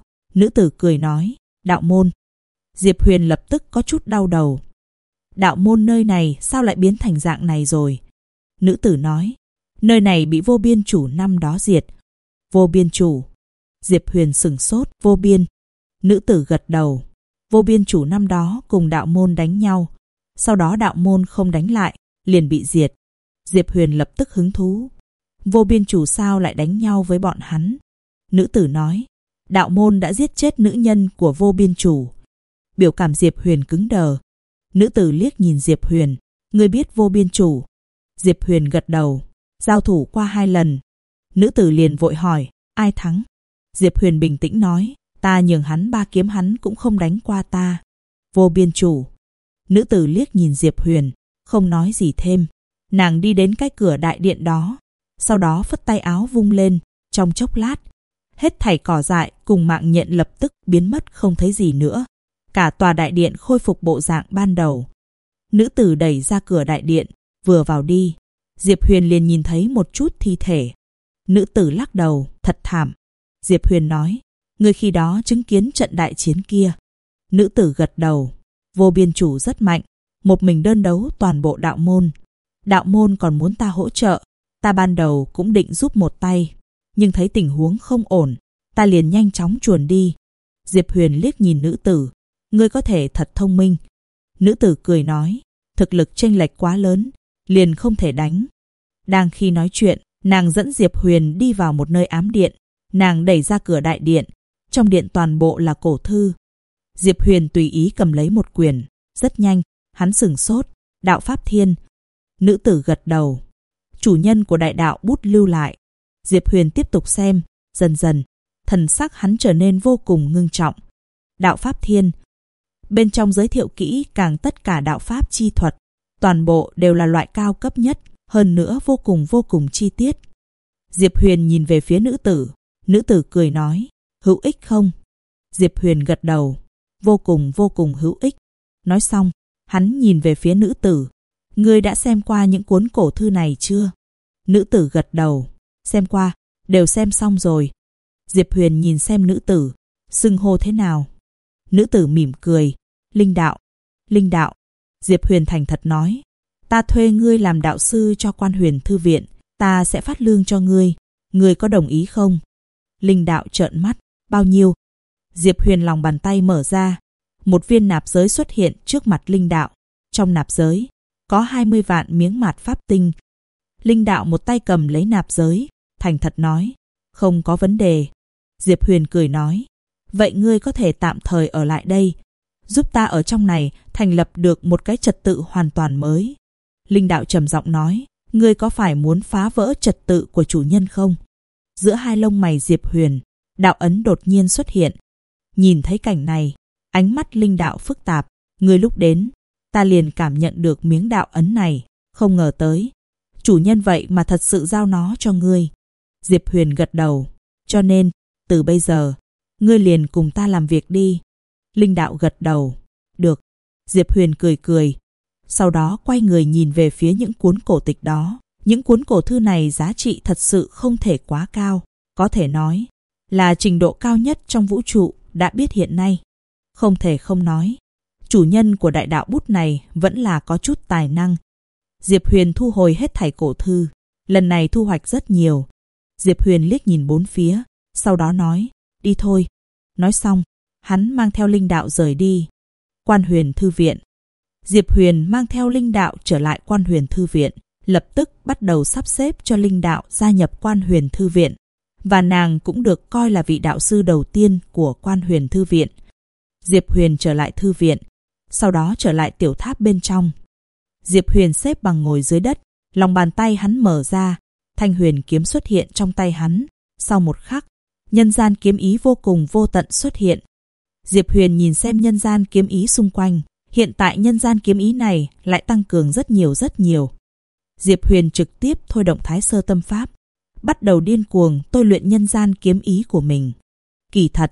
nữ tử cười nói, đạo môn. Diệp Huyền lập tức có chút đau đầu. Đạo môn nơi này sao lại biến thành dạng này rồi? Nữ tử nói, nơi này bị Vô Biên Chủ năm đó diệt. Vô Biên Chủ? Diệp Huyền sửng sốt, Vô Biên. Nữ tử gật đầu. Vô Biên Chủ năm đó cùng đạo môn đánh nhau. Sau đó đạo môn không đánh lại, liền bị diệt. Diệp Huyền lập tức hứng thú. Vô Biên Chủ sao lại đánh nhau với bọn hắn? Nữ tử nói, đạo môn đã giết chết nữ nhân của Vô Biên Chủ. Biểu cảm Diệp Huyền cứng đờ. Nữ tử liếc nhìn Diệp Huyền, ngươi biết Vô Biên Chủ? Diệp Huyền gật đầu, giao thủ qua 2 lần. Nữ tử liền vội hỏi, ai thắng? Diệp Huyền bình tĩnh nói, ta nhường hắn 3 kiếm hắn cũng không đánh qua ta. Vô Biên Chủ. Nữ tử liếc nhìn Diệp Huyền, không nói gì thêm. Nàng đi đến cái cửa đại điện đó, sau đó phất tay áo vung lên, trong chốc lát, hết thảy cỏ dại cùng mạng nhện lập tức biến mất không thấy gì nữa. Cả tòa đại điện khôi phục bộ dạng ban đầu. Nữ tử đẩy ra cửa đại điện, vừa vào đi, Diệp Huyền liền nhìn thấy một chút thi thể. Nữ tử lắc đầu, thật thảm. Diệp Huyền nói, ngươi khi đó chứng kiến trận đại chiến kia. Nữ tử gật đầu, Vô Biên Chủ rất mạnh, một mình đơn đấu toàn bộ đạo môn. Đạo môn còn muốn ta hỗ trợ, ta ban đầu cũng định giúp một tay, nhưng thấy tình huống không ổn, ta liền nhanh chóng chuồn đi. Diệp Huyền liếc nhìn nữ tử, ngươi có thể thật thông minh. Nữ tử cười nói, thực lực chênh lệch quá lớn, liền không thể đánh. Đang khi nói chuyện, nàng dẫn Diệp Huyền đi vào một nơi ám điện. Nàng đẩy ra cửa đại điện, trong điện toàn bộ là cổ thư. Diệp Huyền tùy ý cầm lấy một quyển, rất nhanh, hắn sửng sốt, Đạo Pháp Thiên. Nữ tử gật đầu, chủ nhân của đại đạo bút lưu lại. Diệp Huyền tiếp tục xem, dần dần, thần sắc hắn trở nên vô cùng ngưng trọng. Đạo Pháp Thiên. Bên trong giới thiệu kỹ càng tất cả đạo pháp chi thuật, toàn bộ đều là loại cao cấp nhất, hơn nữa vô cùng chi tiết. Diệp Huyền nhìn về phía nữ tử cười nói, hữu ích không? Diệp Huyền gật đầu, vô cùng hữu ích. Nói xong, hắn nhìn về phía nữ tử, ngươi đã xem qua những cuốn cổ thư này chưa? Nữ tử gật đầu, xem qua, đều xem xong rồi. Diệp Huyền nhìn xem nữ tử, xưng hô thế nào? Nữ tử mỉm cười, Linh đạo. Linh đạo. Diệp Huyền thành thật nói, ta thuê ngươi làm đạo sư cho Quan Huyền Thư Viện, ta sẽ phát lương cho ngươi, ngươi có đồng ý không? Linh đạo trợn mắt, bao nhiêu? Diệp Huyền lòng bàn tay mở ra, một viên nạp giới xuất hiện trước mặt Linh đạo. Trong nạp giới có 20 vạn miếng mạt pháp tinh. Linh đạo một tay cầm lấy nạp giới, thành thật nói, không có vấn đề. Diệp Huyền cười nói, vậy ngươi có thể tạm thời ở lại đây, giúp ta ở trong này thành lập được một cái trật tự hoàn toàn mới. Linh đạo trầm giọng nói, ngươi có phải muốn phá vỡ trật tự của chủ nhân không? Giữa hai lông mày Diệp Huyền, đạo ấn đột nhiên xuất hiện. Nhìn thấy cảnh này, ánh mắt Linh đạo phức tạp, ngươi lúc đến, ta liền cảm nhận được miếng đạo ấn này, không ngờ tới, chủ nhân vậy mà thật sự giao nó cho ngươi. Diệp Huyền gật đầu, cho nên, từ bây giờ, ngươi liền cùng ta làm việc đi. Linh đạo gật đầu, được. Diệp Huyền cười, sau đó quay người nhìn về phía những cuốn cổ tịch đó. Những cuốn cổ thư này giá trị thật sự không thể quá cao, có thể nói là trình độ cao nhất trong vũ trụ đã biết hiện nay. Không thể không nói, chủ nhân của đại đạo bút này vẫn là có chút tài năng. Diệp Huyền thu hồi hết thảy cổ thư, lần này thu hoạch rất nhiều. Diệp Huyền liếc nhìn bốn phía, sau đó nói, đi thôi. Nói xong, hắn mang theo Linh đạo rời đi. Quan Huyền Thư Viện. Diệp Huyền mang theo Linh đạo trở lại Quan Huyền Thư Viện, lập tức bắt đầu sắp xếp cho Linh đạo gia nhập Quan Huyền Thư Viện, và nàng cũng được coi là vị đạo sư đầu tiên của Quan Huyền Thư Viện. Diệp Huyền trở lại thư viện, sau đó trở lại tiểu tháp bên trong. Diệp Huyền xếp bằng ngồi dưới đất, lòng bàn tay hắn mở ra, thanh huyền kiếm xuất hiện trong tay hắn. Sau một khắc, nhân gian kiếm ý vô cùng vô tận xuất hiện. Diệp Huyền nhìn xem nhân gian kiếm ý xung quanh, hiện tại nhân gian kiếm ý này lại tăng cường rất nhiều. Diệp Huyền trực tiếp thôi động Thái Sơ Tâm Pháp, bắt đầu điên cuồng tôi luyện nhân gian kiếm ý của mình. Kỳ thật,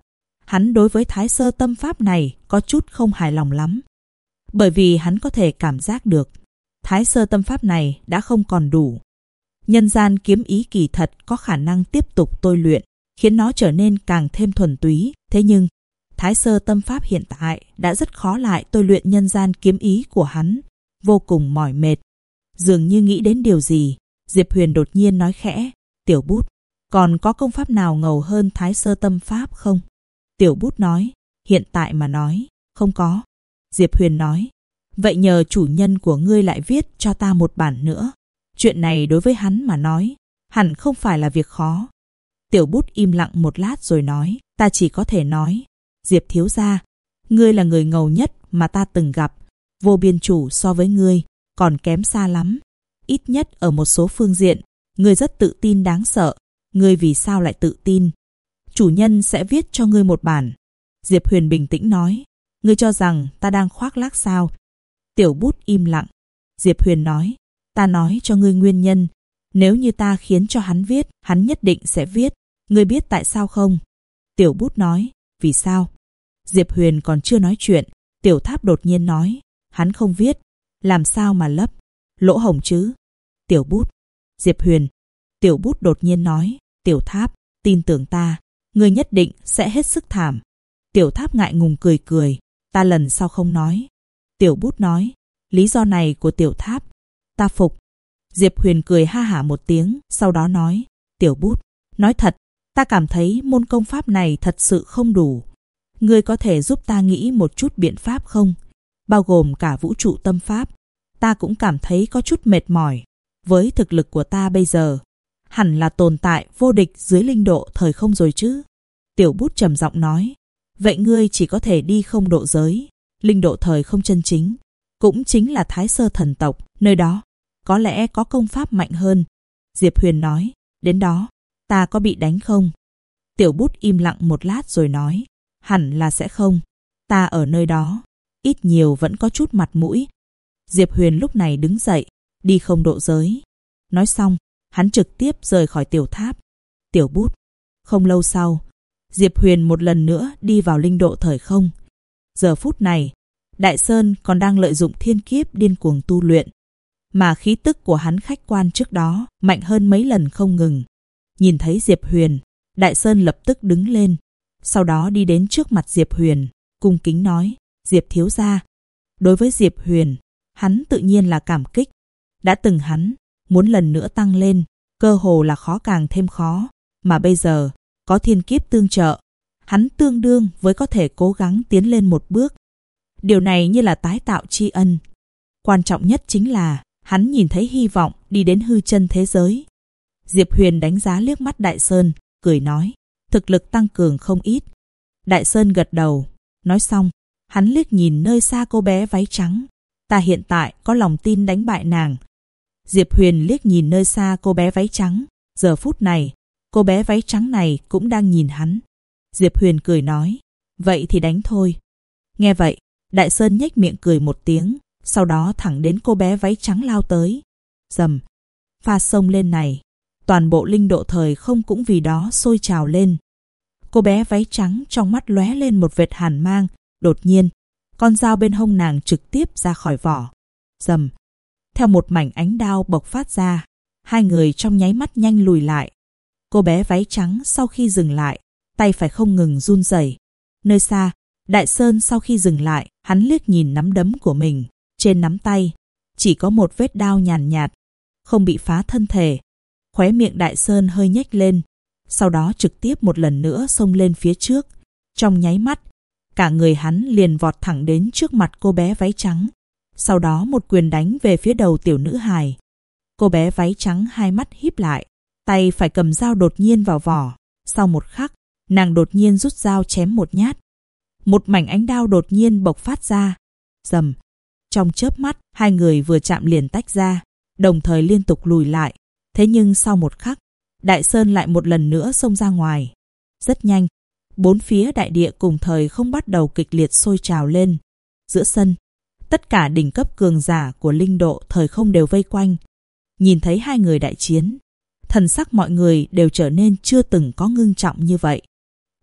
Hắn đối với Thái Sơ tâm pháp này có chút không hài lòng lắm. Bởi vì hắn có thể cảm giác được Thái Sơ tâm pháp này đã không còn đủ. Nhân gian kiếm ý kỳ thật có khả năng tiếp tục tôi luyện, khiến nó trở nên càng thêm thuần túy. Thế nhưng, Thái Sơ tâm pháp hiện tại đã rất khó lại tôi luyện nhân gian kiếm ý của hắn, vô cùng mỏi mệt. Dường như nghĩ đến điều gì, Diệp Huyền đột nhiên nói khẽ, Tiểu Bút, còn có công pháp nào ngầu hơn Thái Sơ tâm pháp không? Tiểu Bút nói, hiện tại mà nói, không có. Diệp Huyền nói, vậy nhờ chủ nhân của ngươi lại viết cho ta một bản nữa. Chuyện này đối với hắn mà nói, hẳn không phải là việc khó. Tiểu Bút im lặng một lát rồi nói, ta chỉ có thể nói, Diệp thiếu gia, ngươi là người ngầu nhất mà ta từng gặp. Vô Biên chủ so với ngươi còn kém xa lắm. Ít nhất ở một số phương diện, ngươi rất tự tin đáng sợ. Ngươi vì sao lại tự tin? Chủ nhân sẽ viết cho ngươi một bản. Diệp Huyền bình tĩnh nói, ngươi cho rằng ta đang khoác lác sao? Tiểu Bút im lặng. Diệp Huyền nói, ta nói cho ngươi nguyên nhân. Nếu như ta khiến cho hắn viết, hắn nhất định sẽ viết. Ngươi biết tại sao không? Tiểu Bút nói, vì sao? Diệp Huyền còn chưa nói chuyện, Tiểu Tháp đột nhiên nói, hắn không viết, làm sao mà lấp? Lỗ hổng chứ? Tiểu Bút. Diệp Huyền. Tiểu Bút đột nhiên nói, Tiểu Tháp, tin tưởng ta, ngươi nhất định sẽ hết sức thảm. Tiểu Tháp ngại ngùng cười cười, ta lần sau không nói. Tiểu Bút nói, lý do này của Tiểu Tháp, ta phục. Diệp Huyền cười ha hả một tiếng, sau đó nói, Tiểu Bút, nói thật, ta cảm thấy môn công pháp này thật sự không đủ. Ngươi có thể giúp ta nghĩ một chút biện pháp không? Bao gồm cả vũ trụ tâm pháp. Ta cũng cảm thấy có chút mệt mỏi. Với thực lực của ta bây giờ, hẳn là tồn tại vô địch dưới linh độ thời không rồi chứ? Tiểu Bút trầm giọng nói, vậy ngươi chỉ có thể đi không độ giới, linh độ thời không chân chính, cũng chính là Thái Sơ thần tộc, nơi đó có lẽ có công pháp mạnh hơn. Diệp Huyền nói, đến đó, ta có bị đánh không? Tiểu Bút im lặng một lát rồi nói, hẳn là sẽ không. Ta ở nơi đó, ít nhiều vẫn có chút mặt mũi. Diệp Huyền lúc này đứng dậy, đi không độ giới. Nói xong, hắn trực tiếp rời khỏi Tiểu Tháp. Tiểu Bút. Không lâu sau, Diệp Huyền một lần nữa đi vào linh độ thời không. Giờ phút này, Đại Sơn còn đang lợi dụng thiên kiếp điên cuồng tu luyện, mà khí tức của hắn khách quan trước đó mạnh hơn mấy lần không ngừng. Nhìn thấy Diệp Huyền, Đại Sơn lập tức đứng lên, sau đó đi đến trước mặt Diệp Huyền, cung kính nói, Diệp thiếu gia. Đối với Diệp Huyền, hắn tự nhiên là cảm kích. Đã từng hắn muốn lần nữa tăng lên, cơ hồ là khó càng thêm khó, mà bây giờ có thiên kiếp tương trợ, hắn tương đương với có thể cố gắng tiến lên một bước. Điều này như là tái tạo tri ân. Quan trọng nhất chính là hắn nhìn thấy hy vọng đi đến hư chân thế giới. Diệp Huyền đánh giá liếc mắt Đại Sơn, cười nói, thực lực tăng cường không ít. Đại Sơn gật đầu. Nói xong, hắn liếc nhìn nơi xa cô bé váy trắng. Ta hiện tại có lòng tin đánh bại nàng. Diệp Huyền liếc nhìn nơi xa cô bé váy trắng. Giờ phút này, cô bé váy trắng này cũng đang nhìn hắn. Diệp Huyền cười nói, vậy thì đánh thôi. Nghe vậy, Đại Sơn nhếch miệng cười một tiếng, sau đó thẳng đến cô bé váy trắng lao tới. Rầm, pha sông lên này, toàn bộ linh độ thời không cũng vì đó sôi trào lên. Cô bé váy trắng trong mắt lóe lên một vệt hàn mang, đột nhiên, con dao bên hông nàng trực tiếp ra khỏi vỏ. Rầm, theo một mảnh ánh đao bộc phát ra, hai người trong nháy mắt nhanh lùi lại. Cô bé váy trắng sau khi dừng lại, tay phải không ngừng run rẩy. Nơi xa, Đại Sơn sau khi dừng lại, hắn liếc nhìn nắm đấm của mình. Trên nắm tay, chỉ có một vết đao nhàn nhạt, không bị phá thân thể. Khóe miệng Đại Sơn hơi nhếch lên, sau đó trực tiếp một lần nữa xông lên phía trước. Trong nháy mắt, cả người hắn liền vọt thẳng đến trước mặt cô bé váy trắng. Sau đó một quyền đánh về phía đầu tiểu nữ hài. Cô bé váy trắng hai mắt híp lại, tay phải cầm dao đột nhiên vào vỏ. Sau một khắc, nàng đột nhiên rút dao chém một nhát. Một mảnh ánh đao đột nhiên bộc phát ra. Rầm, trong chớp mắt, hai người vừa chạm liền tách ra, đồng thời liên tục lùi lại. Thế nhưng sau một khắc, Đại Sơn lại một lần nữa xông ra ngoài. Rất nhanh, bốn phía đại địa cùng thời không bắt đầu kịch liệt sôi trào lên. Giữa sân, tất cả đỉnh cấp cường giả của linh độ thời không đều vây quanh. Nhìn thấy hai người đại chiến, thần sắc mọi người đều trở nên chưa từng có ngưng trọng như vậy.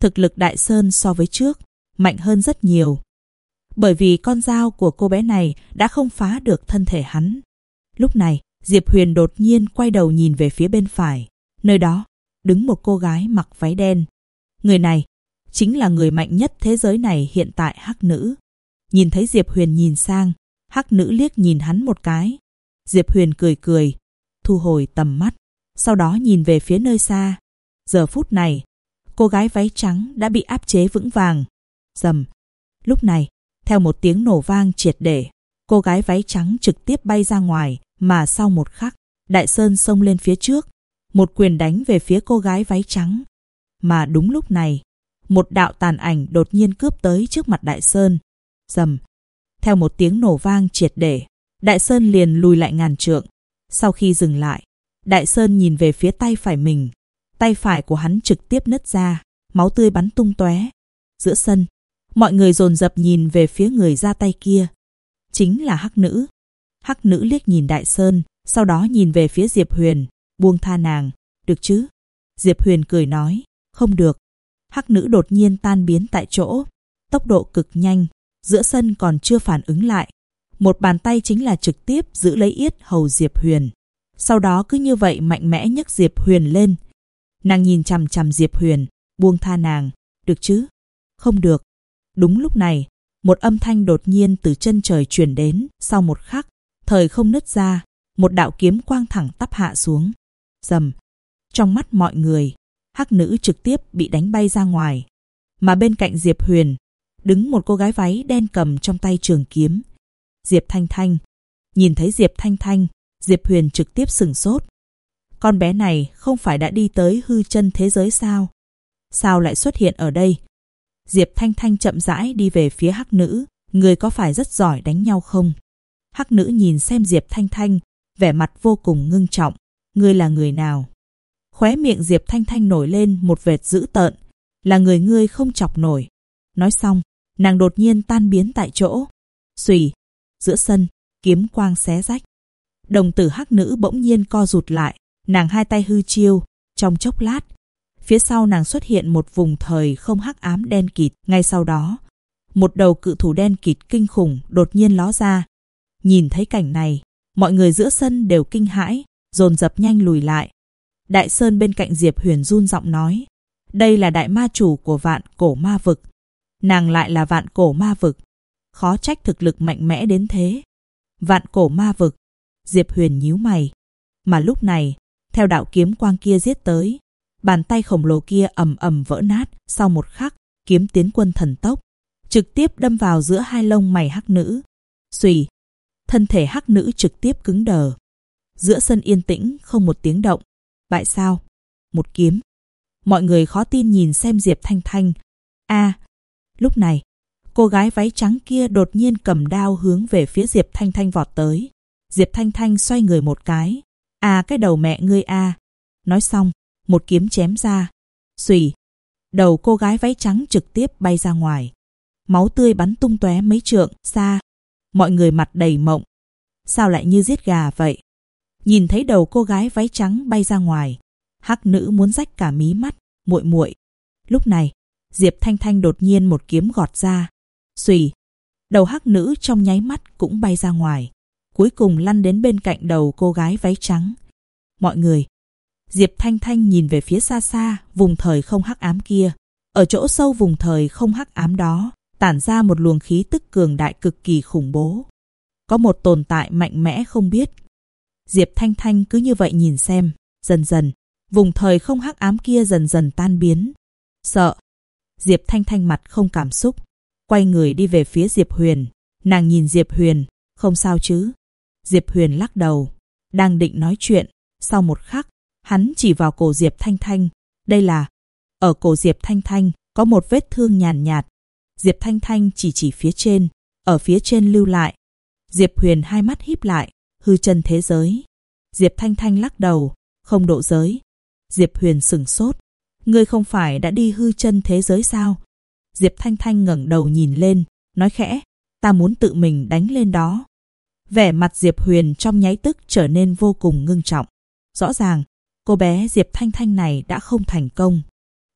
Thực lực Đại Sơn so với trước mạnh hơn rất nhiều. Bởi vì con dao của cô bé này đã không phá được thân thể hắn. Lúc này, Diệp Huyền đột nhiên quay đầu nhìn về phía bên phải. Nơi đó, đứng một cô gái mặc váy đen. Người này chính là người mạnh nhất thế giới này hiện tại, Hắc Nữ. Nhìn thấy Diệp Huyền nhìn sang, Hắc Nữ liếc nhìn hắn một cái. Diệp Huyền cười cười, thu hồi tầm mắt, sau đó nhìn về phía nơi xa. Giờ phút này, cô gái váy trắng đã bị áp chế vững vàng. Rầm. Lúc này, theo một tiếng nổ vang triệt để, cô gái váy trắng trực tiếp bay ra ngoài, mà sau một khắc, Đại Sơn xông lên phía trước, một quyền đánh về phía cô gái váy trắng. Mà đúng lúc này, một đạo tàn ảnh đột nhiên cướp tới trước mặt Đại Sơn. Rầm. Theo một tiếng nổ vang triệt để, Đại Sơn liền lùi lại ngàn trượng. Sau khi dừng lại, Đại Sơn nhìn về phía tay phải mình. Tay phải của hắn trực tiếp nứt ra, máu tươi bắn tung tóe. Giữa sân, mọi người dồn dập nhìn về phía người ra tay kia. Chính là Hắc Nữ. Hắc Nữ liếc nhìn Đại Sơn, sau đó nhìn về phía Diệp Huyền, buông tha nàng, được chứ? Diệp Huyền cười nói, không được. Hắc Nữ đột nhiên tan biến tại chỗ, tốc độ cực nhanh, giữa sân còn chưa phản ứng lại. Một bàn tay chính là trực tiếp giữ lấy yết hầu Diệp Huyền. Sau đó cứ như vậy mạnh mẽ nhấc Diệp Huyền lên. Nàng nhìn chằm chằm Diệp Huyền, buông tha nàng, được chứ? Không được. Đúng lúc này, một âm thanh đột nhiên từ chân trời truyền đến. Sau một khắc, thời không nứt ra, một đạo kiếm quang thẳng tắp hạ xuống. Rầm. Trong mắt mọi người, Hắc Nữ trực tiếp bị đánh bay ra ngoài. Mà bên cạnh Diệp Huyền, đứng một cô gái váy đen cầm trong tay trường kiếm. Diệp Thanh Thanh. Nhìn thấy Diệp Thanh Thanh, Diệp Huyền trực tiếp sửng sốt. Con bé này không phải đã đi tới hư chân thế giới sao? Sao lại xuất hiện ở đây? Diệp Thanh Thanh chậm rãi đi về phía Hắc Nữ. Người có phải rất giỏi đánh nhau không? Hắc Nữ nhìn xem Diệp Thanh Thanh, vẻ mặt vô cùng ngưng trọng. Ngươi là người nào? Khóe miệng Diệp Thanh Thanh nổi lên một vệt dữ tợn. Là người ngươi không chọc nổi. Nói xong, nàng đột nhiên tan biến tại chỗ. Xùy. Giữa sân, kiếm quang xé rách. Đồng tử Hắc Nữ bỗng nhiên co rụt lại. Nàng hai tay hư chiêu. Trong chốc lát, phía sau nàng xuất hiện một vùng thời không hắc ám đen kịt. Ngay sau đó, một đầu cự thủ đen kịt kinh khủng đột nhiên ló ra. Nhìn thấy cảnh này, mọi người giữa sân đều kinh hãi, dồn dập nhanh lùi lại. Đại Sơn bên cạnh Diệp Huyền run giọng nói, đây là đại ma chủ của Vạn Cổ Ma Vực. Nàng lại là Vạn Cổ Ma Vực. Khó trách thực lực mạnh mẽ đến thế. Vạn Cổ Ma Vực. Diệp Huyền nhíu mày. Mà lúc này, theo đạo kiếm quang kia giết tới, bàn tay khổng lồ kia ầm ầm vỡ nát. Sau một khắc, kiếm tiến quân thần tốc, trực tiếp đâm vào giữa hai lông mày Hắc Nữ. Xùy. Thân thể Hắc Nữ trực tiếp cứng đờ. Giữa sân yên tĩnh không một tiếng động. Tại sao? Một kiếm. Mọi người khó tin nhìn xem Diệp Thanh Thanh. Lúc này, cô gái váy trắng kia đột nhiên cầm đao hướng về phía Diệp Thanh Thanh vọt tới. Diệp Thanh Thanh xoay người một cái. Cái đầu mẹ ngươi a. Nói xong, một kiếm chém ra. Xùy. Đầu cô gái váy trắng trực tiếp bay ra ngoài. Máu tươi bắn tung tóe mấy trượng xa. Mọi người mặt đầy mộng. Sao lại như giết gà vậy? Nhìn thấy đầu cô gái váy trắng bay ra ngoài, Hắc Nữ muốn rách cả mí mắt. Muội muội. Lúc này, Diệp Thanh Thanh đột nhiên một kiếm gọt ra. Xùy. Đầu Hắc Nữ trong nháy mắt cũng bay ra ngoài, cuối cùng lăn đến bên cạnh đầu cô gái váy trắng. Mọi người. Diệp Thanh Thanh nhìn về phía xa xa, vùng thời không hắc ám kia. Ở chỗ sâu vùng thời không hắc ám đó, tản ra một luồng khí tức cường đại cực kỳ khủng bố. Có một tồn tại mạnh mẽ không biết. Diệp Thanh Thanh cứ như vậy nhìn xem, dần dần, vùng thời không hắc ám kia dần dần tan biến. Sợ. Diệp Thanh Thanh mặt không cảm xúc, quay người đi về phía Diệp Huyền. Nàng nhìn Diệp Huyền, không sao chứ? Diệp Huyền lắc đầu, đang định nói chuyện, sau một khắc, hắn chỉ vào cổ Diệp Thanh Thanh. Đây là... Ở cổ Diệp Thanh Thanh có một vết thương nhàn nhạt. Diệp Thanh Thanh chỉ phía trên, ở phía trên lưu lại. Diệp Huyền hai mắt híp lại, hư chân thế giới. Diệp Thanh Thanh lắc đầu, không độ giới. Diệp Huyền sửng sốt. Ngươi không phải đã đi hư chân thế giới sao? Diệp Thanh Thanh ngẩng đầu nhìn lên, nói khẽ, ta muốn tự mình đánh lên đó. Vẻ mặt Diệp Huyền trong nháy tức trở nên vô cùng ngưng trọng. Rõ ràng, cô bé Diệp Thanh Thanh này đã không thành công.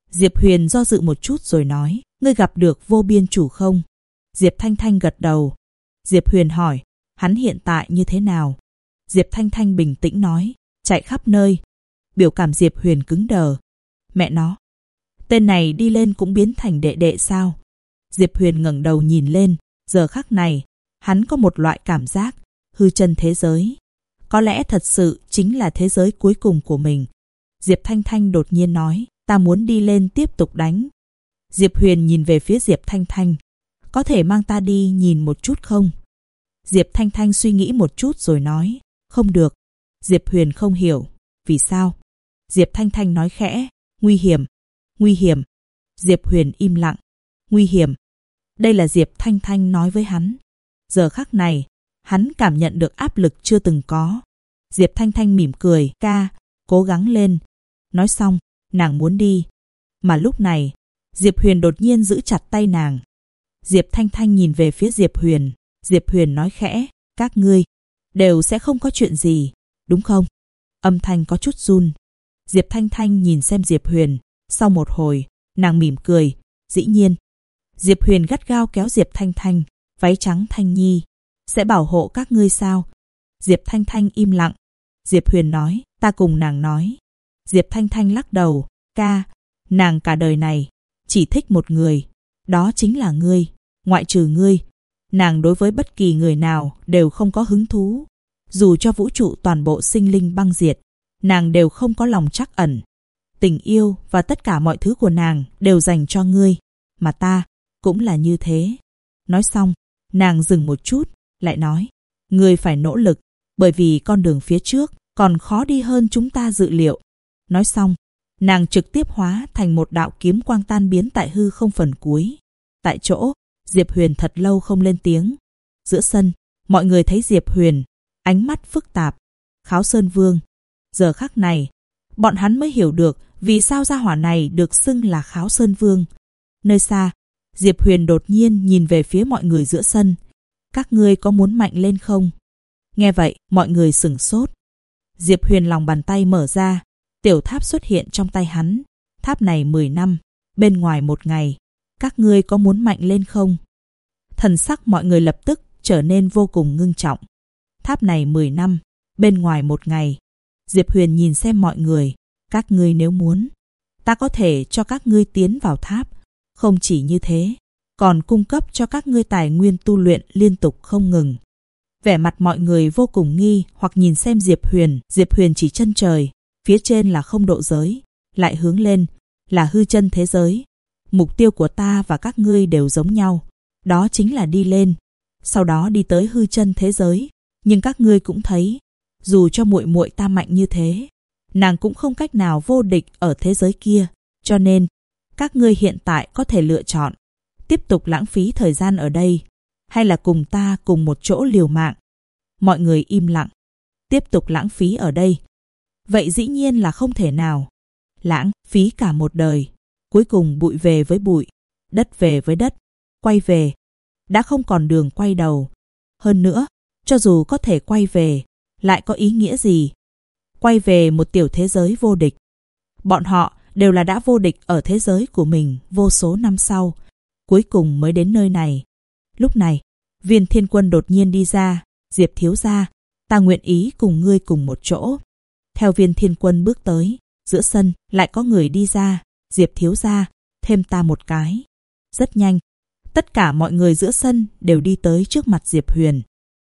Diệp Huyền do dự một chút rồi nói, ngươi gặp được Vô Biên Chủ không? Diệp Thanh Thanh gật đầu. Diệp Huyền hỏi, hắn hiện tại như thế nào? Diệp Thanh Thanh bình tĩnh nói, chạy khắp nơi. Biểu cảm Diệp Huyền cứng đờ. Mẹ nó, tên này đi lên cũng biến thành đệ đệ sao? Diệp Huyền ngẩng đầu nhìn lên, giờ khắc này, hắn có một loại cảm giác, hư chân thế giới. Có lẽ thật sự chính là thế giới cuối cùng của mình. Diệp Thanh Thanh đột nhiên nói, ta muốn đi lên tiếp tục đánh. Diệp Huyền nhìn về phía Diệp Thanh Thanh, có thể mang ta đi nhìn một chút không? Diệp Thanh Thanh suy nghĩ một chút rồi nói, không được. Diệp Huyền không hiểu, vì sao? Diệp Thanh Thanh nói khẽ, nguy hiểm, nguy hiểm. Diệp Huyền im lặng, nguy hiểm. Đây là Diệp Thanh Thanh nói với hắn. Giờ khắc này, hắn cảm nhận được áp lực chưa từng có. Diệp Thanh Thanh mỉm cười, ca, cố gắng lên. Nói xong, nàng muốn đi. Mà lúc này, Diệp Huyền đột nhiên giữ chặt tay nàng. Diệp Thanh Thanh nhìn về phía Diệp Huyền. Diệp Huyền nói khẽ, các ngươi đều sẽ không có chuyện gì, đúng không? Âm thanh có chút run. Diệp Thanh Thanh nhìn xem Diệp Huyền. Sau một hồi, nàng mỉm cười, dĩ nhiên. Diệp Huyền gắt gao kéo Diệp Thanh Thanh, váy trắng Thanh Nhi, sẽ bảo hộ các ngươi sao? Diệp Thanh Thanh im lặng. Diệp Huyền nói, ta cùng nàng nói. Diệp Thanh Thanh lắc đầu, ca, nàng cả đời này chỉ thích một người, đó chính là ngươi, ngoại trừ ngươi. Nàng đối với bất kỳ người nào đều không có hứng thú. Dù cho vũ trụ toàn bộ sinh linh băng diệt, nàng đều không có lòng trắc ẩn. Tình yêu và tất cả mọi thứ của nàng đều dành cho ngươi, mà ta cũng là như thế. Nói xong, nàng dừng một chút, lại nói, ngươi phải nỗ lực, bởi vì con đường phía trước còn khó đi hơn chúng ta dự liệu. Nói xong, nàng trực tiếp hóa thành một đạo kiếm quang tan biến tại hư không phần cuối. Tại chỗ, Diệp Huyền thật lâu không lên tiếng. Giữa sân, mọi người thấy Diệp Huyền, ánh mắt phức tạp. Kháo Sơn Vương. Giờ khắc này, bọn hắn mới hiểu được vì sao gia hỏa này được xưng là Kháo Sơn Vương. Nơi xa, Diệp Huyền đột nhiên nhìn về phía mọi người giữa sân. Các ngươi có muốn mạnh lên không? Nghe vậy, mọi người sửng sốt. Diệp Huyền lòng bàn tay mở ra, tiểu tháp xuất hiện trong tay hắn. Tháp này 10 năm, bên ngoài 1 ngày. Các ngươi có muốn mạnh lên không? Thần sắc mọi người lập tức trở nên vô cùng ngưng trọng. Tháp này 10 năm, bên ngoài 1 ngày. Diệp Huyền nhìn xem mọi người. Các ngươi nếu muốn, ta có thể cho các ngươi tiến vào tháp. Không chỉ như thế, còn cung cấp cho các ngươi tài nguyên tu luyện liên tục không ngừng. Vẻ mặt mọi người vô cùng nghi hoặc nhìn xem Diệp Huyền. Diệp Huyền chỉ chân trời, phía trên là không độ giới, lại hướng lên là hư chân thế giới. Mục tiêu của ta và các ngươi đều giống nhau, đó chính là đi lên, sau đó đi tới hư chân thế giới. Nhưng các ngươi cũng thấy, dù cho muội muội ta mạnh như thế, nàng cũng không cách nào vô địch ở thế giới kia. Cho nên, các ngươi hiện tại có thể lựa chọn tiếp tục lãng phí thời gian ở đây, hay là cùng ta cùng một chỗ liều mạng. Mọi người im lặng. Tiếp tục lãng phí ở đây, vậy dĩ nhiên là không thể nào. Lãng phí cả một đời, cuối cùng bụi về với bụi, đất về với đất, quay về đã không còn đường quay đầu. Hơn nữa, cho dù có thể quay về, lại có ý nghĩa gì? Quay về một tiểu thế giới vô địch. Bọn họ đều là đã vô địch ở thế giới của mình vô số năm sau, cuối cùng mới đến nơi này. Lúc này, Viên Thiên Quân đột nhiên đi ra. Diệp thiếu gia, ta nguyện ý cùng ngươi cùng một chỗ. Theo Viên Thiên Quân bước tới, giữa sân lại có người đi ra. Diệp thiếu gia, thêm ta một cái. Rất nhanh, tất cả mọi người giữa sân đều đi tới trước mặt Diệp Huyền.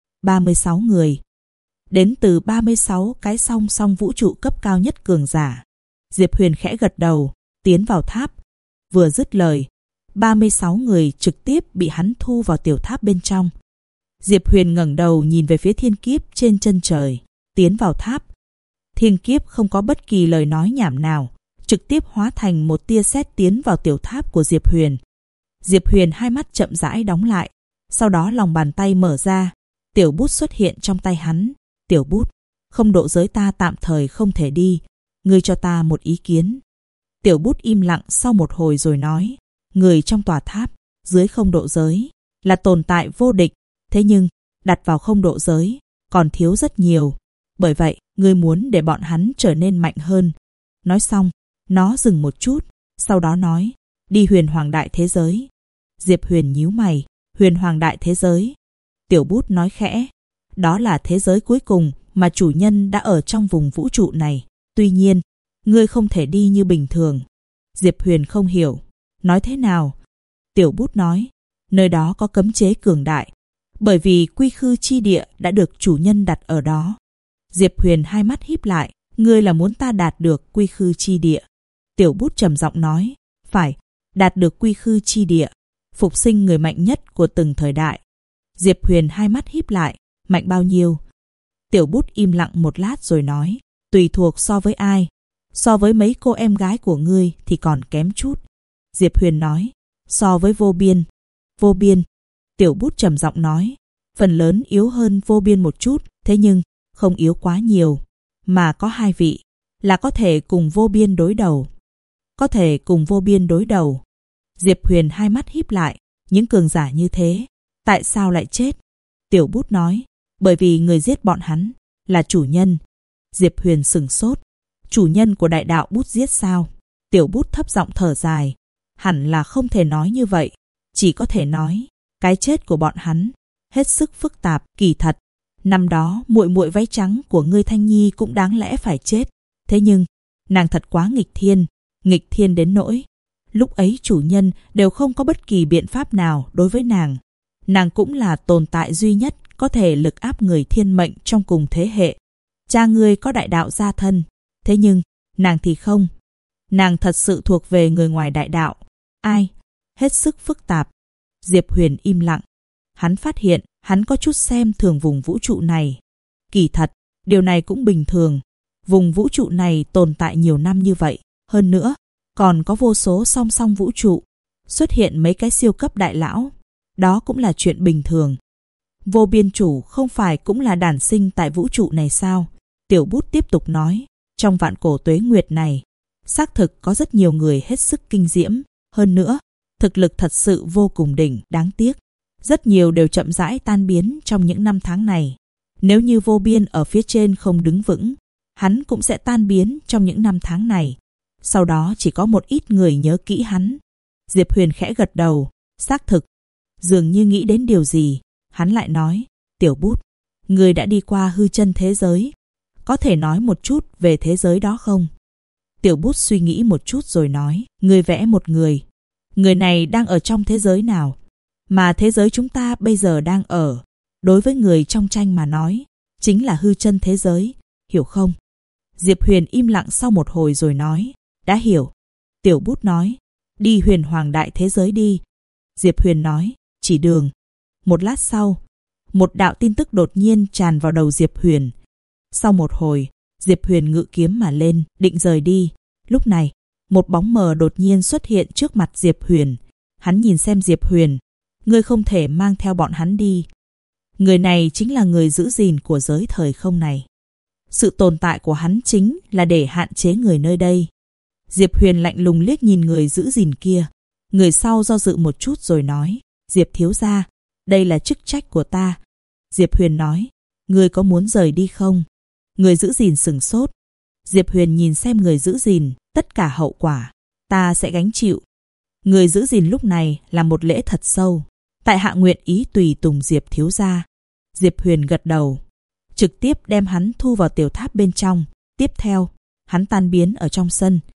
36 người. Đến từ 36 cái song song vũ trụ cấp cao nhất cường giả. Diệp Huyền khẽ gật đầu, tiến vào tháp. Vừa dứt lời, 36 người trực tiếp bị hắn thu vào tiểu tháp bên trong. Diệp Huyền ngẩng đầu nhìn về phía thiên kiếp trên chân trời, tiến vào tháp. Thiên kiếp không có bất kỳ lời nói nhảm nào, trực tiếp hóa thành một tia sét tiến vào tiểu tháp của Diệp Huyền. Diệp Huyền hai mắt chậm rãi đóng lại, sau đó lòng bàn tay mở ra, tiểu bút xuất hiện trong tay hắn. Tiểu bút, không độ giới ta tạm thời không thể đi, ngươi cho ta một ý kiến. Tiểu bút im lặng sau một hồi rồi nói, người trong tòa tháp, dưới không độ giới, là tồn tại vô địch, thế nhưng, đặt vào không độ giới, còn thiếu rất nhiều. Bởi vậy, ngươi muốn để bọn hắn trở nên mạnh hơn. Nói xong, nó dừng một chút, Sau đó nói, đi huyền hoàng đại thế giới. Diệp Huyền nhíu mày, huyền hoàng đại thế giới. Tiểu Bút nói khẽ, đó là thế giới cuối cùng mà chủ nhân đã ở trong vùng vũ trụ này. Tuy nhiên, ngươi không thể đi như bình thường. Diệp Huyền không hiểu, nói thế nào? Tiểu Bút nói, nơi đó có cấm chế cường đại, bởi vì quy khư chi địa đã được chủ nhân đặt ở đó. Diệp Huyền hai mắt híp lại, ngươi là muốn ta đạt được quy khư chi địa? Tiểu Bút trầm giọng nói, phải, đạt được quy khư chi địa, phục sinh người mạnh nhất của từng thời đại. Diệp Huyền hai mắt híp lại, mạnh bao nhiêu? Tiểu Bút im lặng một lát rồi nói, tùy thuộc so với ai. So với mấy cô em gái của ngươi thì còn kém chút. Diệp Huyền nói, so với vô biên. Vô biên. Tiểu Bút trầm giọng nói, phần lớn yếu hơn vô biên một chút, thế nhưng không yếu quá nhiều. Mà có hai vị, là có thể cùng vô biên đối đầu. Có thể cùng vô biên đối đầu. Diệp Huyền hai mắt híp lại, những cường giả như thế, tại sao lại chết? Tiểu Bút nói, bởi vì người giết bọn hắn là chủ nhân. Diệp Huyền sửng sốt, chủ nhân của đại đạo Bút giết sao? Tiểu Bút thấp giọng thở dài, hẳn là không thể nói như vậy, chỉ có thể nói, cái chết của bọn hắn hết sức phức tạp. Kỳ thật, năm đó muội muội váy trắng của ngươi Thanh Nhi cũng đáng lẽ phải chết, thế nhưng nàng thật quá nghịch thiên đến nỗi lúc ấy chủ nhân đều không có bất kỳ biện pháp nào đối với nàng. Nàng cũng là tồn tại duy nhất có thể lực áp người thiên mệnh trong cùng thế hệ. Cha ngươi có đại đạo gia thân, thế nhưng nàng thì không. Nàng thật sự thuộc về người ngoài đại đạo. Ai? Hết sức phức tạp. Diệp Huyền im lặng. Hắn phát hiện hắn có chút xem thường vùng vũ trụ này. Kỳ thật, điều này cũng bình thường. Vùng vũ trụ này tồn tại nhiều năm như vậy. Hơn nữa, còn có vô số song song vũ trụ. Xuất hiện mấy cái siêu cấp đại lão. Đó cũng là chuyện bình thường. Vô biên chủ không phải cũng là đản sinh tại vũ trụ này sao? Tiểu Bút tiếp tục nói, trong vạn cổ tuế nguyệt này, xác thực có rất nhiều người hết sức kinh diễm. Hơn nữa, thực lực thật sự vô cùng đỉnh. Đáng tiếc, rất nhiều đều chậm rãi tan biến trong những năm tháng này. Nếu như vô biên ở phía trên không đứng vững, hắn cũng sẽ tan biến trong những năm tháng này. Sau đó chỉ có một ít người nhớ kỹ hắn. Diệp Huyền khẽ gật đầu, xác thực. Dường như nghĩ đến điều gì, hắn lại nói, Tiểu Bút, người đã đi qua hư chân thế giới. Có thể nói một chút về thế giới đó không? Tiểu Bút suy nghĩ một chút rồi nói, người vẽ một người. Người này đang ở trong thế giới nào? Mà thế giới chúng ta bây giờ đang ở, đối với người trong tranh mà nói, chính là hư chân thế giới, hiểu không? Diệp Huyền im lặng sau một hồi rồi nói, đã hiểu. Tiểu Bút nói, đi huyền hoàng đại thế giới đi. Diệp Huyền nói, chỉ đường. Một lát sau, một đạo tin tức đột nhiên tràn vào đầu Diệp Huyền. Sau một hồi, Diệp Huyền ngự kiếm mà lên, định rời đi. Lúc này, một bóng mờ đột nhiên xuất hiện trước mặt Diệp Huyền. Hắn nhìn xem Diệp Huyền, ngươi không thể mang theo bọn hắn đi. Người này chính là người giữ gìn của giới thời không này. Sự tồn tại của hắn chính là để hạn chế người nơi đây. Diệp Huyền lạnh lùng liếc nhìn người giữ gìn kia. Người sau do dự một chút rồi nói, Diệp thiếu gia, đây là chức trách của ta. Diệp Huyền nói, ngươi có muốn rời đi không? Người giữ gìn sửng sốt. Diệp Huyền nhìn xem người giữ gìn, tất cả hậu quả, ta sẽ gánh chịu. Người giữ gìn lúc này là một lễ thật sâu. Tại hạ nguyện ý tùy tùng Diệp thiếu gia. Diệp Huyền gật đầu, trực tiếp đem hắn thu vào tiểu tháp bên trong. Tiếp theo, hắn tan biến ở trong sân.